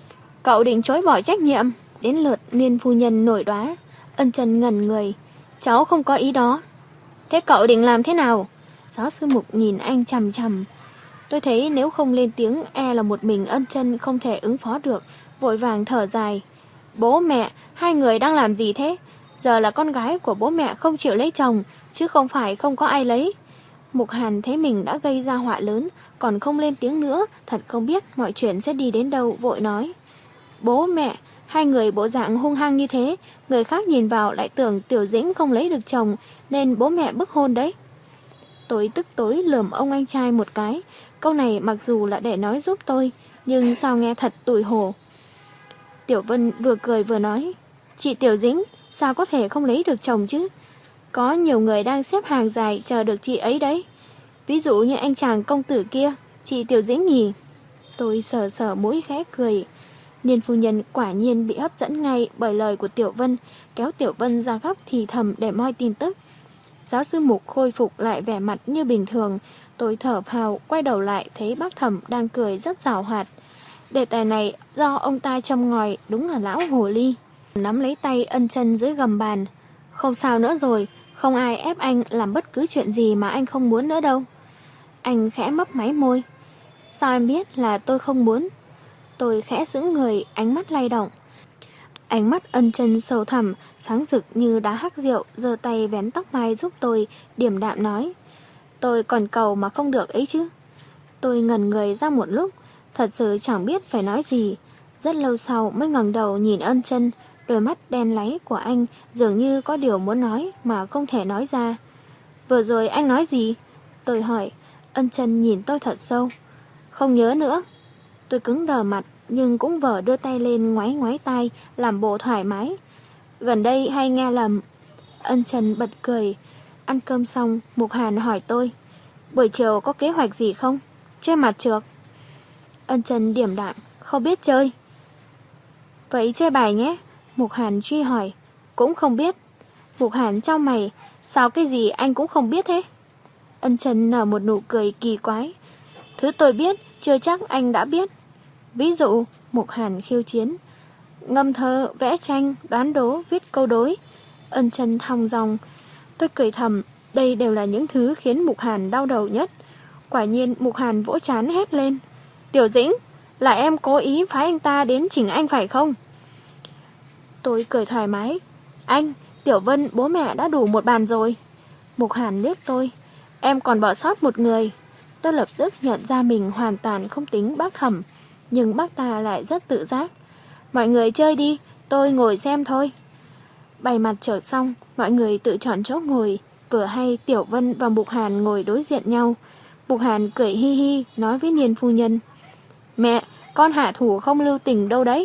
Cậu định chối bỏ trách nhiệm? Đến lượt Niên phu nhân nổi đoá. Ân Chân ngẩn người: Cháu không có ý đó. Thế cậu định làm thế nào? Giáo sư Mục nhìn anh chằm chằm. Tôi thấy nếu không lên tiếng e là một mình Ân Chân không thể ứng phó được, vội vàng thở dài: Bố mẹ, hai người đang làm gì thế? Giờ là con gái của bố mẹ không chịu lấy chồng, chứ không phải không có ai lấy. Mục Hàn thấy mình đã gây ra họa lớn, còn không lên tiếng nữa, thật không biết mọi chuyện sẽ đi đến đâu, vội nói: Bố mẹ, hai người bộ dạng hung hăng như thế, người khác nhìn vào lại tưởng Tiểu Dĩnh không lấy được chồng, nên bố mẹ bức hôn đấy. Tôi tức tối lườm ông anh trai một cái. Câu này mặc dù là để nói giúp tôi, nhưng sao nghe thật tủi hổ. Tiểu Vân vừa cười vừa nói: Chị Tiểu Dĩnh, sao có thể không lấy được chồng chứ? Có nhiều người đang xếp hàng dài chờ được chị ấy đấy. Ví dụ như anh chàng công tử kia, chị Tiểu Dĩnh nhỉ? Tôi sờ sờ mũi khẽ cười. Niên phu nhân quả nhiên bị hấp dẫn ngay bởi lời của Tiểu Vân, kéo Tiểu Vân ra góc thì thầm để moi tin tức. Giáo sư Mục khôi phục lại vẻ mặt như bình thường. Tôi thở phào, quay đầu lại thấy bác Thẩm đang cười rất giảo hoạt. Đề tài này do ông ta châm ngòi, đúng là lão hồ ly. Nắm lấy tay Ân Chân dưới gầm bàn: Không sao nữa rồi, không ai ép anh làm bất cứ chuyện gì mà anh không muốn nữa đâu. Anh khẽ mấp máy môi: Sao em biết là tôi không muốn? Tôi khẽ sững người, ánh mắt lay động. Ánh mắt Ân Chân sâu thẳm, sáng rực như đá hắc rượu, giơ tay vén tóc mai giúp tôi, điềm đạm nói: Tôi còn cầu mà không được ấy chứ. Tôi ngẩn người ra một lúc, thật sự chẳng biết phải nói gì. Rất lâu sau mới ngẩng đầu nhìn Ân Chân, đôi mắt đen láy của anh dường như có điều muốn nói mà không thể nói ra. Vừa rồi anh nói gì? Tôi hỏi. Ân Chân nhìn tôi thật sâu. Không nhớ nữa. Tôi cứng đờ mặt, nhưng cũng vờ đưa tay lên ngoáy ngoáy tai, làm bộ thoải mái. Gần đây hay nghe lầm. Ân Chân bật cười. Ăn cơm xong, Mục Hàn hỏi tôi: Buổi chiều có kế hoạch gì không? Chơi mặt trược. Ân Chân điềm đạm: Không biết chơi. Vậy chơi bài nhé. Mục Hàn truy hỏi. Cũng không biết. Mục Hàn chau mày: Sao cái gì anh cũng không biết thế? Ân Trần nở một nụ cười kỳ quái. Thứ tôi biết, chưa chắc anh đã biết. Ví dụ, Mục Hàn khiêu chiến. Ngâm thơ, vẽ tranh, đoán đố, viết câu đối. Ân Trần thong dong. Tôi cười thầm, đây đều là những thứ khiến Mục Hàn đau đầu nhất. Quả nhiên Mục Hàn vỗ trán hét lên. Tiểu Dĩnh, là em cố ý phái anh ta đến chỉnh anh phải không? Tôi cười thoải mái. Anh, Tiểu Vân, bố mẹ đã đủ một bàn rồi. Mục Hàn liếc tôi. Em còn bỏ sót một người. Tôi lập tức nhận ra mình hoàn toàn không tính bác Thẩm, nhưng bác ta lại rất tự giác. Mọi người chơi đi, tôi ngồi xem thôi. Bày mặt trở xong, mọi người tự chọn chỗ ngồi. Vừa hay Tiểu Vân và Mục Hàn ngồi đối diện nhau. Mục Hàn cười hi hi nói với Niên phu nhân. Mẹ, con hạ thủ không lưu tình đâu đấy.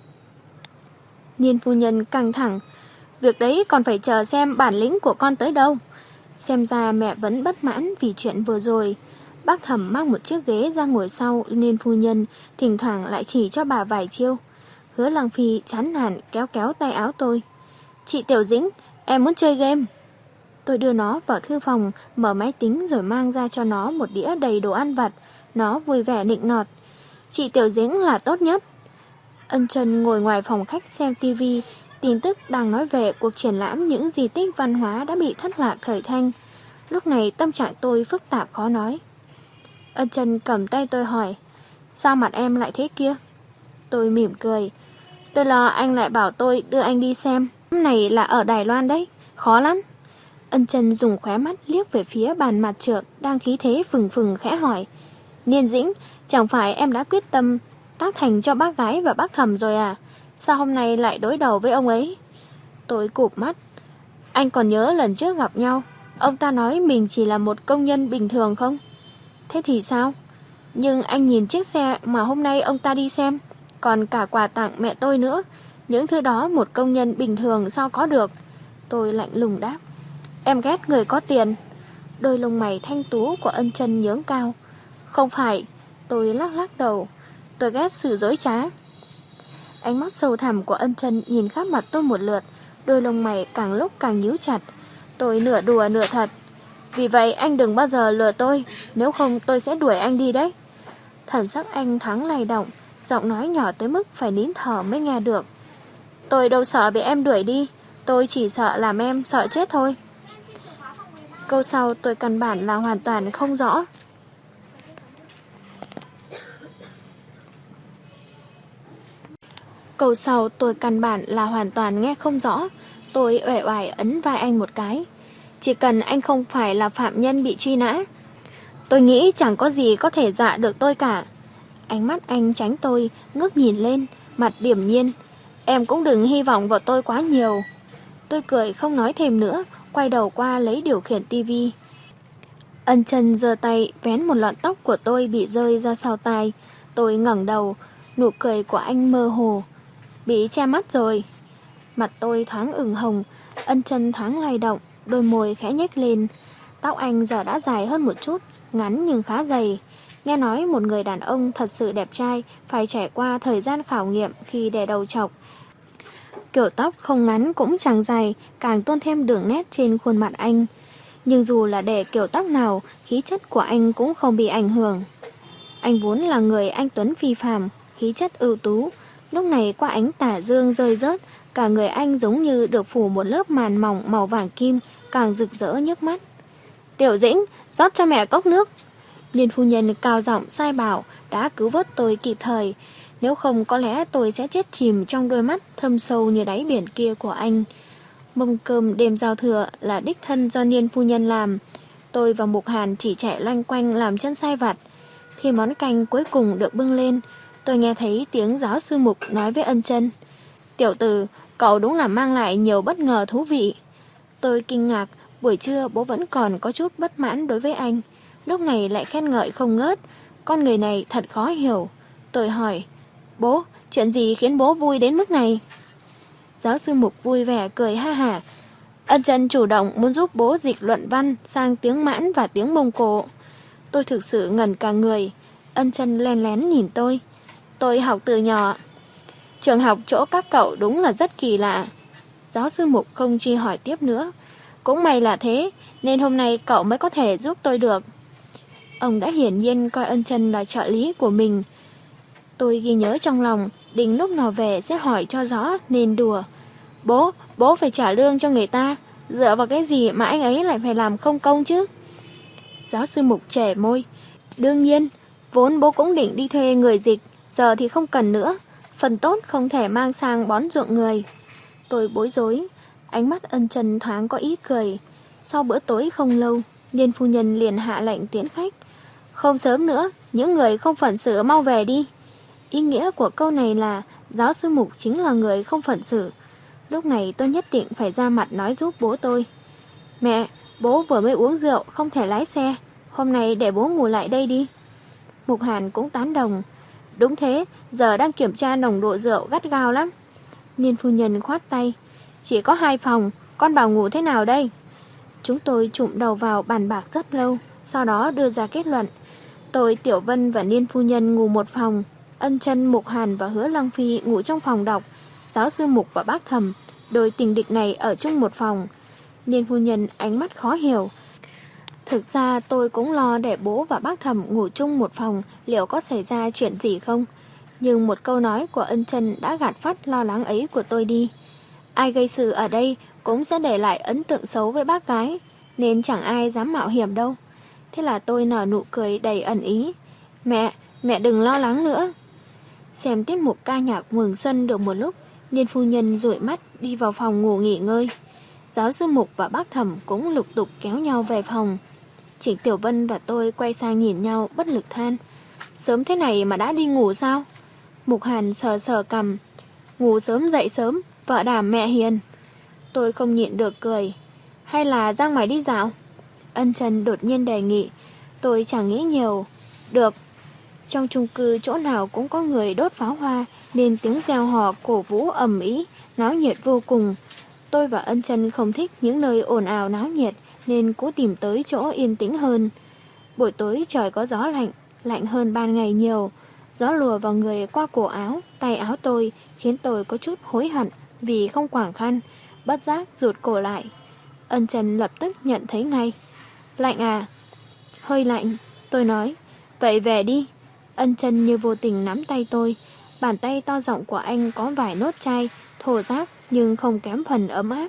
Niên phu nhân căng thẳng. Việc đấy còn phải chờ xem bản lĩnh của con tới đâu. Xem ra mẹ vẫn bất mãn vì chuyện vừa rồi. Bác Thẩm mang một chiếc ghế ra ngồi sau Niên phu nhân, thỉnh thoảng lại chỉ cho bà vài chiêu. Hứa Lăng Phi chán nản kéo kéo tay áo tôi. Chị Tiểu Dĩnh, em muốn chơi game. Tôi đưa nó vào thư phòng, mở máy tính rồi mang ra cho nó một đĩa đầy đồ ăn vặt. Nó vui vẻ nịnh nọt. Chị Tiểu Dĩnh là tốt nhất. Ân Trần ngồi ngoài phòng khách xem tivi. Tin tức đang nói về cuộc triển lãm những di tích văn hóa đã bị thất lạc thời Thanh. Lúc này tâm trạng tôi phức tạp khó nói. Ân Trần cầm tay tôi hỏi. Sao mặt em lại thế kia? Tôi mỉm cười. Tôi lo anh lại bảo tôi đưa anh đi xem. Hôm này là ở Đài Loan đấy, khó lắm. Ân Trần dùng khóe mắt liếc về phía bàn mặt trược đang khí thế phừng phừng khẽ hỏi. Niên Dĩnh, chẳng phải em đã quyết tâm tác thành cho bác gái và bác Thẩm rồi à? Sao hôm nay lại đối đầu với ông ấy? Tôi cụp mắt. Anh còn nhớ lần trước gặp nhau, ông ta nói mình chỉ là một công nhân bình thường không? Thế thì sao? Nhưng anh nhìn chiếc xe mà hôm nay ông ta đi xem, còn cả quà tặng mẹ tôi nữa. Những thứ đó một công nhân bình thường sao có được? Tôi lạnh lùng đáp. Em ghét người có tiền. Đôi lông mày thanh tú của Ân Trần nhướng cao. Không phải. Tôi lắc lắc đầu. Tôi ghét sự dối trá. Ánh mắt sâu thẳm của Ân Trần nhìn khắp mặt tôi một lượt. Đôi lông mày càng lúc càng nhíu chặt. Tôi nửa đùa nửa thật. Vì vậy anh đừng bao giờ lừa tôi, nếu không tôi sẽ đuổi anh đi đấy. Thần sắc anh thoáng lay động, giọng nói nhỏ tới mức phải nín thở mới nghe được. Tôi đâu sợ bị em đuổi đi, tôi chỉ sợ làm em sợ chết thôi. Câu sau tôi căn bản là hoàn toàn không rõ. Câu sau tôi căn bản là hoàn toàn nghe không rõ. Tôi uể oải ấn vai anh một cái. Chỉ cần anh không phải là phạm nhân bị truy nã, tôi nghĩ chẳng có gì có thể dọa được tôi cả. Ánh mắt anh tránh tôi, ngước nhìn lên, mặt điềm nhiên. Em cũng đừng hy vọng vào tôi quá nhiều. Tôi cười không nói thêm nữa, quay đầu qua lấy điều khiển tivi. Ân Trần giơ tay vén một lọn tóc của tôi bị rơi ra sau tai. Tôi ngẩng đầu, nụ cười của anh mơ hồ. Bị che mắt rồi. Mặt tôi thoáng ửng hồng, Ân Trần thoáng lay động, đôi môi khẽ nhếch lên. Tóc anh giờ đã dài hơn một chút, ngắn nhưng khá dày. Nghe nói một người đàn ông thật sự đẹp trai phải trải qua thời gian khảo nghiệm khi đè đầu chọc. Kiểu tóc không ngắn cũng chẳng dài, càng tôn thêm đường nét trên khuôn mặt anh. Nhưng dù là để kiểu tóc nào, khí chất của anh cũng không bị ảnh hưởng. Anh vốn là người anh tuấn phi phàm, khí chất ưu tú. Lúc này qua ánh tà dương rơi rớt, cả người anh giống như được phủ một lớp màn mỏng màu vàng kim, càng rực rỡ nhức mắt. Tiểu Dĩnh, rót cho mẹ cốc nước. Niên phu nhân cao giọng sai bảo đã cứu vớt tôi kịp thời. Nếu không có lẽ tôi sẽ chết chìm trong đôi mắt thâm sâu như đáy biển kia của anh. Mâm cơm đêm giao thừa là đích thân do Niên phu nhân làm. Tôi và Mục Hàn chỉ chạy loanh quanh làm chân sai vặt. Khi món canh cuối cùng được bưng lên, tôi nghe thấy tiếng giáo sư Mục nói với Ân Trân. Tiểu tử, cậu đúng là mang lại nhiều bất ngờ thú vị. Tôi kinh ngạc, buổi trưa bố vẫn còn có chút bất mãn đối với anh. Lúc này lại khen ngợi không ngớt. Con người này thật khó hiểu. Tôi hỏi, bố, chuyện gì khiến bố vui đến mức này? Giáo sư Mục vui vẻ cười ha hả. Ân Trân chủ động muốn giúp bố dịch luận văn sang tiếng Mãn và tiếng Mông Cổ. Tôi thực sự ngẩn cả người. Ân Trân len lén nhìn tôi. Tôi học từ nhỏ. Trường học chỗ các cậu đúng là rất kỳ lạ. Giáo sư Mục không truy hỏi tiếp nữa. Cũng may là thế, nên hôm nay cậu mới có thể giúp tôi được. Ông đã hiển nhiên coi Ân Chân là trợ lý của mình. Tôi ghi nhớ trong lòng, định lúc nào về sẽ hỏi cho rõ nên đùa. Bố, bố phải trả lương cho người ta, dựa vào cái gì mà anh ấy lại phải làm không công chứ? Giáo sư Mục chẻ môi. Đương nhiên, vốn bố cũng định đi thuê người dịch, giờ thì không cần nữa. Phần tốt không thể mang sang bón ruộng người. Tôi bối rối, ánh mắt Ân Chân thoáng có ý cười. Sau bữa tối không lâu, Niên phu nhân liền hạ lệnh tiễn khách. Không sớm nữa, những người không phận sự mau về đi. Ý nghĩa của câu này là giáo sư Mục chính là người không phận sự. Lúc này tôi nhất định phải ra mặt nói giúp bố tôi. Mẹ, bố vừa mới uống rượu, không thể lái xe. Hôm nay để bố ngủ lại đây đi. Mục Hàn cũng tán đồng. Đúng thế, giờ đang kiểm tra nồng độ rượu gắt gao lắm. Niên phu nhân khoát tay. Chỉ có hai phòng, con bảo ngủ thế nào đây? Chúng tôi chụm đầu vào bàn bạc rất lâu, sau đó đưa ra kết luận. Tôi, Tiểu Vân và Niên phu nhân ngủ một phòng. Ân Chân, Mục Hàn và Hứa Lăng Phi ngủ trong phòng đọc. Giáo sư Mục và bác Thẩm, đôi tình địch này ở chung một phòng. Niên phu nhân ánh mắt khó hiểu. Thực ra tôi cũng lo để bố và bác Thẩm ngủ chung một phòng, liệu có xảy ra chuyện gì không? Nhưng một câu nói của Ân Chân đã gạt phát lo lắng ấy của tôi đi. Ai gây sự ở đây cũng sẽ để lại ấn tượng xấu với bác gái, nên chẳng ai dám mạo hiểm đâu. Thế là tôi nở nụ cười đầy ẩn ý. Mẹ, mẹ đừng lo lắng nữa. Xem tiết mục ca nhạc mừng xuân được một lúc, Niên phu nhân dụi mắt đi vào phòng ngủ nghỉ ngơi. Giáo sư Mục và bác Thẩm cũng lục tục kéo nhau về phòng. Chỉ Tiểu Vân và tôi quay sang nhìn nhau bất lực than. Sớm thế này mà đã đi ngủ sao? Mục Hàn sờ sờ cằm. Ngủ sớm dậy sớm, vợ đảm mẹ hiền. Tôi không nhịn được cười. Hay là ra ngoài đi dạo? Ân Chân đột nhiên đề nghị. Tôi chẳng nghĩ nhiều. Được. Trong chung cư chỗ nào cũng có người đốt pháo hoa, nên tiếng reo hò cổ vũ ầm ĩ, náo nhiệt vô cùng. Tôi và Ân Chân không thích những nơi ồn ào náo nhiệt, nên cố tìm tới chỗ yên tĩnh hơn. Buổi tối trời có gió lạnh, lạnh hơn ban ngày nhiều. Gió lùa vào người qua cổ áo, tay áo tôi, khiến tôi có chút hối hận vì không quàng khăn, bất giác rụt cổ lại. Ân Chân lập tức nhận thấy ngay. Lạnh à? Hơi lạnh, tôi nói. Vậy về đi. Ân Chân như vô tình nắm tay tôi. Bàn tay to rộng của anh có vài nốt chai, thô ráp nhưng không kém phần ấm áp.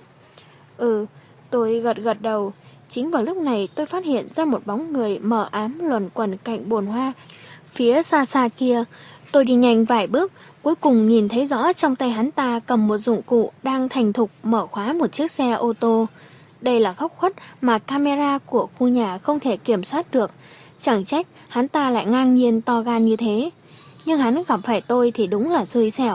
Ừ, tôi gật gật đầu. Chính vào lúc này tôi phát hiện ra một bóng người mờ ám luẩn quẩn cạnh bồn hoa. Phía xa xa kia, tôi đi nhanh vài bước, cuối cùng nhìn thấy rõ trong tay hắn ta cầm một dụng cụ đang thành thục mở khóa một chiếc xe ô tô. Đây là góc khuất mà camera của khu nhà không thể kiểm soát được. Chẳng trách hắn ta lại ngang nhiên to gan như thế. Nhưng hắn gặp phải tôi thì đúng là xui xẻo.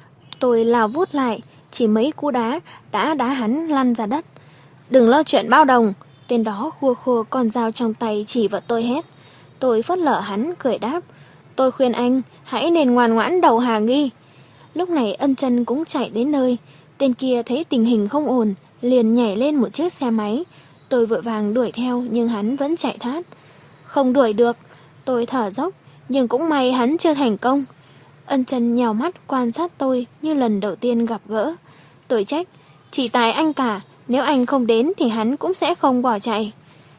Tôi lao vút lại, chỉ mấy cú đá đã đá hắn lăn ra đất. Đừng lo chuyện bao đồng. Tên đó khua khua con dao trong tay chỉ vào tôi hét. Tôi phớt lờ hắn cười đáp. Tôi khuyên anh hãy nên ngoan ngoãn đầu hàng đi. Lúc này Ân Chân cũng chạy đến nơi. Tên kia thấy tình hình không ổn, liền nhảy lên một chiếc xe máy. Tôi vội vàng đuổi theo nhưng hắn vẫn chạy thoát. Không đuổi được. Tôi thở dốc, nhưng cũng may hắn chưa thành công. Ân Chân nhào mắt quan sát tôi như lần đầu tiên gặp gỡ. Tôi trách, chỉ tại anh cả, nếu anh không đến thì hắn cũng sẽ không bỏ chạy.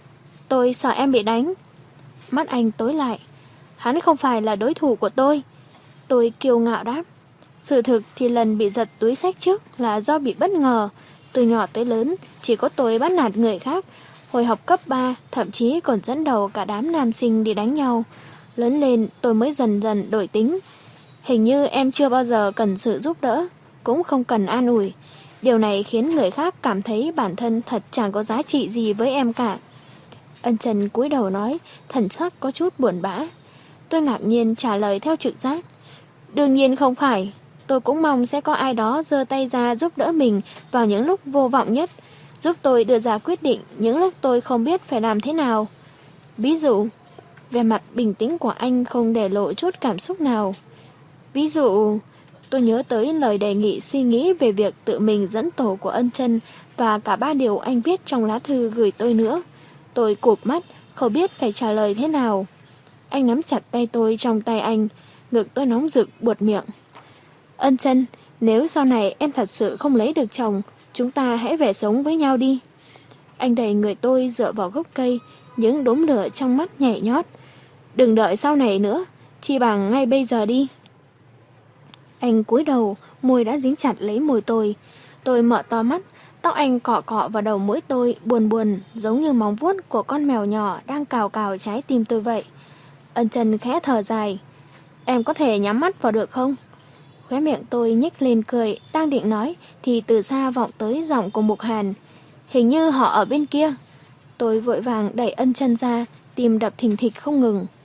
Tôi sợ em bị đánh. Mắt anh tối lại. Hắn không phải là đối thủ của tôi. Tôi kiêu ngạo đáp. Sự thực thì lần bị giật túi xách trước là do bị bất ngờ. Từ nhỏ tới lớn, chỉ có tôi bắt nạt người khác. Hồi học cấp ba, thậm chí còn dẫn đầu cả đám nam sinh đi đánh nhau. Lớn lên tôi mới dần dần đổi tính. Hình như em chưa bao giờ cần sự giúp đỡ, cũng không cần an ủi. Điều này khiến người khác cảm thấy bản thân thật chẳng có giá trị gì với em cả. Ân Chân cúi đầu nói, thần sắc có chút buồn bã. Tôi ngạc nhiên trả lời theo trực giác. Đương nhiên không phải. Tôi cũng mong sẽ có ai đó giơ tay ra giúp đỡ mình vào những lúc vô vọng nhất, giúp tôi đưa ra quyết định những lúc tôi không biết phải làm thế nào. Ví dụ, vẻ mặt bình tĩnh của anh không để lộ chút cảm xúc nào. Ví dụ, tôi nhớ tới lời đề nghị suy nghĩ về việc tự mình dẫn tổ của Ân Chân và cả ba điều anh viết trong lá thư gửi tôi nữa. Tôi cụp mắt, không biết phải trả lời thế nào. Anh nắm chặt tay tôi trong tay anh, ngực tôi nóng rực buột miệng. Ân Chân, nếu sau này em thật sự không lấy được chồng, chúng ta hãy về sống với nhau đi. Anh đẩy người tôi dựa vào gốc cây, những đốm lửa trong mắt nhảy nhót. Đừng đợi sau này nữa, chi bằng ngay bây giờ đi. Anh cúi đầu, môi đã dính chặt lấy môi tôi. Tôi mở to mắt, tóc anh cọ cọ vào đầu mũi tôi, buồn buồn, giống như móng vuốt của con mèo nhỏ đang cào cào trái tim tôi vậy. Ân Chân khẽ thở dài. Em có thể nhắm mắt vào được không? Khóe miệng tôi nhếch lên cười, đang định nói, thì từ xa vọng tới giọng của Mục Hàn. Hình như họ ở bên kia. Tôi vội vàng đẩy Ân Chân ra, tim đập thình thịch không ngừng.